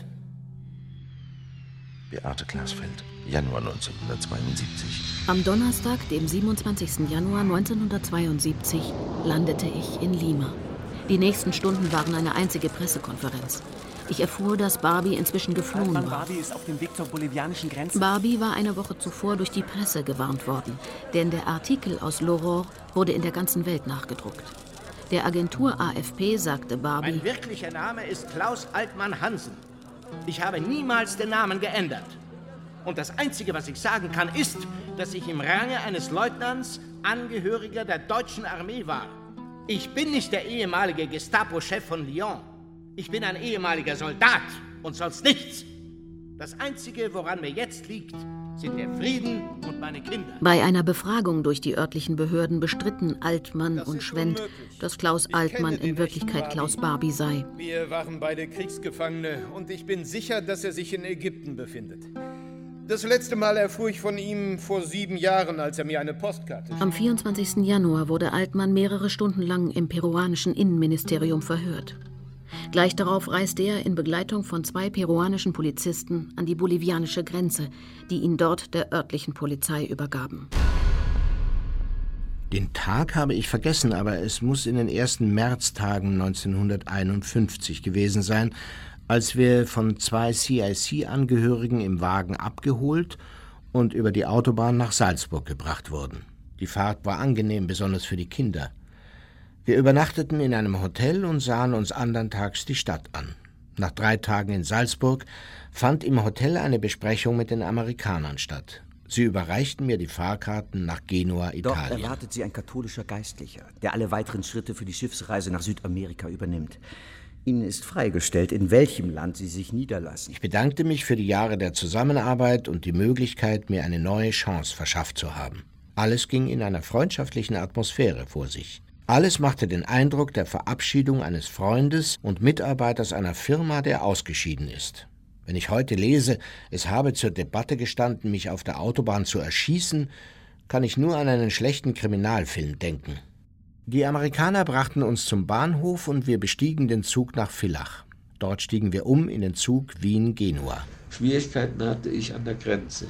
Beate Glasfeld, Januar 1972. Am Donnerstag, dem 27. Januar 1972, landete ich in Lima. Die nächsten Stunden waren eine einzige Pressekonferenz. Ich erfuhr, dass Barbie inzwischen geflohen war. Barbie ist auf dem Weg zur bolivianischen Grenze. Barbie war eine Woche zuvor durch die Presse gewarnt worden, denn der Artikel aus L'Aurore wurde in der ganzen Welt nachgedruckt. Der Agentur AFP sagte Barbie: Mein wirklicher Name ist Klaus Altmann Hansen. Ich habe niemals den Namen geändert. Und das Einzige, was ich sagen kann, ist, dass ich im Range eines Leutnants Angehöriger der deutschen Armee war. Ich bin nicht der ehemalige Gestapo-Chef von Lyon. Ich bin ein ehemaliger Soldat und sonst nichts. Das Einzige, woran mir jetzt liegt, sind der Frieden und meine Kinder. Bei einer Befragung durch die örtlichen Behörden bestritten Altmann und Schwendt, dass Klaus Altmann in Wirklichkeit Klaus Barbie sei. Wir waren beide Kriegsgefangene und ich bin sicher, dass er sich in Ägypten befindet. Das letzte Mal erfuhr ich von ihm vor 7 Jahren, als er mir eine Postkarte schrieb. Am 24. Januar wurde Altmann mehrere Stunden lang im peruanischen Innenministerium verhört. Gleich darauf reiste er in Begleitung von 2 peruanischen Polizisten an die bolivianische Grenze, die ihn dort der örtlichen Polizei übergaben. Den Tag habe ich vergessen, aber es muss in den ersten Märztagen 1951 gewesen sein, als wir von 2 CIC-Angehörigen im Wagen abgeholt und über die Autobahn nach Salzburg gebracht wurden. Die Fahrt war angenehm, besonders für die Kinder. Wir übernachteten in einem Hotel und sahen uns andern Tags die Stadt an. Nach 3 Tagen in Salzburg fand im Hotel eine Besprechung mit den Amerikanern statt. Sie überreichten mir die Fahrkarten nach Genua, Italien. Dort erwartet Sie ein katholischer Geistlicher, der alle weiteren Schritte für die Schiffsreise nach Südamerika übernimmt. Ihnen ist freigestellt, in welchem Land Sie sich niederlassen. Ich bedankte mich für die Jahre der Zusammenarbeit und die Möglichkeit, mir eine neue Chance verschafft zu haben. Alles ging in einer freundschaftlichen Atmosphäre vor sich. Alles machte den Eindruck der Verabschiedung eines Freundes und Mitarbeiters einer Firma, der ausgeschieden ist. Wenn ich heute lese, es habe zur Debatte gestanden, mich auf der Autobahn zu erschießen, kann ich nur an einen schlechten Kriminalfilm denken. Die Amerikaner brachten uns zum Bahnhof und wir bestiegen den Zug nach Villach. Dort stiegen wir um in den Zug Wien-Genua. Schwierigkeiten hatte ich an der Grenze.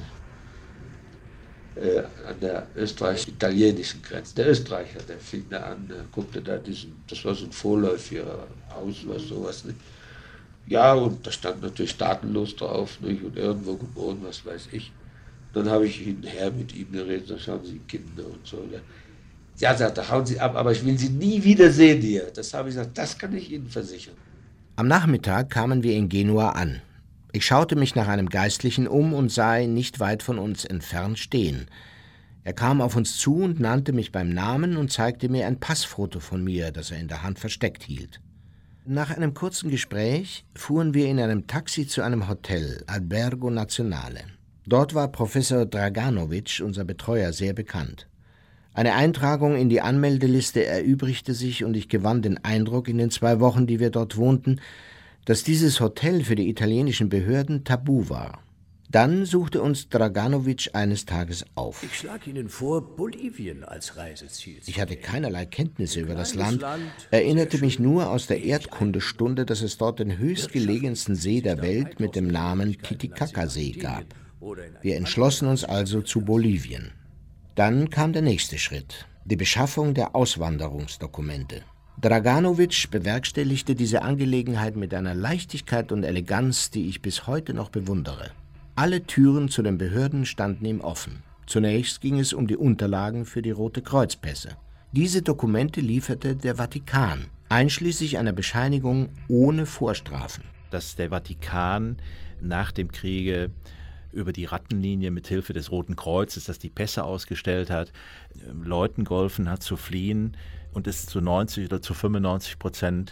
An der österreichisch-italienischen Grenze. Der Österreicher, der fing da an, guckte da das war so ein vorläufiger Haus oder sowas. Nicht? Ja, und da stand natürlich staatenlos drauf, nicht? Und irgendwo geboren, was weiß ich. Dann habe ich hinterher mit ihm geredet, da schauen Sie Kinder und so. Ja, sagt er, hauen Sie ab, aber ich will Sie nie wiedersehen hier. Das habe ich gesagt, das kann ich Ihnen versichern. Am Nachmittag kamen wir in Genua an. Ich schaute mich nach einem Geistlichen um und sah ihn nicht weit von uns entfernt stehen. Er kam auf uns zu und nannte mich beim Namen und zeigte mir ein Passfoto von mir, das er in der Hand versteckt hielt. Nach einem kurzen Gespräch fuhren wir in einem Taxi zu einem Hotel, Albergo Nazionale. Dort war Professor Draganovic, unser Betreuer, sehr bekannt. Eine Eintragung in die Anmeldeliste erübrigte sich und ich gewann den Eindruck in den 2 Wochen, die wir dort wohnten, dass dieses Hotel für die italienischen Behörden tabu war. Dann suchte uns Draganovic eines Tages auf. Ich schlage Ihnen vor, Bolivien als Reiseziel. Ich hatte keinerlei Kenntnisse über das Land, erinnerte mich nur aus der Erdkundestunde, dass es dort den höchstgelegensten See der Welt mit dem Namen Titicaca-See gab. Wir entschlossen uns also zu Bolivien. Dann kam der nächste Schritt, die Beschaffung der Auswanderungsdokumente. Draganovic bewerkstelligte diese Angelegenheit mit einer Leichtigkeit und Eleganz, die ich bis heute noch bewundere. Alle Türen zu den Behörden standen ihm offen. Zunächst ging es um die Unterlagen für die Rote-Kreuz-Pässe. Diese Dokumente lieferte der Vatikan, einschließlich einer Bescheinigung ohne Vorstrafen. Dass der Vatikan nach dem Kriege über die Rattenlinie mit Hilfe des Roten Kreuzes, das die Pässe ausgestellt hat, Leuten geholfen hat zu fliehen und es zu 90 oder zu 95%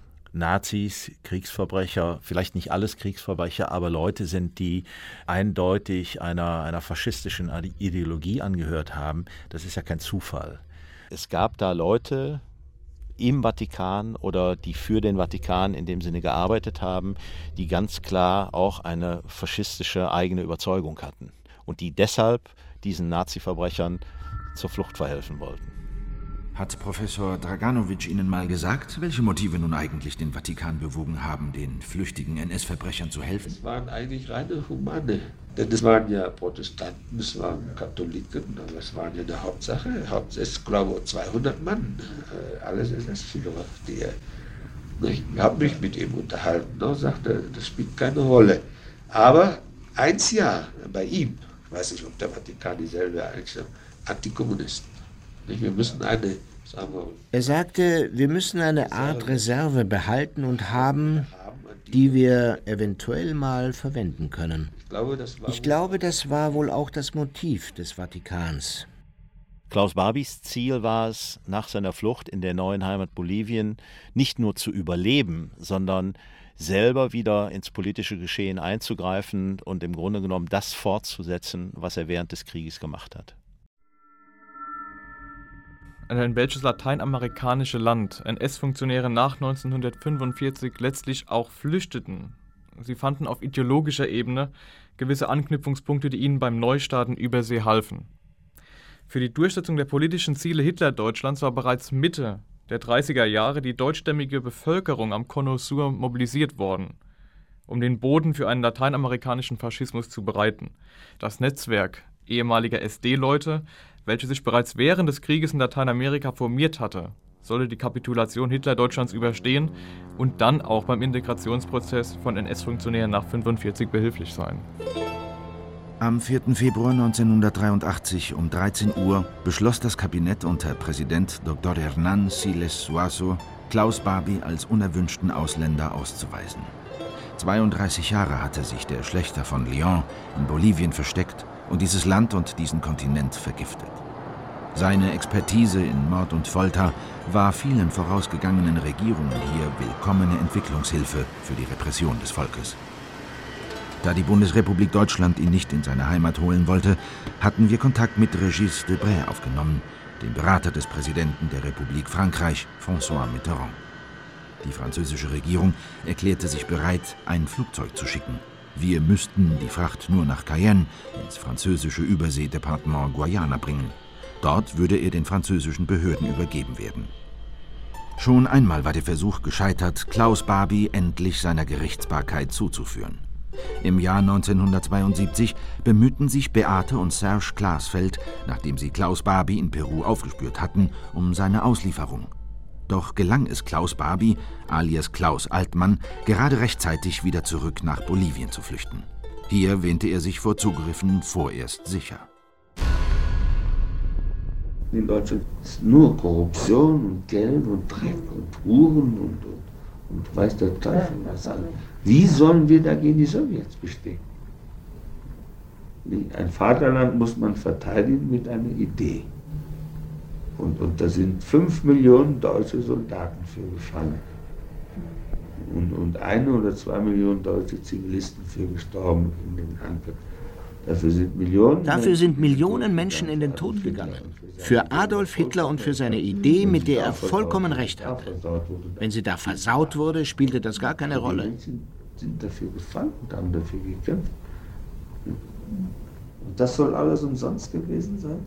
Nazis, Kriegsverbrecher, vielleicht nicht alles Kriegsverbrecher, aber Leute sind, die eindeutig einer faschistischen Ideologie angehört haben. Das ist ja kein Zufall. Es gab da Leute im Vatikan oder die für den Vatikan in dem Sinne gearbeitet haben, die ganz klar auch eine faschistische eigene Überzeugung hatten und die deshalb diesen Nazi-Verbrechern zur Flucht verhelfen wollten. Hat Professor Draganovic Ihnen mal gesagt, welche Motive nun eigentlich den Vatikan bewogen haben, den flüchtigen NS-Verbrechern zu helfen? Es waren eigentlich reine Humane. Denn es waren ja Protestanten, es waren Katholiken, aber es waren ja eine Hauptsache. Es glaube 200 Mann, alles SS-Führer. Ich habe mich mit ihm unterhalten und sagte, das spielt keine Rolle. Aber 1 Jahr bei ihm, ich weiß nicht, ob der Vatikan dieselbe eigentlich Antikommunisten. Wir müssen Er sagte, wir müssen eine Art Reserve behalten und haben, die wir eventuell mal verwenden können. Ich glaube, das war wohl auch das Motiv des Vatikans. Klaus Barbies Ziel war es, nach seiner Flucht in der neuen Heimat Bolivien nicht nur zu überleben, sondern selber wieder ins politische Geschehen einzugreifen und im Grunde genommen das fortzusetzen, was er während des Krieges gemacht hat. In welches lateinamerikanische Land NS-Funktionäre nach 1945 letztlich auch flüchteten. Sie fanden auf ideologischer Ebene gewisse Anknüpfungspunkte, die ihnen beim Neustarten über See halfen. Für die Durchsetzung der politischen Ziele Hitler-Deutschlands war bereits Mitte der 30er Jahre die deutschstämmige Bevölkerung am Cono Sur mobilisiert worden, um den Boden für einen lateinamerikanischen Faschismus zu bereiten. Das Netzwerk ehemaliger SD-Leute, welches sich bereits während des Krieges in Lateinamerika formiert hatte, sollte die Kapitulation Hitler-Deutschlands überstehen und dann auch beim Integrationsprozess von NS-Funktionären nach 1945 behilflich sein. Am 4. Februar 1983 um 13 Uhr beschloss das Kabinett unter Präsident Dr. Hernán Siles Suazo, Klaus Barbie als unerwünschten Ausländer auszuweisen. 32 Jahre hatte sich der Schlächter von León in Bolivien versteckt und dieses Land und diesen Kontinent vergiftet. Seine Expertise in Mord und Folter war vielen vorausgegangenen Regierungen hier willkommene Entwicklungshilfe für die Repression des Volkes. Da die Bundesrepublik Deutschland ihn nicht in seine Heimat holen wollte, hatten wir Kontakt mit Régis Debray aufgenommen, dem Berater des Präsidenten der Republik Frankreich, François Mitterrand. Die französische Regierung erklärte sich bereit, ein Flugzeug zu schicken. Wir müssten die Fracht nur nach Cayenne, ins französische Überseedepartement Guayana, bringen. Dort würde er den französischen Behörden übergeben werden. Schon einmal war der Versuch gescheitert, Klaus Barbie endlich seiner Gerichtsbarkeit zuzuführen. Im Jahr 1972 bemühten sich Beate und Serge Glasfeld, nachdem sie Klaus Barbie in Peru aufgespürt hatten, um seine Auslieferung. Doch gelang es Klaus Barbie, alias Klaus Altmann, gerade rechtzeitig wieder zurück nach Bolivien zu flüchten. Hier wähnte er sich vor Zugriffen vorerst sicher. In Deutschland ist nur Korruption und Geld und Dreck und Huren und weiß der Teufel was alles. Wie sollen wir dagegen die Sowjets bestehen? Ein Vaterland muss man verteidigen mit einer Idee. Und da sind 5 Millionen deutsche Soldaten für gefallen. Und 1 oder 2 Millionen deutsche Zivilisten für gestorben in den Angriffen. Dafür sind Millionen Menschen in den Tod gegangen. Für Adolf Hitler und für seine Idee, mit der er vollkommen recht hatte. Wenn sie da versaut wurde, spielte das gar keine Rolle. Die Menschen sind dafür gefallen und haben dafür gekämpft. Und das soll alles umsonst gewesen sein?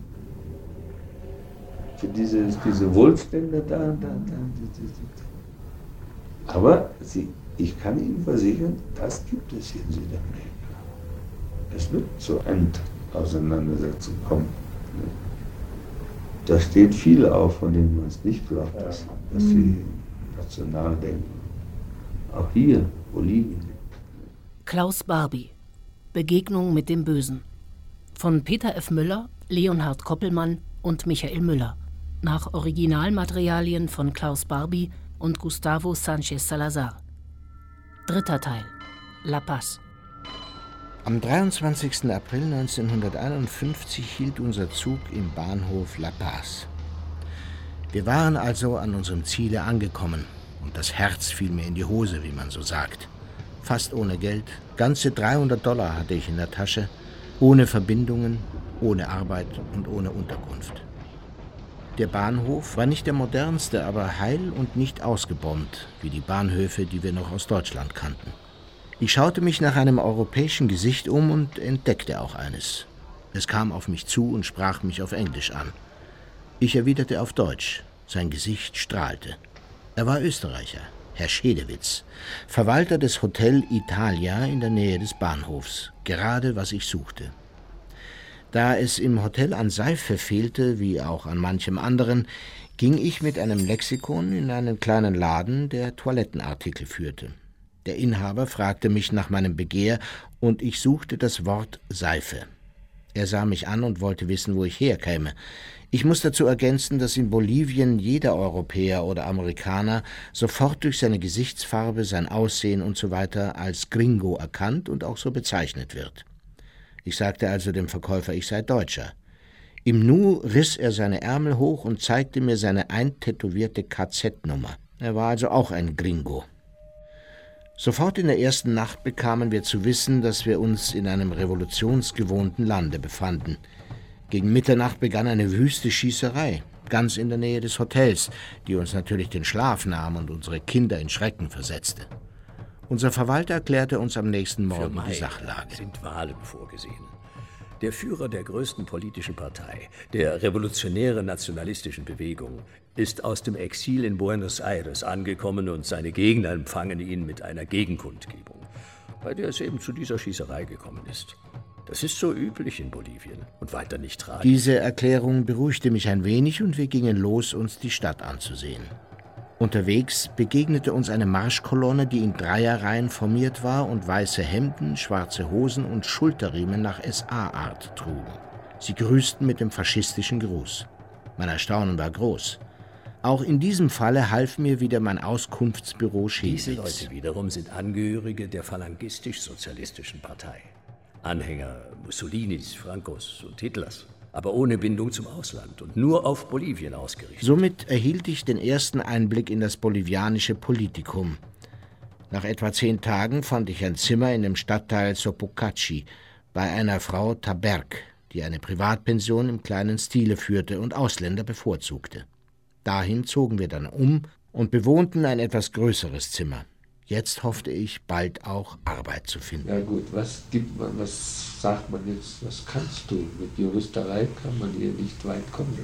Für diese Wohlstände da. Aber ich kann Ihnen versichern, das gibt es hier in Südamerika. Es wird zu Endauseinandersetzung kommen. Da stehen viele auf, von denen man es nicht glaubt, dass sie national denken. Auch hier, Bolivien. Klaus Barbie. Begegnung mit dem Bösen. Von Peter F. Müller, Leonhard Koppelmann und Michael Müller. Nach Originalmaterialien von Klaus Barbie und Gustavo Sánchez Salazar. 3. Teil. La Paz. Am 23. April 1951 hielt unser Zug im Bahnhof La Paz. Wir waren also an unserem Ziele angekommen und das Herz fiel mir in die Hose, wie man so sagt. Fast ohne Geld, ganze $300 hatte ich in der Tasche, ohne Verbindungen, ohne Arbeit und ohne Unterkunft. Der Bahnhof war nicht der modernste, aber heil und nicht ausgebombt, wie die Bahnhöfe, die wir noch aus Deutschland kannten. Ich schaute mich nach einem europäischen Gesicht um und entdeckte auch eines. Es kam auf mich zu und sprach mich auf Englisch an. Ich erwiderte auf Deutsch. Sein Gesicht strahlte. Er war Österreicher, Herr Schedewitz, Verwalter des Hotel Italia in der Nähe des Bahnhofs. Gerade was ich suchte. Da es im Hotel an Seife fehlte, wie auch an manchem anderen, ging ich mit einem Lexikon in einen kleinen Laden, der Toilettenartikel führte. Der Inhaber fragte mich nach meinem Begehr und ich suchte das Wort Seife. Er sah mich an und wollte wissen, wo ich herkäme. Ich muss dazu ergänzen, dass in Bolivien jeder Europäer oder Amerikaner sofort durch seine Gesichtsfarbe, sein Aussehen usw. als Gringo erkannt und auch so bezeichnet wird. Ich sagte also dem Verkäufer, ich sei Deutscher. Im Nu riss er seine Ärmel hoch und zeigte mir seine eintätowierte KZ-Nummer. Er war also auch ein Gringo. Sofort in der ersten Nacht bekamen wir zu wissen, dass wir uns in einem revolutionsgewohnten Lande befanden. Gegen Mitternacht begann eine wüste Schießerei, ganz in der Nähe des Hotels, die uns natürlich den Schlaf nahm und unsere Kinder in Schrecken versetzte. Unser Verwalter erklärte uns am nächsten Morgen die Sachlage. Sind Wahlen vorgesehen. Der Führer der größten politischen Partei, der revolutionären nationalistischen Bewegung, ist aus dem Exil in Buenos Aires angekommen und seine Gegner empfangen ihn mit einer Gegenkundgebung, bei der es eben zu dieser Schießerei gekommen ist. Das ist so üblich in Bolivien und weiter nicht tragisch. Diese Erklärung beruhigte mich ein wenig und wir gingen los, uns die Stadt anzusehen. Unterwegs begegnete uns eine Marschkolonne, die in Dreierreihen formiert war und weiße Hemden, schwarze Hosen und Schulterriemen nach SA-Art trugen. Sie grüßten mit dem faschistischen Gruß. Mein Erstaunen war groß. Auch in diesem Falle half mir wieder mein Auskunftsbüro Schädlitz. Diese Leute wiederum sind Angehörige der phalangistisch-sozialistischen Partei. Anhänger Mussolinis, Francos und Hitlers, aber ohne Bindung zum Ausland und nur auf Bolivien ausgerichtet. Somit erhielt ich den ersten Einblick in das bolivianische Politikum. Nach etwa 10 Tagen fand ich ein Zimmer in dem Stadtteil Sopocachi bei einer Frau Taberg, die eine Privatpension im kleinen Stile führte und Ausländer bevorzugte. Dahin zogen wir dann um und bewohnten ein etwas größeres Zimmer. Jetzt hoffte ich, bald auch Arbeit zu finden. Ja gut, was gibt man, was sagt man jetzt, was kannst du? Mit Juristerei kann man hier nicht weit kommen.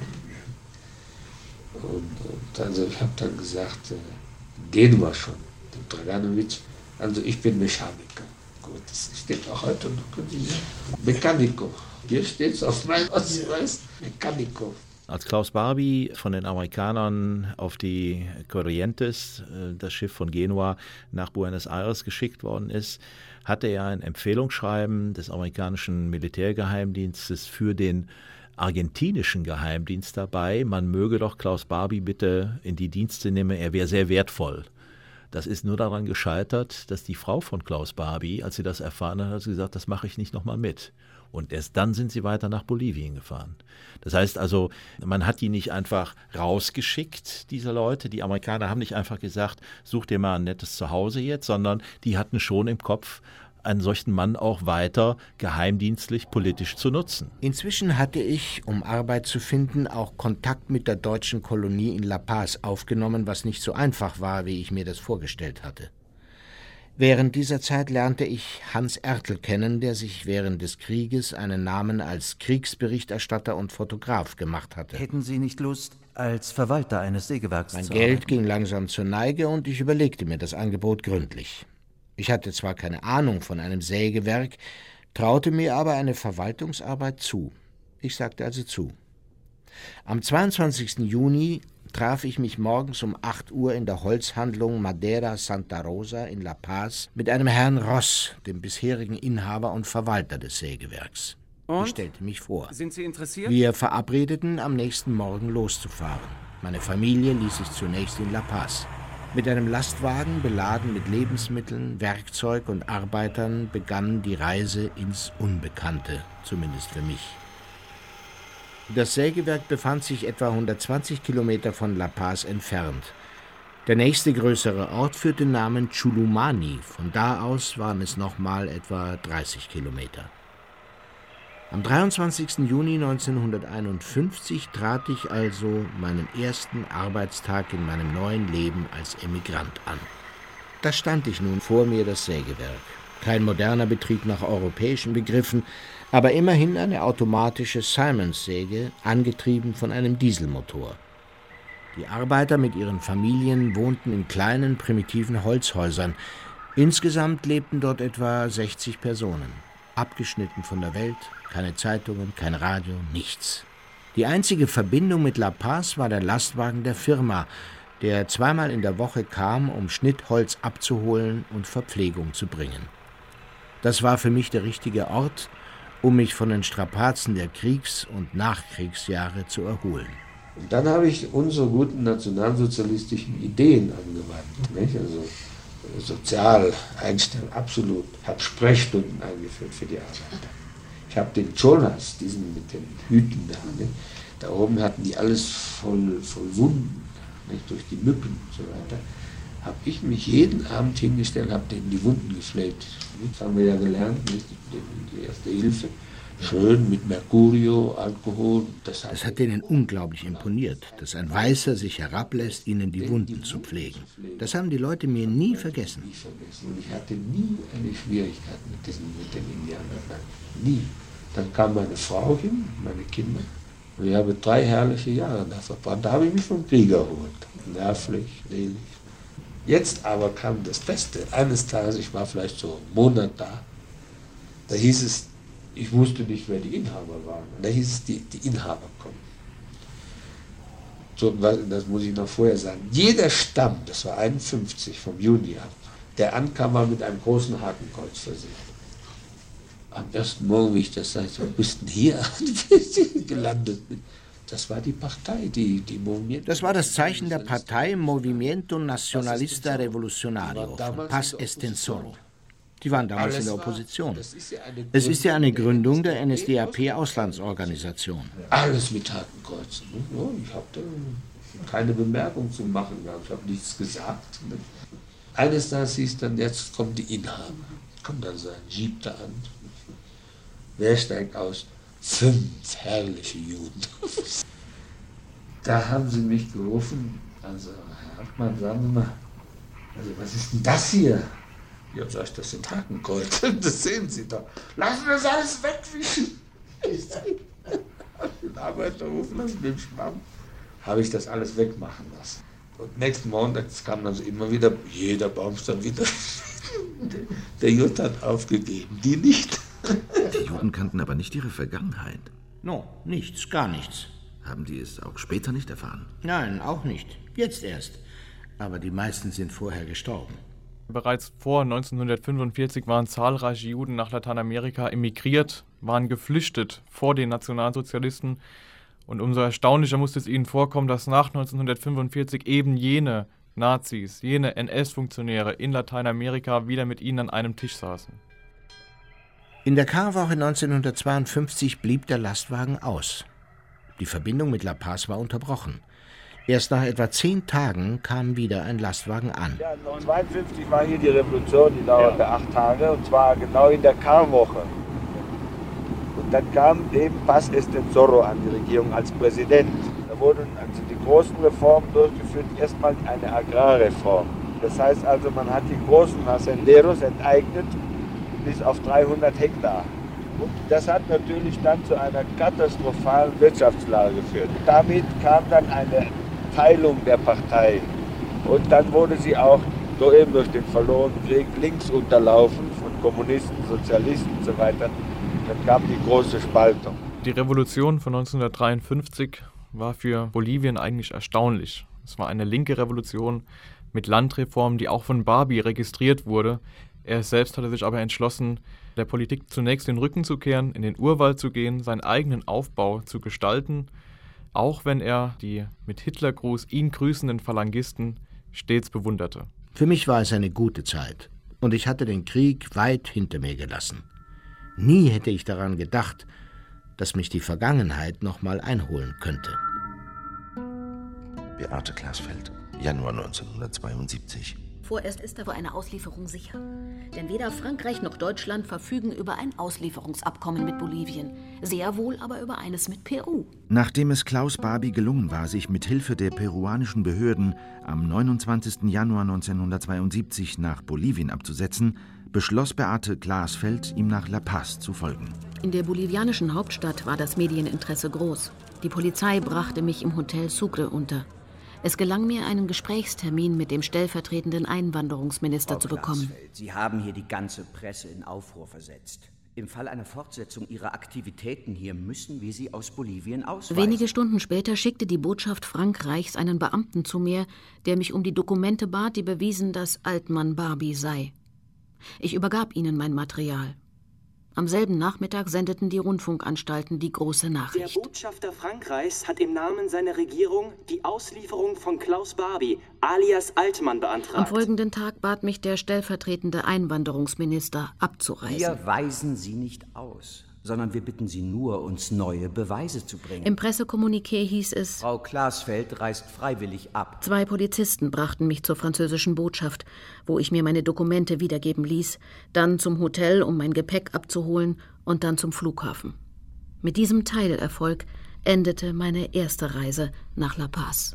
Und also ich habe dann gesagt, gehen wir schon, der Draganovic. Also ich bin Mechaniker. Gut, das steht auch heute noch. Mechanico. Hier steht es auf meinem Ausweis, Mechanico. Als Klaus Barbie von den Amerikanern auf die Corrientes, das Schiff von Genua, nach Buenos Aires geschickt worden ist, hatte er ein Empfehlungsschreiben des amerikanischen Militärgeheimdienstes für den argentinischen Geheimdienst dabei. Man möge doch Klaus Barbie bitte in die Dienste nehmen, er wäre sehr wertvoll. Das ist nur daran gescheitert, dass die Frau von Klaus Barbie, als sie das erfahren hat, hat sie gesagt, das mache ich nicht nochmal mit. Und erst dann sind sie weiter nach Bolivien gefahren. Das heißt also, man hat die nicht einfach rausgeschickt, diese Leute. Die Amerikaner haben nicht einfach gesagt, such dir mal ein nettes Zuhause jetzt, sondern die hatten schon im Kopf, einen solchen Mann auch weiter geheimdienstlich politisch zu nutzen. Inzwischen hatte ich, um Arbeit zu finden, auch Kontakt mit der deutschen Kolonie in La Paz aufgenommen, was nicht so einfach war, wie ich mir das vorgestellt hatte. Während dieser Zeit lernte ich Hans Ertl kennen, der sich während des Krieges einen Namen als Kriegsberichterstatter und Fotograf gemacht hatte. Hätten Sie nicht Lust, als Verwalter eines Sägewerks mein zu Geld arbeiten? ging langsam zur Neige und ich überlegte mir das Angebot gründlich. Ich hatte zwar keine Ahnung von einem Sägewerk, traute mir aber eine Verwaltungsarbeit zu. Ich sagte also zu. Am 22. Juni traf ich mich morgens um 8 Uhr in der Holzhandlung Madera Santa Rosa in La Paz mit einem Herrn Ross, dem bisherigen Inhaber und Verwalter des Sägewerks. Und? Ich stellte mich vor. Sind Sie interessiert? Wir verabredeten, am nächsten Morgen loszufahren. Meine Familie ließ sich zunächst in La Paz. Mit einem Lastwagen, beladen mit Lebensmitteln, Werkzeug und Arbeitern, begann die Reise ins Unbekannte, zumindest für mich. Das Sägewerk befand sich etwa 120 Kilometer von La Paz entfernt. Der nächste größere Ort führte den Namen Chulumani. Von da aus waren es nochmal etwa 30 Kilometer. Am 23. Juni 1951 trat ich also meinen ersten Arbeitstag in meinem neuen Leben als Emigrant an. Da stand ich nun vor mir, das Sägewerk. Kein moderner Betrieb nach europäischen Begriffen, aber immerhin eine automatische Siemens-Säge, angetrieben von einem Dieselmotor. Die Arbeiter mit ihren Familien wohnten in kleinen, primitiven Holzhäusern. Insgesamt lebten dort etwa 60 Personen. Abgeschnitten von der Welt, keine Zeitungen, kein Radio, nichts. Die einzige Verbindung mit La Paz war der Lastwagen der Firma, der zweimal in der Woche kam, um Schnittholz abzuholen und Verpflegung zu bringen. Das war für mich der richtige Ort, um mich von den Strapazen der Kriegs- und Nachkriegsjahre zu erholen. Und dann habe ich unsere guten nationalsozialistischen Ideen angewandt, nicht? Also sozial einstellen, absolut. Ich habe Sprechstunden eingeführt für die Arbeiter. Ich habe den Cholas, diesen mit den Hüten da, nicht? Da oben hatten die alles voll Wunden, nicht? Durch die Mücken und so weiter. habe ich mich jeden Abend hingestellt, habe denen die Wunden gepflegt. Das haben wir ja gelernt, die erste Hilfe. Schön mit Mercurio, Alkohol. Das hat denen unglaublich imponiert, dass ein Weißer sich herablässt, ihnen die Wunden zu pflegen. Das haben die Leute mir nie vergessen. Und ich hatte nie eine Schwierigkeit mit den Indianern. Nie. Dann kam meine Frau hin, meine Kinder. Und ich habe 3 herrliche Jahre da verbracht. Da habe ich mich vom Krieg erholt. Nervlich, selig. Jetzt aber kam das Beste. Eines Tages, ich war vielleicht so einen Monat da, da hieß es, ich wusste nicht, wer die Inhaber waren. Da hieß es, die Inhaber kommen. So, das muss ich noch vorher sagen. Jeder Stamm, das war 51 vom Juni ab, der ankam, war mit einem großen Hakenkreuz versehen. Am ersten Morgen, wie ich das sagte, wo bist denn hier gelandet? Das war die Partei, die Movimiento. Das war das Zeichen der Partei Movimiento Nacionalista Revolucionario von Paz Estensoro. Die waren damals in der Opposition. Es ist ja eine Gründung der NSDAP-Auslandsorganisation. Alles mit Hakenkreuzen. Ich habe da keine Bemerkung zu machen gehabt. Ich habe nichts gesagt. Eines Tages hieß dann, jetzt kommen die Inhaber. Kommt dann so ein Jeep da an. Wer steigt aus? 5 herrliche Juden. Da haben sie mich gerufen. Also, Herr Hartmann, sagen Sie mal, also was ist denn das hier? Ja, sag ich, das sind Hakenkreuze, das sehen Sie doch. Lassen wir das alles wegwischen. Den Arbeiter rufen lassen, den Schwamm. Habe ich das alles wegmachen lassen. Und nächsten Morgen, das kam dann so immer wieder, jeder Baum stand wieder. Der Jud hat aufgegeben, die nicht. Die Juden kannten aber nicht ihre Vergangenheit. No, nichts, gar nichts. Haben die es auch später nicht erfahren? Nein, auch nicht. Jetzt erst. Aber die meisten sind vorher gestorben. Bereits vor 1945 waren zahlreiche Juden nach Lateinamerika emigriert, waren geflüchtet vor den Nationalsozialisten. Und umso erstaunlicher musste es ihnen vorkommen, dass nach 1945 eben jene Nazis, jene NS-Funktionäre in Lateinamerika wieder mit ihnen an einem Tisch saßen. In der Karwoche 1952 blieb der Lastwagen aus. Die Verbindung mit La Paz war unterbrochen. Erst nach etwa 10 Tagen kam wieder ein Lastwagen an. Ja, 1952 war hier die Revolution, die dauerte 8 Tage, und zwar genau in der Karwoche. Und dann kam eben Paz Estensoro an die Regierung als Präsident. Da wurden also die großen Reformen durchgeführt, erstmal eine Agrarreform. Das heißt also, man hat die großen Hacenderos enteignet bis auf 300 Hektar. Und das hat natürlich dann zu einer katastrophalen Wirtschaftslage geführt. Damit kam dann eine Teilung der Partei. Und dann wurde sie auch soeben durch den verlorenen Krieg links unterlaufen von Kommunisten, Sozialisten und so weiter. Dann kam die große Spaltung. Die Revolution von 1953 war für Bolivien eigentlich erstaunlich. Es war eine linke Revolution mit Landreformen, die auch von Barbie registriert wurde. Er selbst hatte sich aber entschlossen, der Politik zunächst den Rücken zu kehren, in den Urwald zu gehen, seinen eigenen Aufbau zu gestalten, auch wenn er die mit Hitlergruß ihn grüßenden Phalangisten stets bewunderte. Für mich war es eine gute Zeit und ich hatte den Krieg weit hinter mir gelassen. Nie hätte ich daran gedacht, dass mich die Vergangenheit noch mal einholen könnte. Beate Glasfeld, Januar 1972. Vorerst ist aber eine Auslieferung sicher. Denn weder Frankreich noch Deutschland verfügen über ein Auslieferungsabkommen mit Bolivien. Sehr wohl aber über eines mit Peru. Nachdem es Klaus Barbie gelungen war, sich mit Hilfe der peruanischen Behörden am 29. Januar 1972 nach Bolivien abzusetzen, beschloss Beate Glasfeld, ihm nach La Paz zu folgen. In der bolivianischen Hauptstadt war das Medieninteresse groß. Die Polizei brachte mich im Hotel Sucre unter. Es gelang mir, einen Gesprächstermin mit dem stellvertretenden Einwanderungsminister zu bekommen. Sie haben hier die ganze Presse in Aufruhr versetzt. Im Fall einer Fortsetzung Ihrer Aktivitäten hier müssen wir Sie aus Bolivien ausweisen. Wenige Stunden später schickte die Botschaft Frankreichs einen Beamten zu mir, der mich um die Dokumente bat, die bewiesen, dass Altmann Barbie sei. Ich übergab ihnen mein Material. Am selben Nachmittag sendeten die Rundfunkanstalten die große Nachricht. Der Botschafter Frankreichs hat im Namen seiner Regierung die Auslieferung von Klaus Barbie, alias Altmann, beantragt. Am folgenden Tag bat mich der stellvertretende Einwanderungsminister abzureisen. Wir weisen Sie nicht aus. sondern wir bitten Sie nur, uns neue Beweise zu bringen. Im Pressekommuniqué hieß es: Frau Glasfeld reist freiwillig ab. 2 Polizisten brachten mich zur französischen Botschaft, wo ich mir meine Dokumente wiedergeben ließ, dann zum Hotel, um mein Gepäck abzuholen, und dann zum Flughafen. Mit diesem Teilerfolg endete meine erste Reise nach La Paz.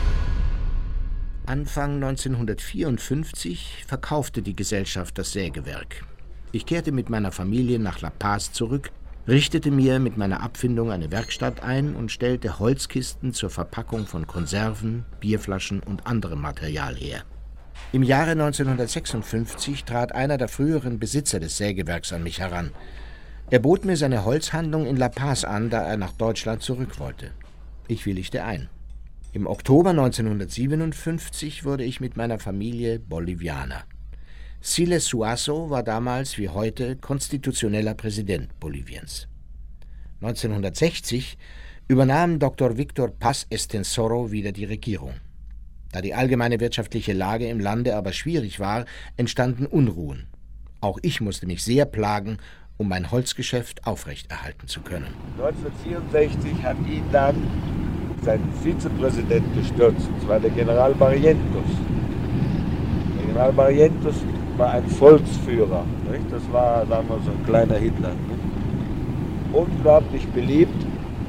Anfang 1954 verkaufte die Gesellschaft das Sägewerk. Ich kehrte mit meiner Familie nach La Paz zurück, richtete mir mit meiner Abfindung eine Werkstatt ein und stellte Holzkisten zur Verpackung von Konserven, Bierflaschen und anderem Material her. Im Jahre 1956 trat einer der früheren Besitzer des Sägewerks an mich heran. Er bot mir seine Holzhandlung in La Paz an, da er nach Deutschland zurück wollte. Ich willigte ein. Im Oktober 1957 wurde ich mit meiner Familie Bolivianer. Siles Suazo war damals wie heute konstitutioneller Präsident Boliviens. 1960 übernahm Dr. Victor Paz Estenssoro wieder die Regierung. Da die allgemeine wirtschaftliche Lage im Lande aber schwierig war, entstanden Unruhen. Auch ich musste mich sehr plagen, um mein Holzgeschäft aufrechterhalten zu können. 1964 hat ihn dann sein Vizepräsident gestürzt, und zwar der General Barrientos. Der General Barrientos war ein Volksführer, nicht? Das war, sagen wir, so ein kleiner Hitler. Nicht? Unglaublich beliebt.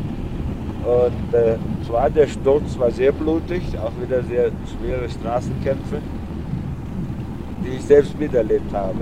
Und zwar der Sturz war sehr blutig, auch wieder sehr schwere Straßenkämpfe, die ich selbst miterlebt habe.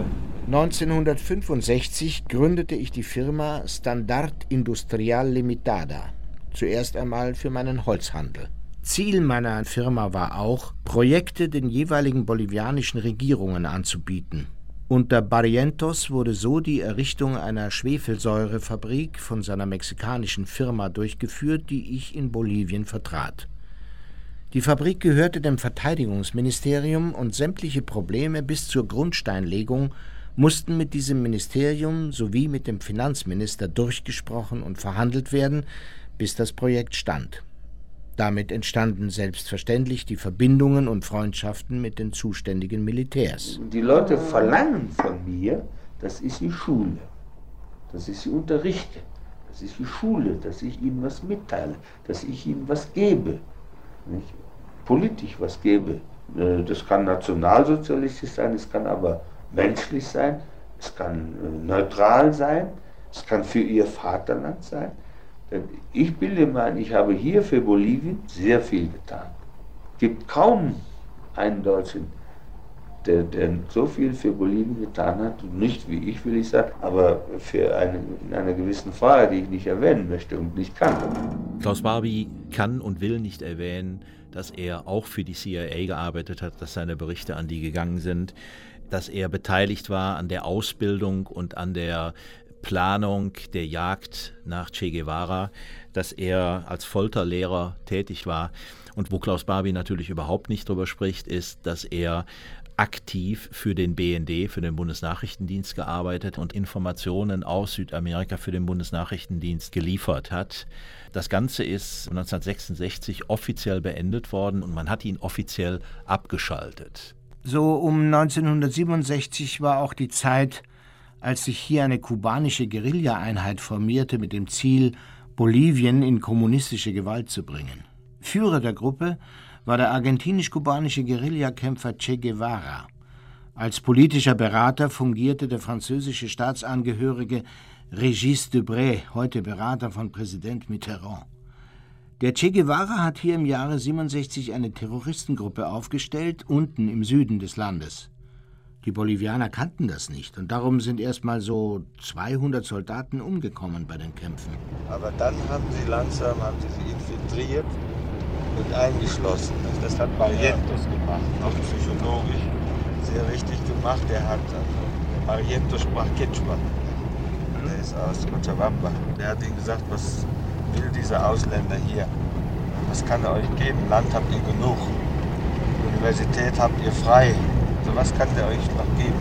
1965 gründete ich die Firma Standard Industrial Limitada, zuerst einmal für meinen Holzhandel. Ziel meiner Firma war auch, Projekte den jeweiligen bolivianischen Regierungen anzubieten. Unter Barrientos wurde so die Errichtung einer Schwefelsäurefabrik von seiner mexikanischen Firma durchgeführt, die ich in Bolivien vertrat. Die Fabrik gehörte dem Verteidigungsministerium und sämtliche Probleme bis zur Grundsteinlegung mussten mit diesem Ministerium sowie mit dem Finanzminister durchgesprochen und verhandelt werden, bis das Projekt stand. Damit entstanden selbstverständlich die Verbindungen und Freundschaften mit den zuständigen Militärs. Die Leute verlangen von mir, dass ich sie schule, dass ich sie unterrichte, dass ich sie schule, dass ich ihnen was mitteile, dass ich ihnen was gebe, nicht? Politisch was gebe. Das kann nationalsozialistisch sein, es kann aber menschlich sein, es kann neutral sein, es kann für ihr Vaterland sein. Ich bilde mir ein, ich habe hier für Bolivien sehr viel getan. Es gibt kaum einen Deutschen, der so viel für Bolivien getan hat, nicht wie ich, will ich sagen, aber in einer gewissen Frage, die ich nicht erwähnen möchte und nicht kann. Klaus Barbie kann und will nicht erwähnen, dass er auch für die CIA gearbeitet hat, dass seine Berichte an die gegangen sind, dass er beteiligt war an der Ausbildung und an der Planung der Jagd nach Che Guevara, dass er als Folterlehrer tätig war. Und wo Klaus Barbie natürlich überhaupt nicht drüber spricht, ist, dass er aktiv für den BND, für den Bundesnachrichtendienst gearbeitet und Informationen aus Südamerika für den Bundesnachrichtendienst geliefert hat. Das Ganze ist 1966 offiziell beendet worden und man hat ihn offiziell abgeschaltet. So um 1967 war auch die Zeit, als sich hier eine kubanische Guerilla-Einheit formierte mit dem Ziel, Bolivien in kommunistische Gewalt zu bringen. Führer der Gruppe war der argentinisch-kubanische Guerillakämpfer Che Guevara. Als politischer Berater fungierte der französische Staatsangehörige Régis Debray, heute Berater von Präsident Mitterrand. Der Che Guevara hat hier im Jahre 1967 eine Terroristengruppe aufgestellt, unten im Süden des Landes. Die Bolivianer kannten das nicht und darum sind erst mal so 200 Soldaten umgekommen bei den Kämpfen. Aber dann haben sie infiltriert und eingeschlossen. Das hat Barrientos gemacht, auch psychologisch sehr richtig gemacht. Barrientos sprach Quechua. Der ist aus Cochabamba. Der hat ihnen gesagt, was will dieser Ausländer hier? Was kann er euch geben? Land habt ihr genug. Universität habt ihr frei. So was kann der euch noch geben?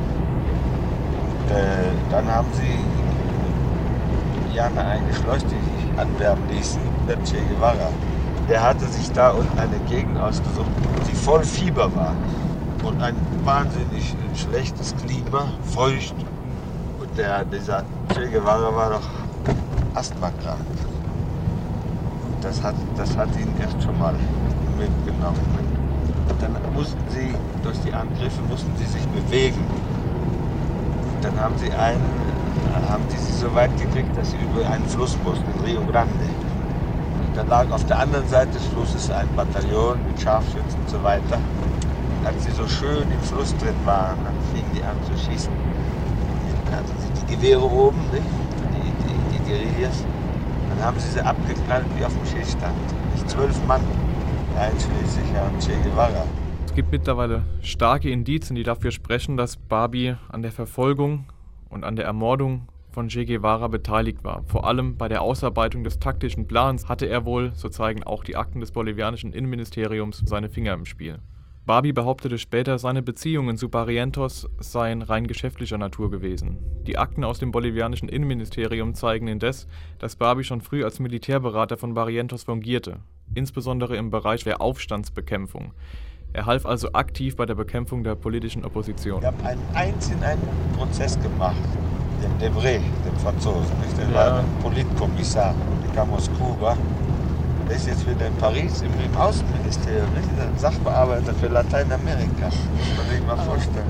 Und dann haben sie Indianer eingeschleust, die sich anwerben ließen. Der Che Guevara, der hatte sich da unten eine Gegend ausgesucht, die voll Fieber war. Und ein wahnsinnig schlechtes Klima, feucht. Und dieser Che Guevara war doch asthmakrank. Das hat ihn erst schon mal mitgenommen. Dann mussten sie, durch die Angriffe, sich bewegen. Und dann haben die sie so weit gekriegt, dass sie über einen Fluss mussten, den Rio Grande. Und dann lag auf der anderen Seite des Flusses ein Bataillon mit Scharfschützen und so weiter. Und als sie so schön im Fluss drin waren, dann fingen die an zu schießen. Dann hatten sie die Gewehre oben, nicht? Die Guerillas. Dann haben sie abgeknallt wie auf dem Schießstand. 12 Mann, einschließlich Herrn Che Guevara. Es gibt mittlerweile starke Indizien, die dafür sprechen, dass Barbie an der Verfolgung und an der Ermordung von Che Guevara beteiligt war. Vor allem bei der Ausarbeitung des taktischen Plans hatte er wohl, so zeigen auch die Akten des bolivianischen Innenministeriums, seine Finger im Spiel. Barbie behauptete später, seine Beziehungen zu Barrientos seien rein geschäftlicher Natur gewesen. Die Akten aus dem bolivianischen Innenministerium zeigen indes, dass Barbie schon früh als Militärberater von Barrientos fungierte, insbesondere im Bereich der Aufstandsbekämpfung. Er half also aktiv bei der Bekämpfung der politischen Opposition. Ich habe einen einzigen Prozess gemacht, dem Debré, dem Franzosen. Der war ein Politkommissar, der kam aus Kuba. Der ist jetzt wieder in Paris im Außenministerium, der Sachbearbeiter für Lateinamerika. Muss man sich mal vorstellen.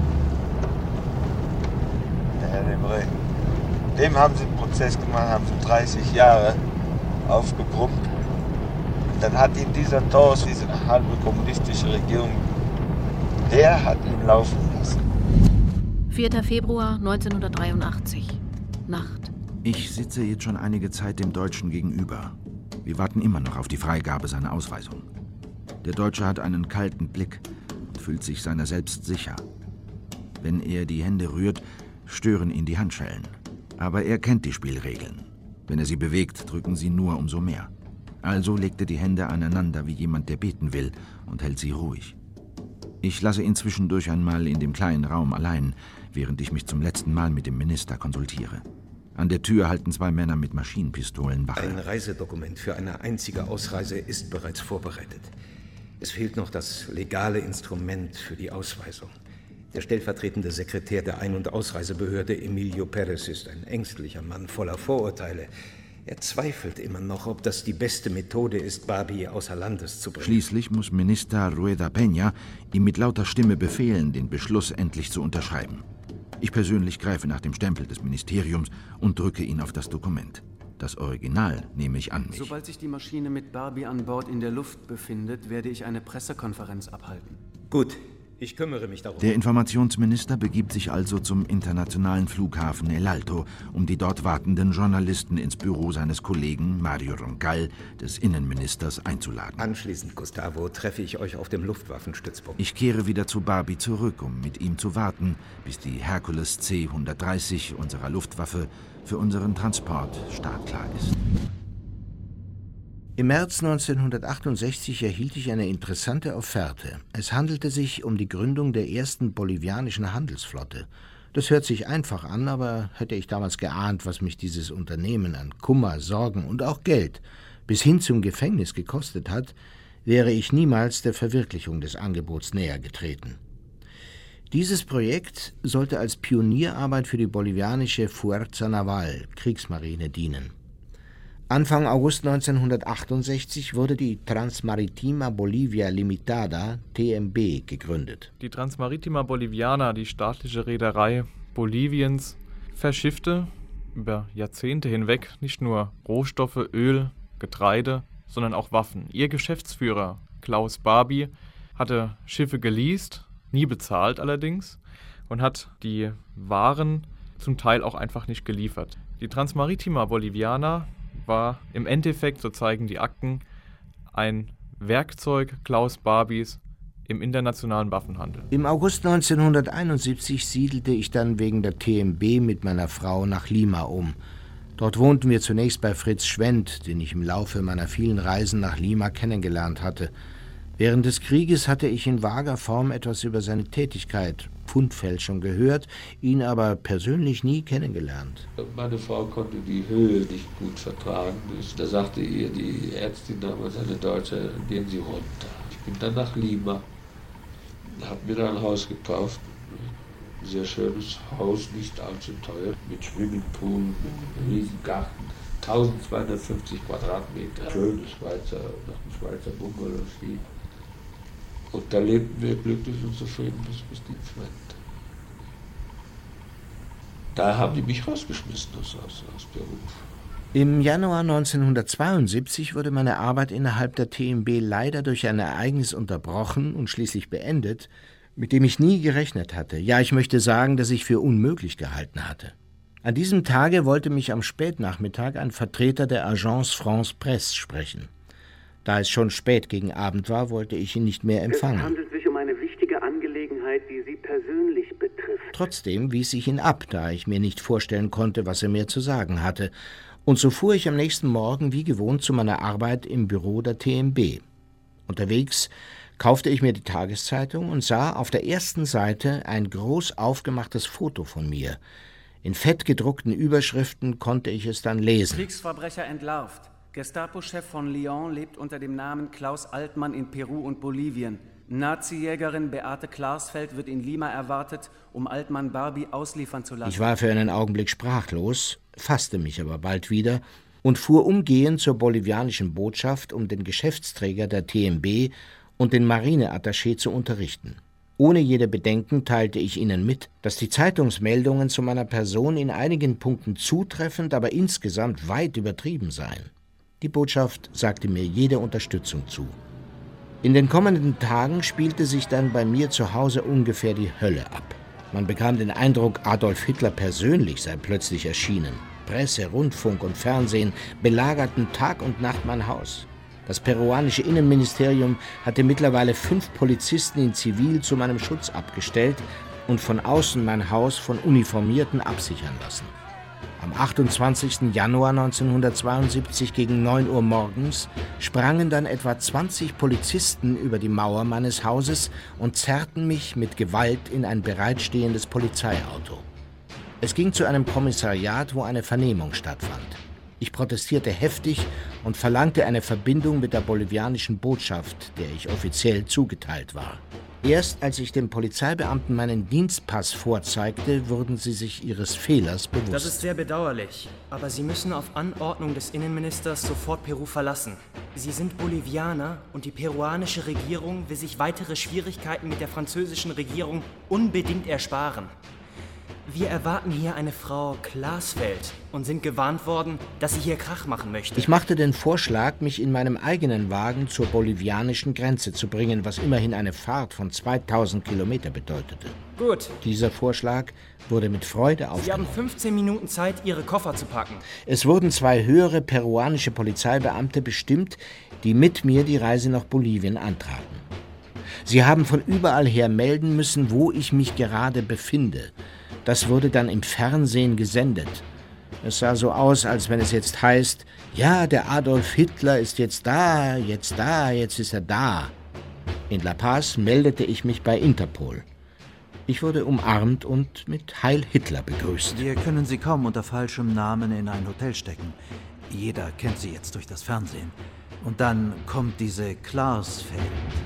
Der Herr Debré. Dem haben sie einen Prozess gemacht, haben sie 30 Jahre aufgebrummt. Dann hat ihn dieser Tors, diese halbe kommunistische Regierung, der hat ihn laufen lassen. 4. Februar 1983. Nacht. Ich sitze jetzt schon einige Zeit dem Deutschen gegenüber. Wir warten immer noch auf die Freigabe seiner Ausweisung. Der Deutsche hat einen kalten Blick und fühlt sich seiner selbst sicher. Wenn er die Hände rührt, stören ihn die Handschellen. Aber er kennt die Spielregeln. Wenn er sie bewegt, drücken sie nur umso mehr. Also legt er die Hände aneinander wie jemand, der beten will, und hält sie ruhig. Ich lasse ihn zwischendurch einmal in dem kleinen Raum allein, während ich mich zum letzten Mal mit dem Minister konsultiere. An der Tür halten 2 Männer mit Maschinenpistolen Wache. Ein Reisedokument für eine einzige Ausreise ist bereits vorbereitet. Es fehlt noch das legale Instrument für die Ausweisung. Der stellvertretende Sekretär der Ein- und Ausreisebehörde, Emilio Perez, ist ein ängstlicher Mann voller Vorurteile. Er zweifelt immer noch, ob das die beste Methode ist, Barbie außer Landes zu bringen. Schließlich muss Minister Rueda Peña ihm mit lauter Stimme befehlen, den Beschluss endlich zu unterschreiben. Ich persönlich greife nach dem Stempel des Ministeriums und drücke ihn auf das Dokument. Das Original nehme ich an mich. Sobald sich die Maschine mit Barbie an Bord in der Luft befindet, werde ich eine Pressekonferenz abhalten. Gut, ich kümmere mich darum. Der Informationsminister begibt sich also zum internationalen Flughafen El Alto, um die dort wartenden Journalisten ins Büro seines Kollegen Mario Roncal, des Innenministers, einzuladen. Anschließend, Gustavo, treffe ich euch auf dem Luftwaffenstützpunkt. Ich kehre wieder zu Barbie zurück, um mit ihm zu warten, bis die Hercules C-130 unserer Luftwaffe für unseren Transport startklar ist. Im März 1968 erhielt ich eine interessante Offerte. Es handelte sich um die Gründung der ersten bolivianischen Handelsflotte. Das hört sich einfach an, aber hätte ich damals geahnt, was mich dieses Unternehmen an Kummer, Sorgen und auch Geld bis hin zum Gefängnis gekostet hat, wäre ich niemals der Verwirklichung des Angebots näher getreten. Dieses Projekt sollte als Pionierarbeit für die bolivianische Fuerza Naval, Kriegsmarine, dienen. Anfang August 1968 wurde die Transmaritima Bolivia Limitada, TMB, gegründet. Die Transmaritima Boliviana, die staatliche Reederei Boliviens, verschiffte über Jahrzehnte hinweg nicht nur Rohstoffe, Öl, Getreide, sondern auch Waffen. Ihr Geschäftsführer Klaus Barbie hatte Schiffe geleast, nie bezahlt allerdings, und hat die Waren zum Teil auch einfach nicht geliefert. Die Transmaritima Boliviana war im Endeffekt, so zeigen die Akten, ein Werkzeug Klaus Barbies im internationalen Waffenhandel. Im August 1971 siedelte ich dann wegen der TMB mit meiner Frau nach Lima um. Dort wohnten wir zunächst bei Fritz Schwendt, den ich im Laufe meiner vielen Reisen nach Lima kennengelernt hatte. Während des Krieges hatte ich in vager Form etwas über seine Tätigkeit, Pfundfälschung, gehört, ihn aber persönlich nie kennengelernt. Meine Frau konnte die Höhe nicht gut vertragen. Da sagte ihr die Ärztin damals, eine Deutsche, gehen Sie runter. Ich bin dann nach Lima, habe mir da ein Haus gekauft, Ein sehr schönes Haus, nicht allzu teuer, mit Swimmingpool, mit einem riesen Garten, 1250 Quadratmeter, schönes Schweizer, nach dem Schweizer Bungalow steht. Und da lebten wir glücklich und zufrieden bis Dienstwende. Da haben die mich rausgeschmissen aus Beruf. Im Januar 1972 wurde meine Arbeit innerhalb der TMB leider durch ein Ereignis unterbrochen und schließlich beendet, mit dem ich nie gerechnet hatte. Ja, ich möchte sagen, dass ich für unmöglich gehalten hatte. An diesem Tage wollte mich am Spätnachmittag ein Vertreter der Agence France Presse sprechen. Da es schon spät gegen Abend war, wollte ich ihn nicht mehr empfangen. Es handelt sich um eine wichtige Angelegenheit, die Sie persönlich betrifft. Trotzdem wies ich ihn ab, da ich mir nicht vorstellen konnte, was er mir zu sagen hatte. Und so fuhr ich am nächsten Morgen wie gewohnt zu meiner Arbeit im Büro der TMB. Unterwegs kaufte ich mir die Tageszeitung und sah auf der ersten Seite ein groß aufgemachtes Foto von mir. In fett gedruckten Überschriften konnte ich es dann lesen. Kriegsverbrecher entlarvt. Gestapo-Chef von Lyon lebt unter dem Namen Klaus Altmann in Peru und Bolivien. Nazi-Jägerin Beate Klarsfeld wird in Lima erwartet, um Altmann Barbie ausliefern zu lassen. Ich war für einen Augenblick sprachlos, fasste mich aber bald wieder und fuhr umgehend zur bolivianischen Botschaft, um den Geschäftsträger der TMB und den Marineattaché zu unterrichten. Ohne jede Bedenken teilte ich ihnen mit, dass die Zeitungsmeldungen zu meiner Person in einigen Punkten zutreffend, aber insgesamt weit übertrieben seien. Die Botschaft sagte mir jede Unterstützung zu. In den kommenden Tagen spielte sich dann bei mir zu Hause ungefähr die Hölle ab. Man bekam den Eindruck, Adolf Hitler persönlich sei plötzlich erschienen. Presse, Rundfunk und Fernsehen belagerten Tag und Nacht mein Haus. Das peruanische Innenministerium hatte mittlerweile 5 Polizisten in Zivil zu meinem Schutz abgestellt und von außen mein Haus von Uniformierten absichern lassen. Am 28. Januar 1972 gegen 9 Uhr morgens sprangen dann etwa 20 Polizisten über die Mauer meines Hauses und zerrten mich mit Gewalt in ein bereitstehendes Polizeiauto. Es ging zu einem Kommissariat, wo eine Vernehmung stattfand. Ich protestierte heftig und verlangte eine Verbindung mit der bolivianischen Botschaft, der ich offiziell zugeteilt war. Erst als ich dem Polizeibeamten meinen Dienstpass vorzeigte, wurden sie sich ihres Fehlers bewusst. Das ist sehr bedauerlich, aber Sie müssen auf Anordnung des Innenministers sofort Peru verlassen. Sie sind Bolivianer und die peruanische Regierung will sich weitere Schwierigkeiten mit der französischen Regierung unbedingt ersparen. Wir erwarten hier eine Frau Klarsfeld und sind gewarnt worden, dass sie hier Krach machen möchte. Ich machte den Vorschlag, mich in meinem eigenen Wagen zur bolivianischen Grenze zu bringen, was immerhin eine Fahrt von 2000 Kilometer bedeutete. Gut. Dieser Vorschlag wurde mit Freude aufgenommen. Sie haben 15 Minuten Zeit, Ihre Koffer zu packen. Es wurden 2 höhere peruanische Polizeibeamte bestimmt, die mit mir die Reise nach Bolivien antraten. Sie haben von überall her melden müssen, wo ich mich gerade befinde. Das wurde dann im Fernsehen gesendet. Es sah so aus, als wenn es jetzt heißt, ja, der Adolf Hitler ist jetzt da, jetzt ist er da. In La Paz meldete ich mich bei Interpol. Ich wurde umarmt und mit Heil Hitler begrüßt. Wir können Sie kaum unter falschem Namen in ein Hotel stecken. Jeder kennt Sie jetzt durch das Fernsehen. Und dann kommt diese Klarsfeld.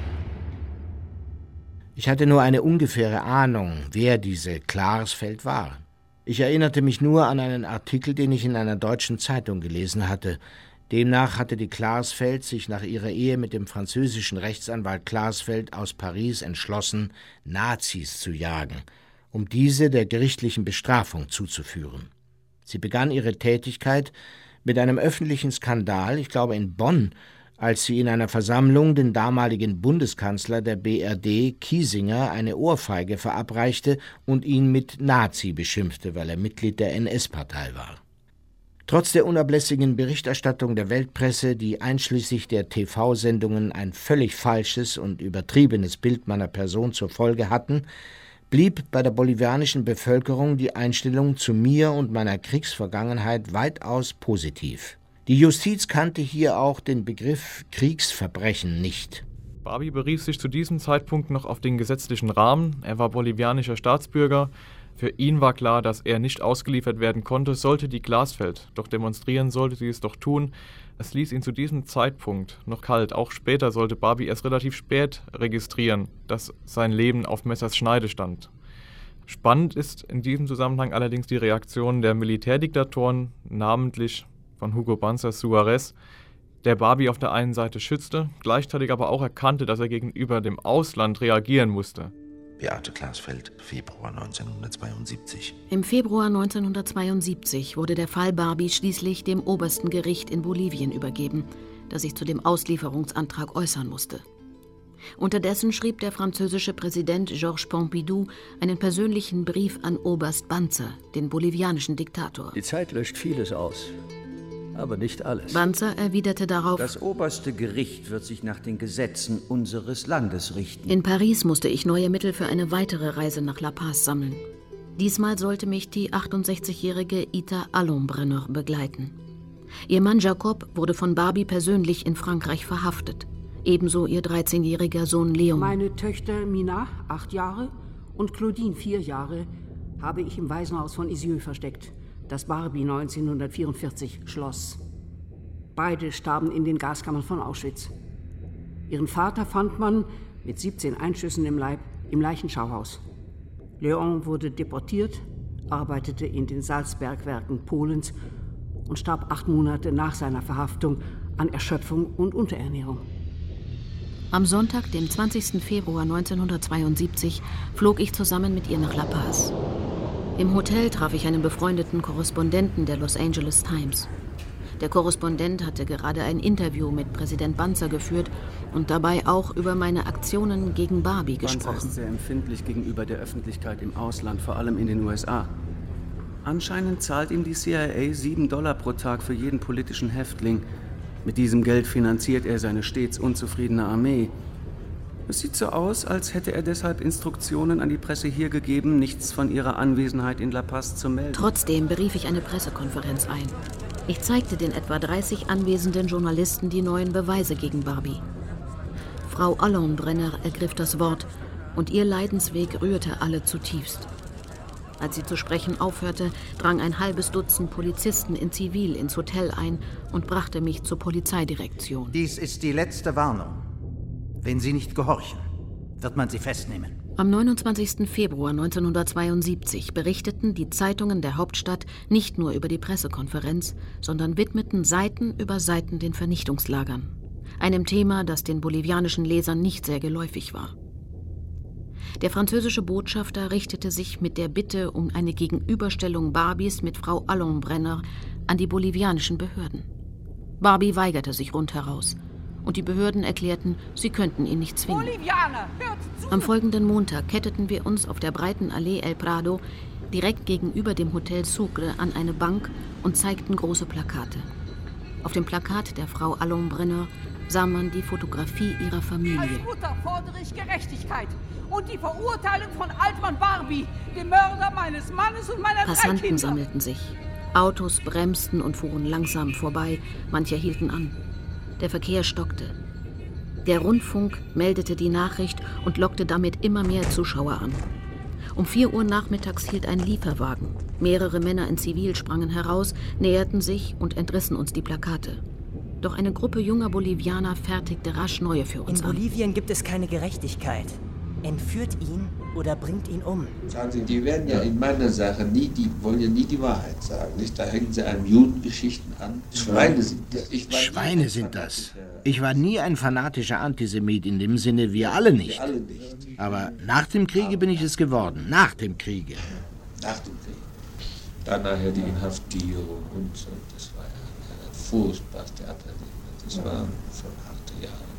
Ich hatte nur eine ungefähre Ahnung, wer diese Klarsfeld war. Ich erinnerte mich nur an einen Artikel, den ich in einer deutschen Zeitung gelesen hatte. Demnach hatte die Klarsfeld sich nach ihrer Ehe mit dem französischen Rechtsanwalt Klarsfeld aus Paris entschlossen, Nazis zu jagen, um diese der gerichtlichen Bestrafung zuzuführen. Sie begann ihre Tätigkeit mit einem öffentlichen Skandal, ich glaube in Bonn, als sie in einer Versammlung den damaligen Bundeskanzler der BRD, Kiesinger, eine Ohrfeige verabreichte und ihn mit Nazi beschimpfte, weil er Mitglied der NS-Partei war. Trotz der unablässigen Berichterstattung der Weltpresse, die einschließlich der TV-Sendungen ein völlig falsches und übertriebenes Bild meiner Person zur Folge hatten, blieb bei der bolivianischen Bevölkerung die Einstellung zu mir und meiner Kriegsvergangenheit weitaus positiv. Die Justiz kannte hier auch den Begriff Kriegsverbrechen nicht. Barbie berief sich zu diesem Zeitpunkt noch auf den gesetzlichen Rahmen. Er war bolivianischer Staatsbürger. Für ihn war klar, dass er nicht ausgeliefert werden konnte, sollte die Klarsfeld. Doch demonstrieren sollte sie es doch tun. Es ließ ihn zu diesem Zeitpunkt noch kalt. Auch später sollte Barbie erst relativ spät registrieren, dass sein Leben auf Messers Schneide stand. Spannend ist in diesem Zusammenhang allerdings die Reaktion der Militärdiktatoren, namentlich von Hugo Banzer Suárez, der Barbie auf der einen Seite schützte, gleichzeitig aber auch erkannte, dass er gegenüber dem Ausland reagieren musste. Beate Klarsfeld, Februar 1972. Im Februar 1972 wurde der Fall Barbie schließlich dem obersten Gericht in Bolivien übergeben, das sich zu dem Auslieferungsantrag äußern musste. Unterdessen schrieb der französische Präsident Georges Pompidou einen persönlichen Brief an Oberst Banzer, den bolivianischen Diktator. Die Zeit löscht vieles aus, aber nicht alles. Banzer erwiderte darauf: Das oberste Gericht wird sich nach den Gesetzen unseres Landes richten. In Paris musste ich neue Mittel für eine weitere Reise nach La Paz sammeln. Diesmal sollte mich die 68-jährige Ita Allon-Brenner begleiten. Ihr Mann Jacob wurde von Barbie persönlich in Frankreich verhaftet. Ebenso ihr 13-jähriger Sohn Leon. Meine Töchter Mina, 8 Jahre, und Claudine, 4 Jahre, habe ich im Waisenhaus von Isieux versteckt, das Barbie 1944 schloss. Beide starben in den Gaskammern von Auschwitz. Ihren Vater fand man mit 17 Einschüssen im Leib im Leichenschauhaus. Leon wurde deportiert, arbeitete in den Salzbergwerken Polens und starb 8 Monate nach seiner Verhaftung an Erschöpfung und Unterernährung. Am Sonntag, dem 20. Februar 1972, flog ich zusammen mit ihr nach La Paz. Im Hotel traf ich einen befreundeten Korrespondenten der Los Angeles Times. Der Korrespondent hatte gerade ein Interview mit Präsident Banzer geführt und dabei auch über meine Aktionen gegen Barbie gesprochen. Banzer ist sehr empfindlich gegenüber der Öffentlichkeit im Ausland, vor allem in den USA. Anscheinend zahlt ihm die CIA $7 pro Tag für jeden politischen Häftling. Mit diesem Geld finanziert er seine stets unzufriedene Armee. Es sieht so aus, als hätte er deshalb Instruktionen an die Presse hier gegeben, nichts von ihrer Anwesenheit in La Paz zu melden. Trotzdem berief ich eine Pressekonferenz ein. Ich zeigte den etwa 30 anwesenden Journalisten die neuen Beweise gegen Barbie. Frau Allon-Brenner ergriff das Wort und ihr Leidensweg rührte alle zutiefst. Als sie zu sprechen aufhörte, drang ein halbes Dutzend Polizisten in Zivil ins Hotel ein und brachte mich zur Polizeidirektion. Dies ist die letzte Warnung. Wenn Sie nicht gehorchen, wird man Sie festnehmen. Am 29. Februar 1972 berichteten die Zeitungen der Hauptstadt nicht nur über die Pressekonferenz, sondern widmeten Seiten über Seiten den Vernichtungslagern. Einem Thema, das den bolivianischen Lesern nicht sehr geläufig war. Der französische Botschafter richtete sich mit der Bitte um eine Gegenüberstellung Barbies mit Frau Allon-Brenner an die bolivianischen Behörden. Barbie weigerte sich rundheraus und die Behörden erklärten, sie könnten ihn nicht zwingen. Bolivianer, hört zu! Am folgenden Montag ketteten wir uns auf der breiten Allee El Prado direkt gegenüber dem Hotel Sucre an eine Bank und zeigten große Plakate. Auf dem Plakat der Frau Allon-Brenner sah man die Fotografie ihrer Familie. Als Mutter fordere ich Gerechtigkeit und die Verurteilung von Altmann Barbie, dem Mörder meines Mannes und meiner 3 Passanten Kinder. sammelten sich. Autos bremsten und fuhren langsam vorbei, manche hielten an. Der Verkehr stockte. Der Rundfunk meldete die Nachricht und lockte damit immer mehr Zuschauer an. Um 4 Uhr nachmittags hielt ein Lieferwagen. Mehrere Männer in Zivil sprangen heraus, näherten sich und entrissen uns die Plakate. Doch eine Gruppe junger Bolivianer fertigte rasch neue für uns an. In Bolivien gibt es keine Gerechtigkeit. Entführt ihn oder bringt ihn um. Sagen Sie, die werden ja in meiner Sache wollen ja nie die Wahrheit sagen. Nicht? Da hängen sie einem Judengeschichten an. Schweine sind das. Schweine sind das. Ich war nie ein fanatischer Antisemit, in dem Sinne wir alle nicht. Aber nach dem Kriege bin ich es geworden. Nach dem Kriege. Nach dem Krieg. Dann nachher die Inhaftierung und so. Das war ja ein furchtbares Theaterleben. Das waren schon harte Jahre.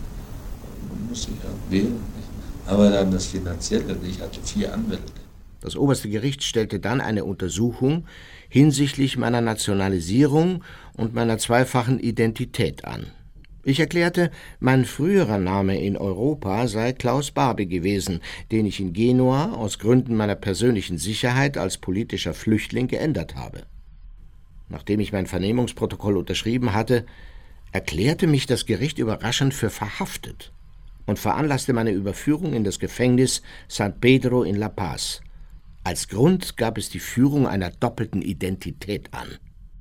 Man muss sich ja wehren. Nicht? Aber dann das Finanzielle. Ich hatte 4 Anwälte. Das oberste Gericht stellte dann eine Untersuchung hinsichtlich meiner Nationalisierung und meiner zweifachen Identität an. Ich erklärte, mein früherer Name in Europa sei Klaus Barbie gewesen, den ich in Genua aus Gründen meiner persönlichen Sicherheit als politischer Flüchtling geändert habe. Nachdem ich mein Vernehmungsprotokoll unterschrieben hatte, erklärte mich das Gericht überraschend für verhaftet und veranlasste meine Überführung in das Gefängnis San Pedro in La Paz. Als Grund gab es die Führung einer doppelten Identität an.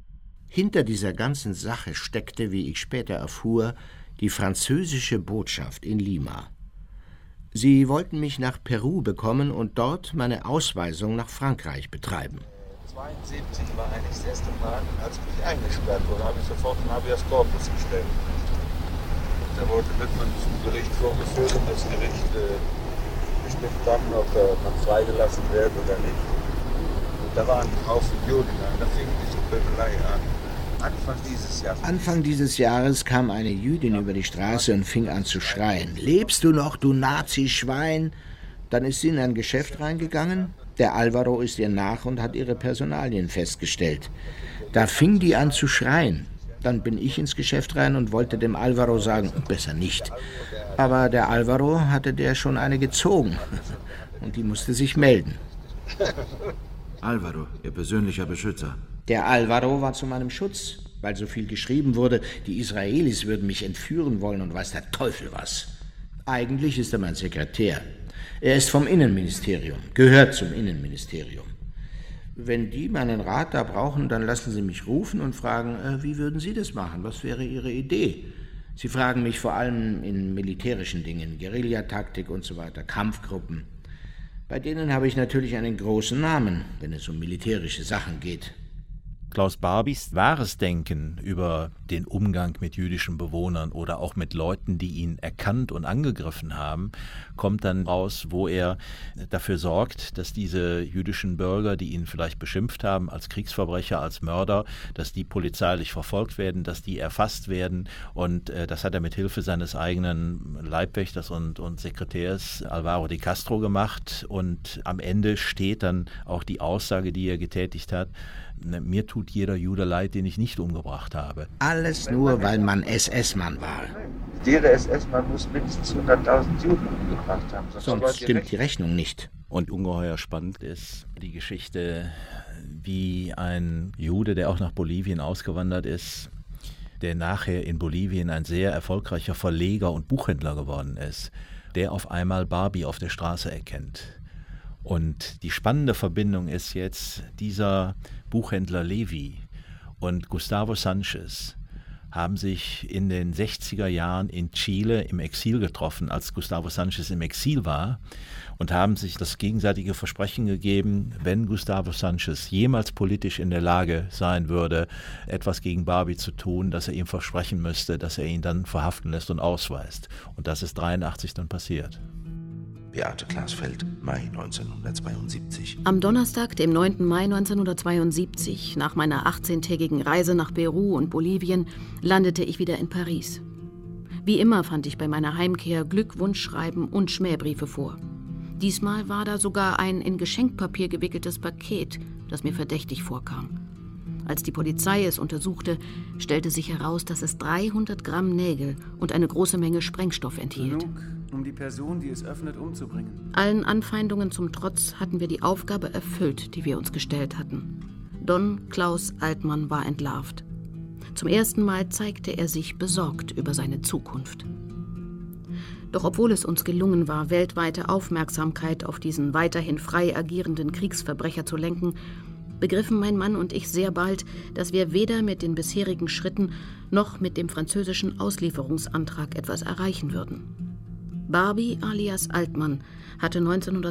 Hinter dieser ganzen Sache steckte, wie ich später erfuhr, die französische Botschaft in Lima. Sie wollten mich nach Peru bekommen und dort meine Ausweisung nach Frankreich betreiben. 1972 war eigentlich das erste Mal, als ich eingesperrt wurde, habe ich sofort ein Habeas Corpus gestellt. Da wird man zum Gericht vorgeführt und das Gericht bestimmt dann, ob man freigelassen wird oder nicht. Und da waren ein Haufen Juden, da fing diese Pöbelei an. Anfang dieses Jahres kam eine Jüdin über die Straße und fing an zu schreien. »Lebst du noch, du Nazi-Schwein?« Dann ist sie in ein Geschäft reingegangen. Der Alvaro ist ihr nach und hat ihre Personalien festgestellt. Da fing die an zu schreien. Dann bin ich ins Geschäft rein und wollte dem Alvaro sagen, besser nicht. Aber der Alvaro hatte der schon eine gezogen. Und die musste sich melden. Alvaro, ihr persönlicher Beschützer. Der Alvaro war zu meinem Schutz, weil so viel geschrieben wurde, die Israelis würden mich entführen wollen und weiß der Teufel was. Eigentlich ist er mein Sekretär. Er ist vom Innenministerium, gehört zum Innenministerium. Wenn die meinen Rat da brauchen, dann lassen sie mich rufen und fragen, wie würden Sie das machen? Was wäre Ihre Idee? Sie fragen mich vor allem in militärischen Dingen, Guerillataktik und so weiter, Kampfgruppen. Bei denen habe ich natürlich einen großen Namen, wenn es um militärische Sachen geht. Klaus Barbies wahres Denken über den Umgang mit jüdischen Bewohnern oder auch mit Leuten, die ihn erkannt und angegriffen haben, kommt dann raus, wo er dafür sorgt, dass diese jüdischen Bürger, die ihn vielleicht beschimpft haben als Kriegsverbrecher, als Mörder, dass die polizeilich verfolgt werden, dass die erfasst werden. Und das hat er mit Hilfe seines eigenen Leibwächters und Sekretärs Alvaro de Castro gemacht. Und am Ende steht dann auch die Aussage, die er getätigt hat: Mir tut jeder Jude leid, den ich nicht umgebracht habe. Alles nur, weil man SS-Mann war. Jeder SS-Mann muss mindestens 100.000 Juden umgebracht haben. Sonst stimmt die Rechnung nicht. Und ungeheuer spannend ist die Geschichte, wie ein Jude, der auch nach Bolivien ausgewandert ist, der nachher in Bolivien ein sehr erfolgreicher Verleger und Buchhändler geworden ist, der auf einmal Barbie auf der Straße erkennt. Und die spannende Verbindung ist jetzt, dieser Buchhändler Levi und Gustavo Sanchez haben sich in den 60er Jahren in Chile im Exil getroffen, als Gustavo Sanchez im Exil war, und haben sich das gegenseitige Versprechen gegeben, wenn Gustavo Sanchez jemals politisch in der Lage sein würde, etwas gegen Barbie zu tun, dass er ihm versprechen müsste, dass er ihn dann verhaften lässt und ausweist. Und das ist 1983 dann passiert. Beate Glasfeld, Mai 1972. Am Donnerstag, dem 9. Mai 1972, nach meiner 18-tägigen Reise nach Peru und Bolivien, landete ich wieder in Paris. Wie immer fand ich bei meiner Heimkehr Glückwunschschreiben und Schmähbriefe vor. Diesmal war da sogar ein in Geschenkpapier gewickeltes Paket, das mir verdächtig vorkam. Als die Polizei es untersuchte, stellte sich heraus, dass es 300 Gramm Nägel und eine große Menge Sprengstoff enthielt. Genug, um die Person, die es öffnet, umzubringen. Allen Anfeindungen zum Trotz hatten wir die Aufgabe erfüllt, die wir uns gestellt hatten. Don Klaus Altmann war entlarvt. Zum ersten Mal zeigte er sich besorgt über seine Zukunft. Doch obwohl es uns gelungen war, weltweite Aufmerksamkeit auf diesen weiterhin frei agierenden Kriegsverbrecher zu lenken, begriffen mein Mann und ich sehr bald, dass wir weder mit den bisherigen Schritten noch mit dem französischen Auslieferungsantrag etwas erreichen würden. Barbie alias Altmann hatte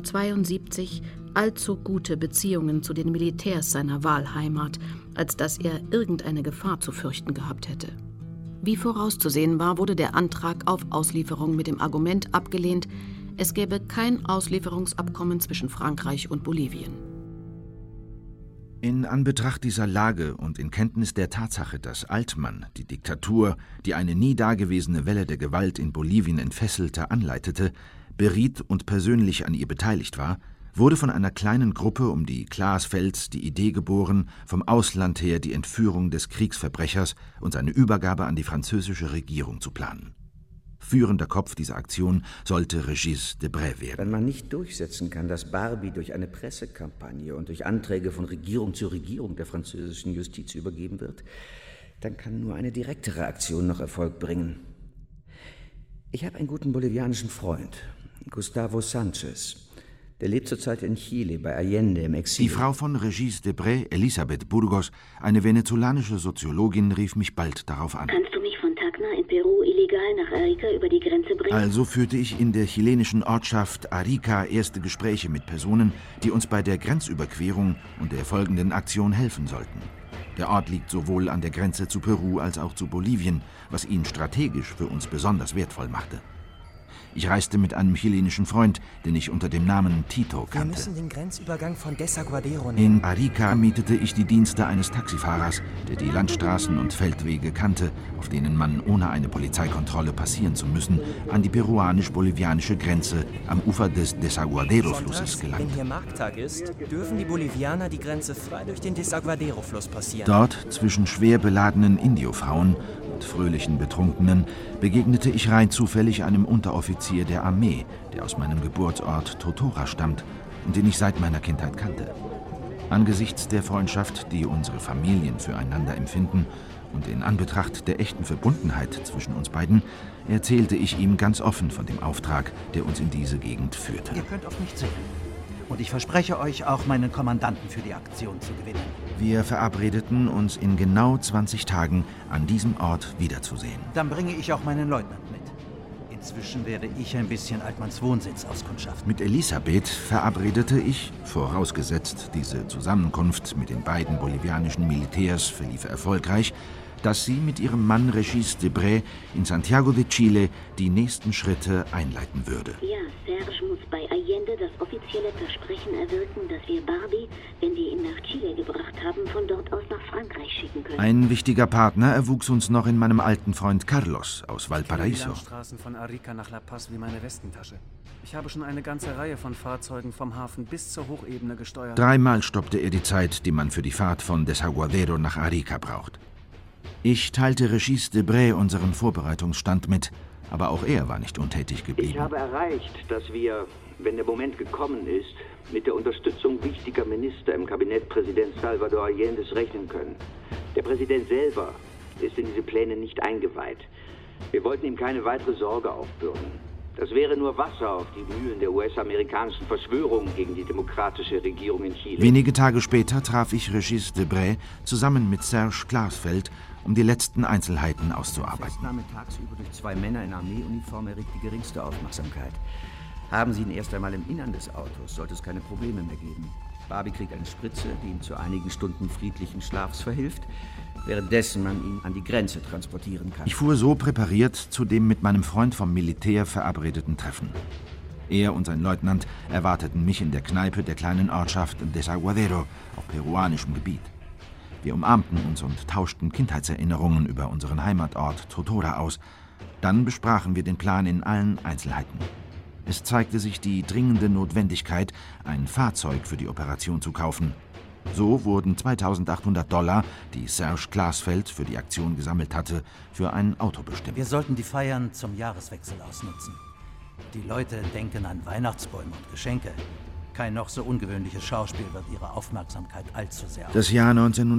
1972 allzu gute Beziehungen zu den Militärs seiner Wahlheimat, als dass er irgendeine Gefahr zu fürchten gehabt hätte. Wie vorauszusehen war, wurde der Antrag auf Auslieferung mit dem Argument abgelehnt, es gäbe kein Auslieferungsabkommen zwischen Frankreich und Bolivien. In Anbetracht dieser Lage und in Kenntnis der Tatsache, dass Altmann die Diktatur, die eine nie dagewesene Welle der Gewalt in Bolivien entfesselte, anleitete, beriet und persönlich an ihr beteiligt war, wurde von einer kleinen Gruppe um die Glasfelds die Idee geboren, vom Ausland her die Entführung des Kriegsverbrechers und seine Übergabe an die französische Regierung zu planen. Führender Kopf dieser Aktion sollte Régis Debray werden. Wenn man nicht durchsetzen kann, dass Barbie durch eine Pressekampagne und durch Anträge von Regierung zu Regierung der französischen Justiz übergeben wird, dann kann nur eine direktere Aktion noch Erfolg bringen. Ich habe einen guten bolivianischen Freund, Gustavo Sanchez. Der lebt zurzeit in Chile bei Allende im Exil. Die Frau von Régis Debray, Elisabeth Burgos, eine venezolanische Soziologin, rief mich bald darauf an. Kannst du mich von Tag Wagner in Peru illegal nach Arica über die Grenze bringen? Also führte ich in der chilenischen Ortschaft Arica erste Gespräche mit Personen, die uns bei der Grenzüberquerung und der folgenden Aktion helfen sollten. Der Ort liegt sowohl an der Grenze zu Peru als auch zu Bolivien, was ihn strategisch für uns besonders wertvoll machte. Ich reiste mit einem chilenischen Freund, den ich unter dem Namen Tito kannte. Wir müssen den Grenzübergang von Desaguadero nehmen. In Arica mietete ich die Dienste eines Taxifahrers, der die Landstraßen und Feldwege kannte, auf denen man, ohne eine Polizeikontrolle passieren zu müssen, an die peruanisch-bolivianische Grenze am Ufer des Desaguadero-Flusses gelangt. Wenn hier Markttag ist, dürfen die Bolivianer die Grenze frei durch den Desaguadero-Fluss passieren. Dort, zwischen schwer beladenen Indiofrauen und fröhlichen Betrunkenen, begegnete ich rein zufällig einem Unteroffizier der Armee, der aus meinem Geburtsort Totora stammt und den ich seit meiner Kindheit kannte. Angesichts der Freundschaft, die unsere Familien füreinander empfinden, und in Anbetracht der echten Verbundenheit zwischen uns beiden, erzählte ich ihm ganz offen von dem Auftrag, der uns in diese Gegend führte. Ihr könnt auf mich zählen. Und ich verspreche euch, auch meinen Kommandanten für die Aktion zu gewinnen. Wir verabredeten uns in genau 20 Tagen an diesem Ort wiederzusehen. Dann bringe ich auch meinen Leutnant mit. Inzwischen werde ich ein bisschen Altmanns Wohnsitz auskundschaften. Mit Elisabeth verabredete ich, vorausgesetzt diese Zusammenkunft mit den beiden bolivianischen Militärs verliefe erfolgreich, dass sie mit ihrem Mann Regis Debray in Santiago de Chile die nächsten Schritte einleiten würde. Ja, Serge muss bei Allende das offizielle Versprechen erwirken, dass wir Barbie, wenn wir ihn nach Chile gebracht haben, von dort aus nach Frankreich schicken können. Ein wichtiger Partner erwuchs uns noch in meinem alten Freund Carlos aus Valparaiso. Ich kenne die Landstraßen von Arica nach La Paz wie meine Westentasche. Ich habe schon eine ganze Reihe von Fahrzeugen vom Hafen bis zur Hochebene gesteuert. 3-mal stoppte er die Zeit, die man für die Fahrt von Desaguadero nach Arica braucht. Ich teilte Regis Debray unseren Vorbereitungsstand mit, aber auch er war nicht untätig geblieben. Ich habe erreicht, dass wir, wenn der Moment gekommen ist, mit der Unterstützung wichtiger Minister im Kabinett Präsident Salvador Allendes rechnen können. Der Präsident selber ist in diese Pläne nicht eingeweiht. Wir wollten ihm keine weitere Sorge aufbürden. Das wäre nur Wasser auf die Mühlen der US-amerikanischen Verschwörung gegen die demokratische Regierung in Chile. Wenige Tage später traf ich Regis Debray zusammen mit Serge Klarsfeld, um die letzten Einzelheiten auszuarbeiten. Festnahme tagsüber durch 2 Männer in Armeeuniform erregt die geringste Aufmerksamkeit. Haben Sie ihn erst einmal im Innern des Autos, sollte es keine Probleme mehr geben. Barbie kriegt eine Spritze, die ihm zu einigen Stunden friedlichen Schlafs verhilft, währenddessen man ihn an die Grenze transportieren kann. Ich fuhr so präpariert zu dem mit meinem Freund vom Militär verabredeten Treffen. Er und sein Leutnant erwarteten mich in der Kneipe der kleinen Ortschaft Desaguadero auf peruanischem Gebiet. Wir umarmten uns und tauschten Kindheitserinnerungen über unseren Heimatort Totora aus. Dann besprachen wir den Plan in allen Einzelheiten. Es zeigte sich die dringende Notwendigkeit, ein Fahrzeug für die Operation zu kaufen. So wurden $2.800, die Serge Klarsfeld für die Aktion gesammelt hatte, für ein Auto bestimmt. Wir sollten die Feiern zum Jahreswechsel ausnutzen. Die Leute denken an Weihnachtsbäume und Geschenke. Kein noch so ungewöhnliches Schauspiel wird ihre Aufmerksamkeit allzu sehr. Das Jahr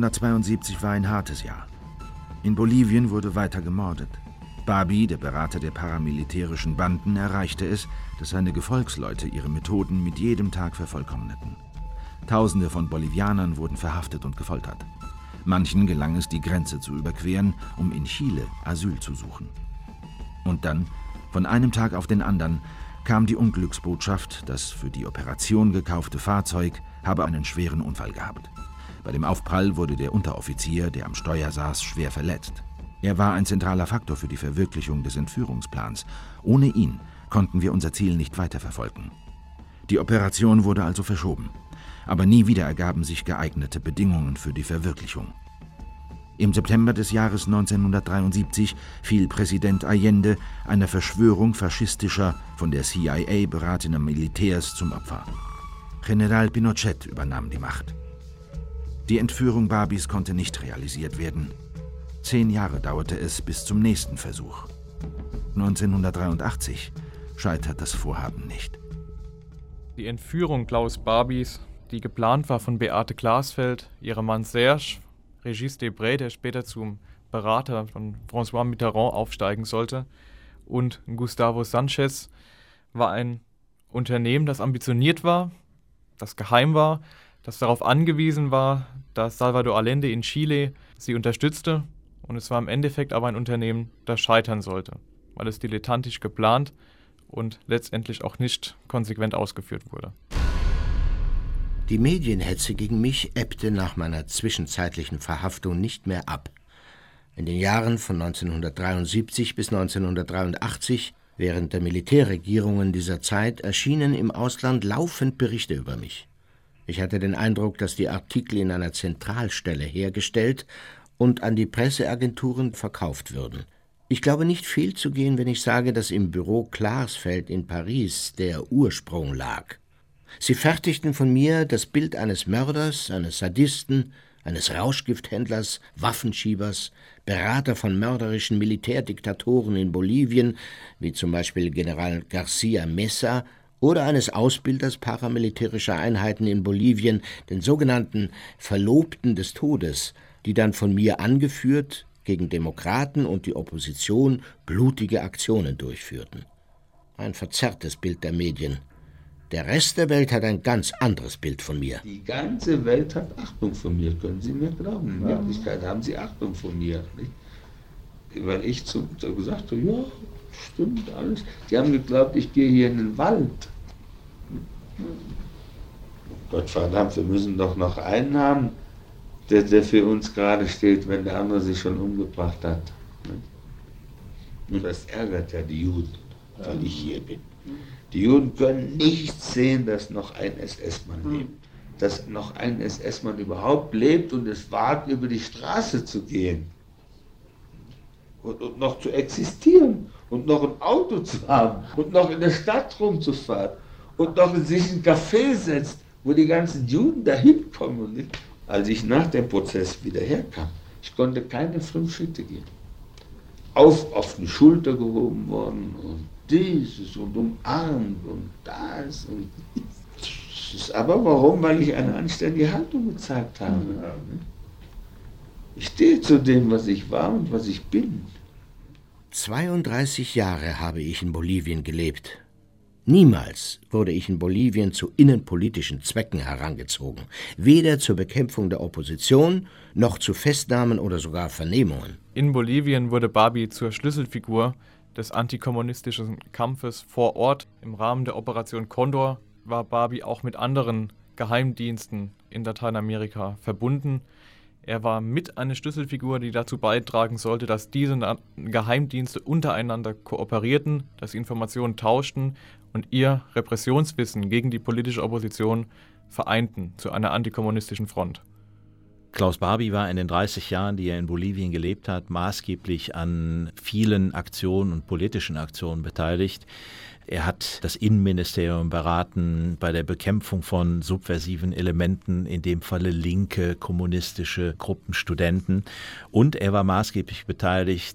1972 war ein hartes Jahr. In Bolivien wurde weiter gemordet. Barbie, der Berater der paramilitärischen Banden, erreichte es, dass seine Gefolgsleute ihre Methoden mit jedem Tag vervollkommneten. Tausende von Bolivianern wurden verhaftet und gefoltert. Manchen gelang es, die Grenze zu überqueren, um in Chile Asyl zu suchen. Und dann, von einem Tag auf den anderen, kam die Unglücksbotschaft, das für die Operation gekaufte Fahrzeug habe einen schweren Unfall gehabt. Bei dem Aufprall wurde der Unteroffizier, der am Steuer saß, schwer verletzt. Er war ein zentraler Faktor für die Verwirklichung des Entführungsplans. Ohne ihn konnten wir unser Ziel nicht weiterverfolgen. Die Operation wurde also verschoben. Aber nie wieder ergaben sich geeignete Bedingungen für die Verwirklichung. Im September des Jahres 1973 fiel Präsident Allende einer Verschwörung faschistischer, von der CIA beratener Militärs zum Opfer. General Pinochet übernahm die Macht. Die Entführung Barbies konnte nicht realisiert werden. 10 Jahre dauerte es bis zum nächsten Versuch. 1983 scheitert das Vorhaben nicht. Die Entführung Klaus Barbies, die geplant war von Beate Klarsfeld, ihrem Mann Serge, Regis Debray, der später zum Berater von François Mitterrand aufsteigen sollte, und Gustavo Sanchez, war ein Unternehmen, das ambitioniert war, das geheim war, das darauf angewiesen war, dass Salvador Allende in Chile sie unterstützte Und es war im Endeffekt aber ein Unternehmen, das scheitern sollte, weil es dilettantisch geplant und letztendlich auch nicht konsequent ausgeführt wurde. Die Medienhetze gegen mich ebbte nach meiner zwischenzeitlichen Verhaftung nicht mehr ab. In den Jahren von 1973 bis 1983, während der Militärregierungen dieser Zeit, erschienen im Ausland laufend Berichte über mich. Ich hatte den Eindruck, dass die Artikel in einer Zentralstelle hergestellt und an die Presseagenturen verkauft würden. Ich glaube nicht fehlzugehen, wenn ich sage, dass im Büro Klarsfeld in Paris der Ursprung lag. Sie fertigten von mir das Bild eines Mörders, eines Sadisten, eines Rauschgifthändlers, Waffenschiebers, Berater von mörderischen Militärdiktatoren in Bolivien, wie zum Beispiel General García Mesa, oder eines Ausbilders paramilitärischer Einheiten in Bolivien, den sogenannten Verlobten des Todes, die dann von mir angeführt gegen Demokraten und die Opposition blutige Aktionen durchführten. Ein verzerrtes Bild der Medien. Der Rest der Welt hat ein ganz anderes Bild von mir. Die ganze Welt hat Achtung von mir, können Sie mir glauben. In Wirklichkeit haben sie Achtung von mir. Nicht? Weil ich gesagt habe, ja, stimmt alles. Die haben geglaubt, ich gehe hier in den Wald. Gottverdammt, wir müssen doch noch einen haben, der für uns gerade steht, wenn der andere sich schon umgebracht hat. Und das ärgert ja die Juden, weil ich hier bin. Die Juden können nicht sehen, dass noch ein SS-Mann lebt. Dass noch ein SS-Mann überhaupt lebt und es wagt, über die Straße zu gehen. Und noch zu existieren. Und noch ein Auto zu haben. Und noch in der Stadt rumzufahren. Und noch in sich ein Café setzt, wo die ganzen Juden dahin kommen. Als ich nach dem Prozess wieder herkam, ich konnte keine 5 Schritte gehen. Auf die Schulter gehoben worden und dieses und umarmt und das und das. Aber warum? Weil ich eine anständige Haltung gezeigt habe. Ich stehe zu dem, was ich war und was ich bin. 32 Jahre habe ich in Bolivien gelebt. Niemals wurde ich in Bolivien zu innenpolitischen Zwecken herangezogen, weder zur Bekämpfung der Opposition noch zu Festnahmen oder sogar Vernehmungen. In Bolivien wurde Barbie zur Schlüsselfigur des antikommunistischen Kampfes vor Ort. Im Rahmen der Operation Condor war Barbie auch mit anderen Geheimdiensten in Lateinamerika verbunden. Er war mit eine Schlüsselfigur, die dazu beitragen sollte, dass diese Geheimdienste untereinander kooperierten, dass sie Informationen tauschten und ihr Repressionswissen gegen die politische Opposition vereinten zu einer antikommunistischen Front. Klaus Barbie war in den 30 Jahren, die er in Bolivien gelebt hat, maßgeblich an vielen Aktionen und politischen Aktionen beteiligt. Er hat das Innenministerium beraten bei der Bekämpfung von subversiven Elementen, in dem Falle linke, kommunistische Gruppen, Studenten. Und er war maßgeblich beteiligt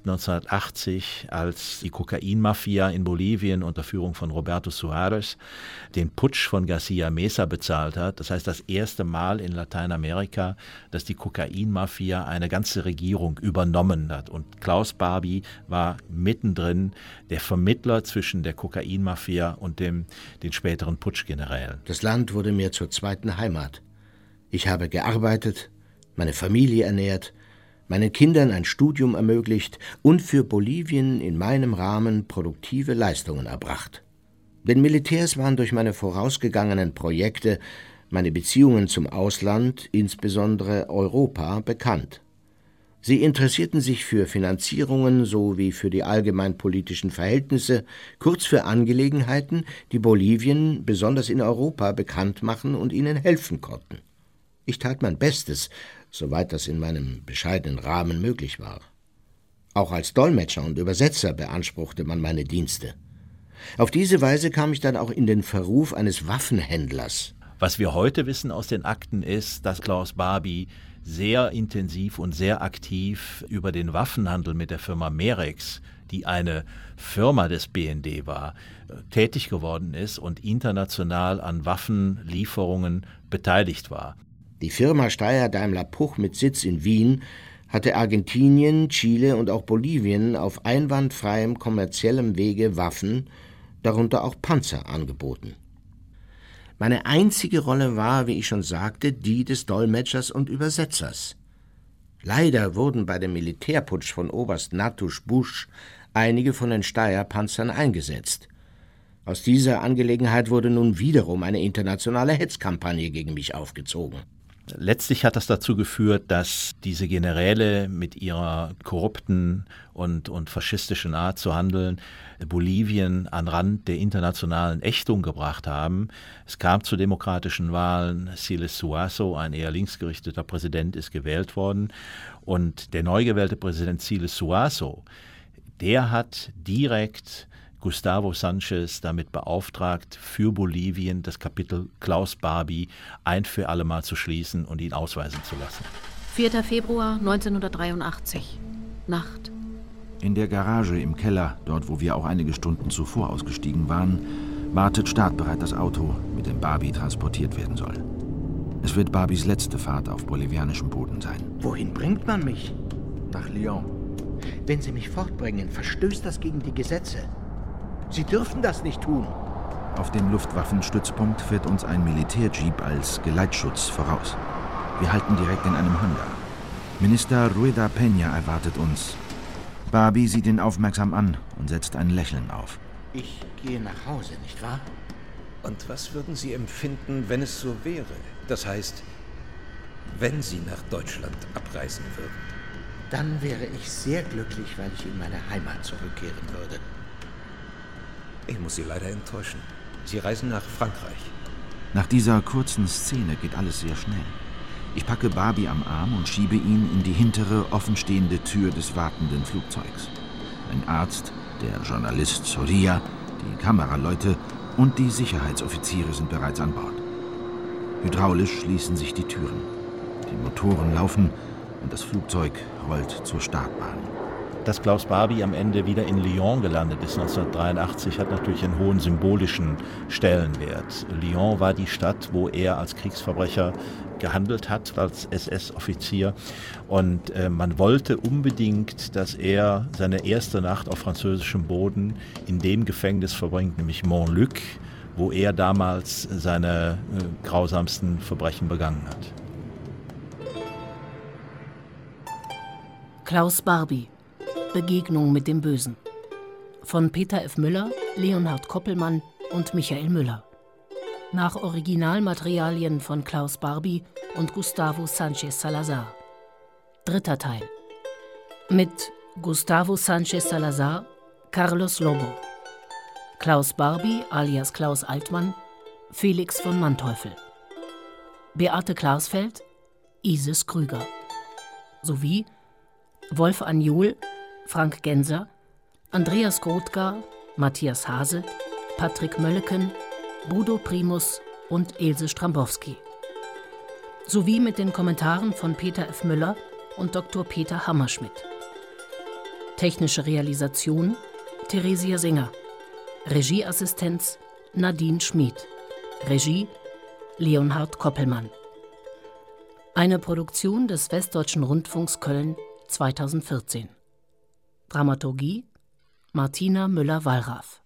1980, als die Kokainmafia in Bolivien unter Führung von Roberto Suárez den Putsch von García Mesa bezahlt hat. Das heißt, das erste Mal in Lateinamerika, dass die Kokainmafia eine ganze Regierung übernommen hat. Und Klaus Barbie war mittendrin, der Vermittler zwischen der Kokainmafia und den späteren Putschgenerälen. Das Land wurde mir zur zweiten Heimat. Ich habe gearbeitet, meine Familie ernährt, meinen Kindern ein Studium ermöglicht und für Bolivien in meinem Rahmen produktive Leistungen erbracht. Den Militärs waren durch meine vorausgegangenen Projekte meine Beziehungen zum Ausland, insbesondere Europa, bekannt. Sie interessierten sich für Finanzierungen sowie für die allgemeinpolitischen Verhältnisse, kurz für Angelegenheiten, die Bolivien besonders in Europa bekannt machen und ihnen helfen konnten. Ich tat mein Bestes, soweit das in meinem bescheidenen Rahmen möglich war. Auch als Dolmetscher und Übersetzer beanspruchte man meine Dienste. Auf diese Weise kam ich dann auch in den Verruf eines Waffenhändlers. Was wir heute wissen aus den Akten ist, dass Klaus Barbie sehr intensiv und sehr aktiv über den Waffenhandel mit der Firma Merex, die eine Firma des BND war, tätig geworden ist und international an Waffenlieferungen beteiligt war. Die Firma Steyr-Daimler-Puch mit Sitz in Wien hatte Argentinien, Chile und auch Bolivien auf einwandfreiem kommerziellem Wege Waffen, darunter auch Panzer, angeboten. Meine einzige Rolle war, wie ich schon sagte, die des Dolmetschers und Übersetzers. Leider wurden bei dem Militärputsch von Oberst Natusch Busch einige von den Steyr-Panzern eingesetzt. Aus dieser Angelegenheit wurde nun wiederum eine internationale Hetzkampagne gegen mich aufgezogen. Letztlich hat das dazu geführt, dass diese Generäle mit ihrer korrupten und faschistischen Art zu handeln Bolivien an Rand der internationalen Ächtung gebracht haben. Es kam zu demokratischen Wahlen. Siles Suazo, ein eher linksgerichteter Präsident, ist gewählt worden. Und der neu gewählte Präsident Siles Suazo, der hat direkt Gustavo Sánchez damit beauftragt, für Bolivien das Kapitel Klaus Barbie ein für alle Mal zu schließen und ihn ausweisen zu lassen. 4. Februar 1983. Nacht. In der Garage im Keller, dort wo wir auch einige Stunden zuvor ausgestiegen waren, wartet startbereit das Auto, mit dem Barbie transportiert werden soll. Es wird Barbies letzte Fahrt auf bolivianischem Boden sein. Wohin bringt man mich? Nach Lyon. Wenn Sie mich fortbringen, verstößt das gegen die Gesetze. Sie dürfen das nicht tun. Auf dem Luftwaffenstützpunkt fährt uns ein Militärjeep als Geleitschutz voraus. Wir halten direkt in einem Hangar. Minister Rueda Peña erwartet uns. Barbie sieht ihn aufmerksam an und setzt ein Lächeln auf. Ich gehe nach Hause, nicht wahr? Und was würden Sie empfinden, wenn es so wäre? Das heißt, wenn Sie nach Deutschland abreisen würden? Dann wäre ich sehr glücklich, weil ich in meine Heimat zurückkehren würde. Ich muss Sie leider enttäuschen. Sie reisen nach Frankreich. Nach dieser kurzen Szene geht alles sehr schnell. Ich packe Barbie am Arm und schiebe ihn in die hintere, offenstehende Tür des wartenden Flugzeugs. Ein Arzt, der Journalist Soria, die Kameraleute und die Sicherheitsoffiziere sind bereits an Bord. Hydraulisch schließen sich die Türen. Die Motoren laufen und das Flugzeug rollt zur Startbahn. Dass Klaus Barbie am Ende wieder in Lyon gelandet ist 1983, hat natürlich einen hohen symbolischen Stellenwert. Lyon war die Stadt, wo er als Kriegsverbrecher gehandelt hat, als SS-Offizier. Und man wollte unbedingt, dass er seine erste Nacht auf französischem Boden in dem Gefängnis verbringt, nämlich Montluc, wo er damals seine grausamsten Verbrechen begangen hat. Klaus Barbie. Begegnung mit dem Bösen. Von Peter F. Müller, Leonhard Koppelmann und Michael Müller. Nach Originalmaterialien von Klaus Barbie und Gustavo Sánchez Salazar. 3. Teil. Mit Gustavo Sánchez Salazar, Carlos Lobo. Klaus Barbie alias Klaus Altmann, Felix von Manteuffel. Beate Klarsfeld, Isis Krüger. Sowie Wolf Anjol, Frank Genser, Andreas Grothgar, Matthias Hase, Patrick Mölleken, Bodo Primus und Ilse Strambowski. Sowie mit den Kommentaren von Peter F. Müller und Dr. Peter Hammerschmidt. Technische Realisation Theresia Singer. Regieassistenz Nadine Schmid. Regie Leonhard Koppelmann. Eine Produktion des Westdeutschen Rundfunks Köln 2014. Dramaturgie Martina Müller-Wallraff.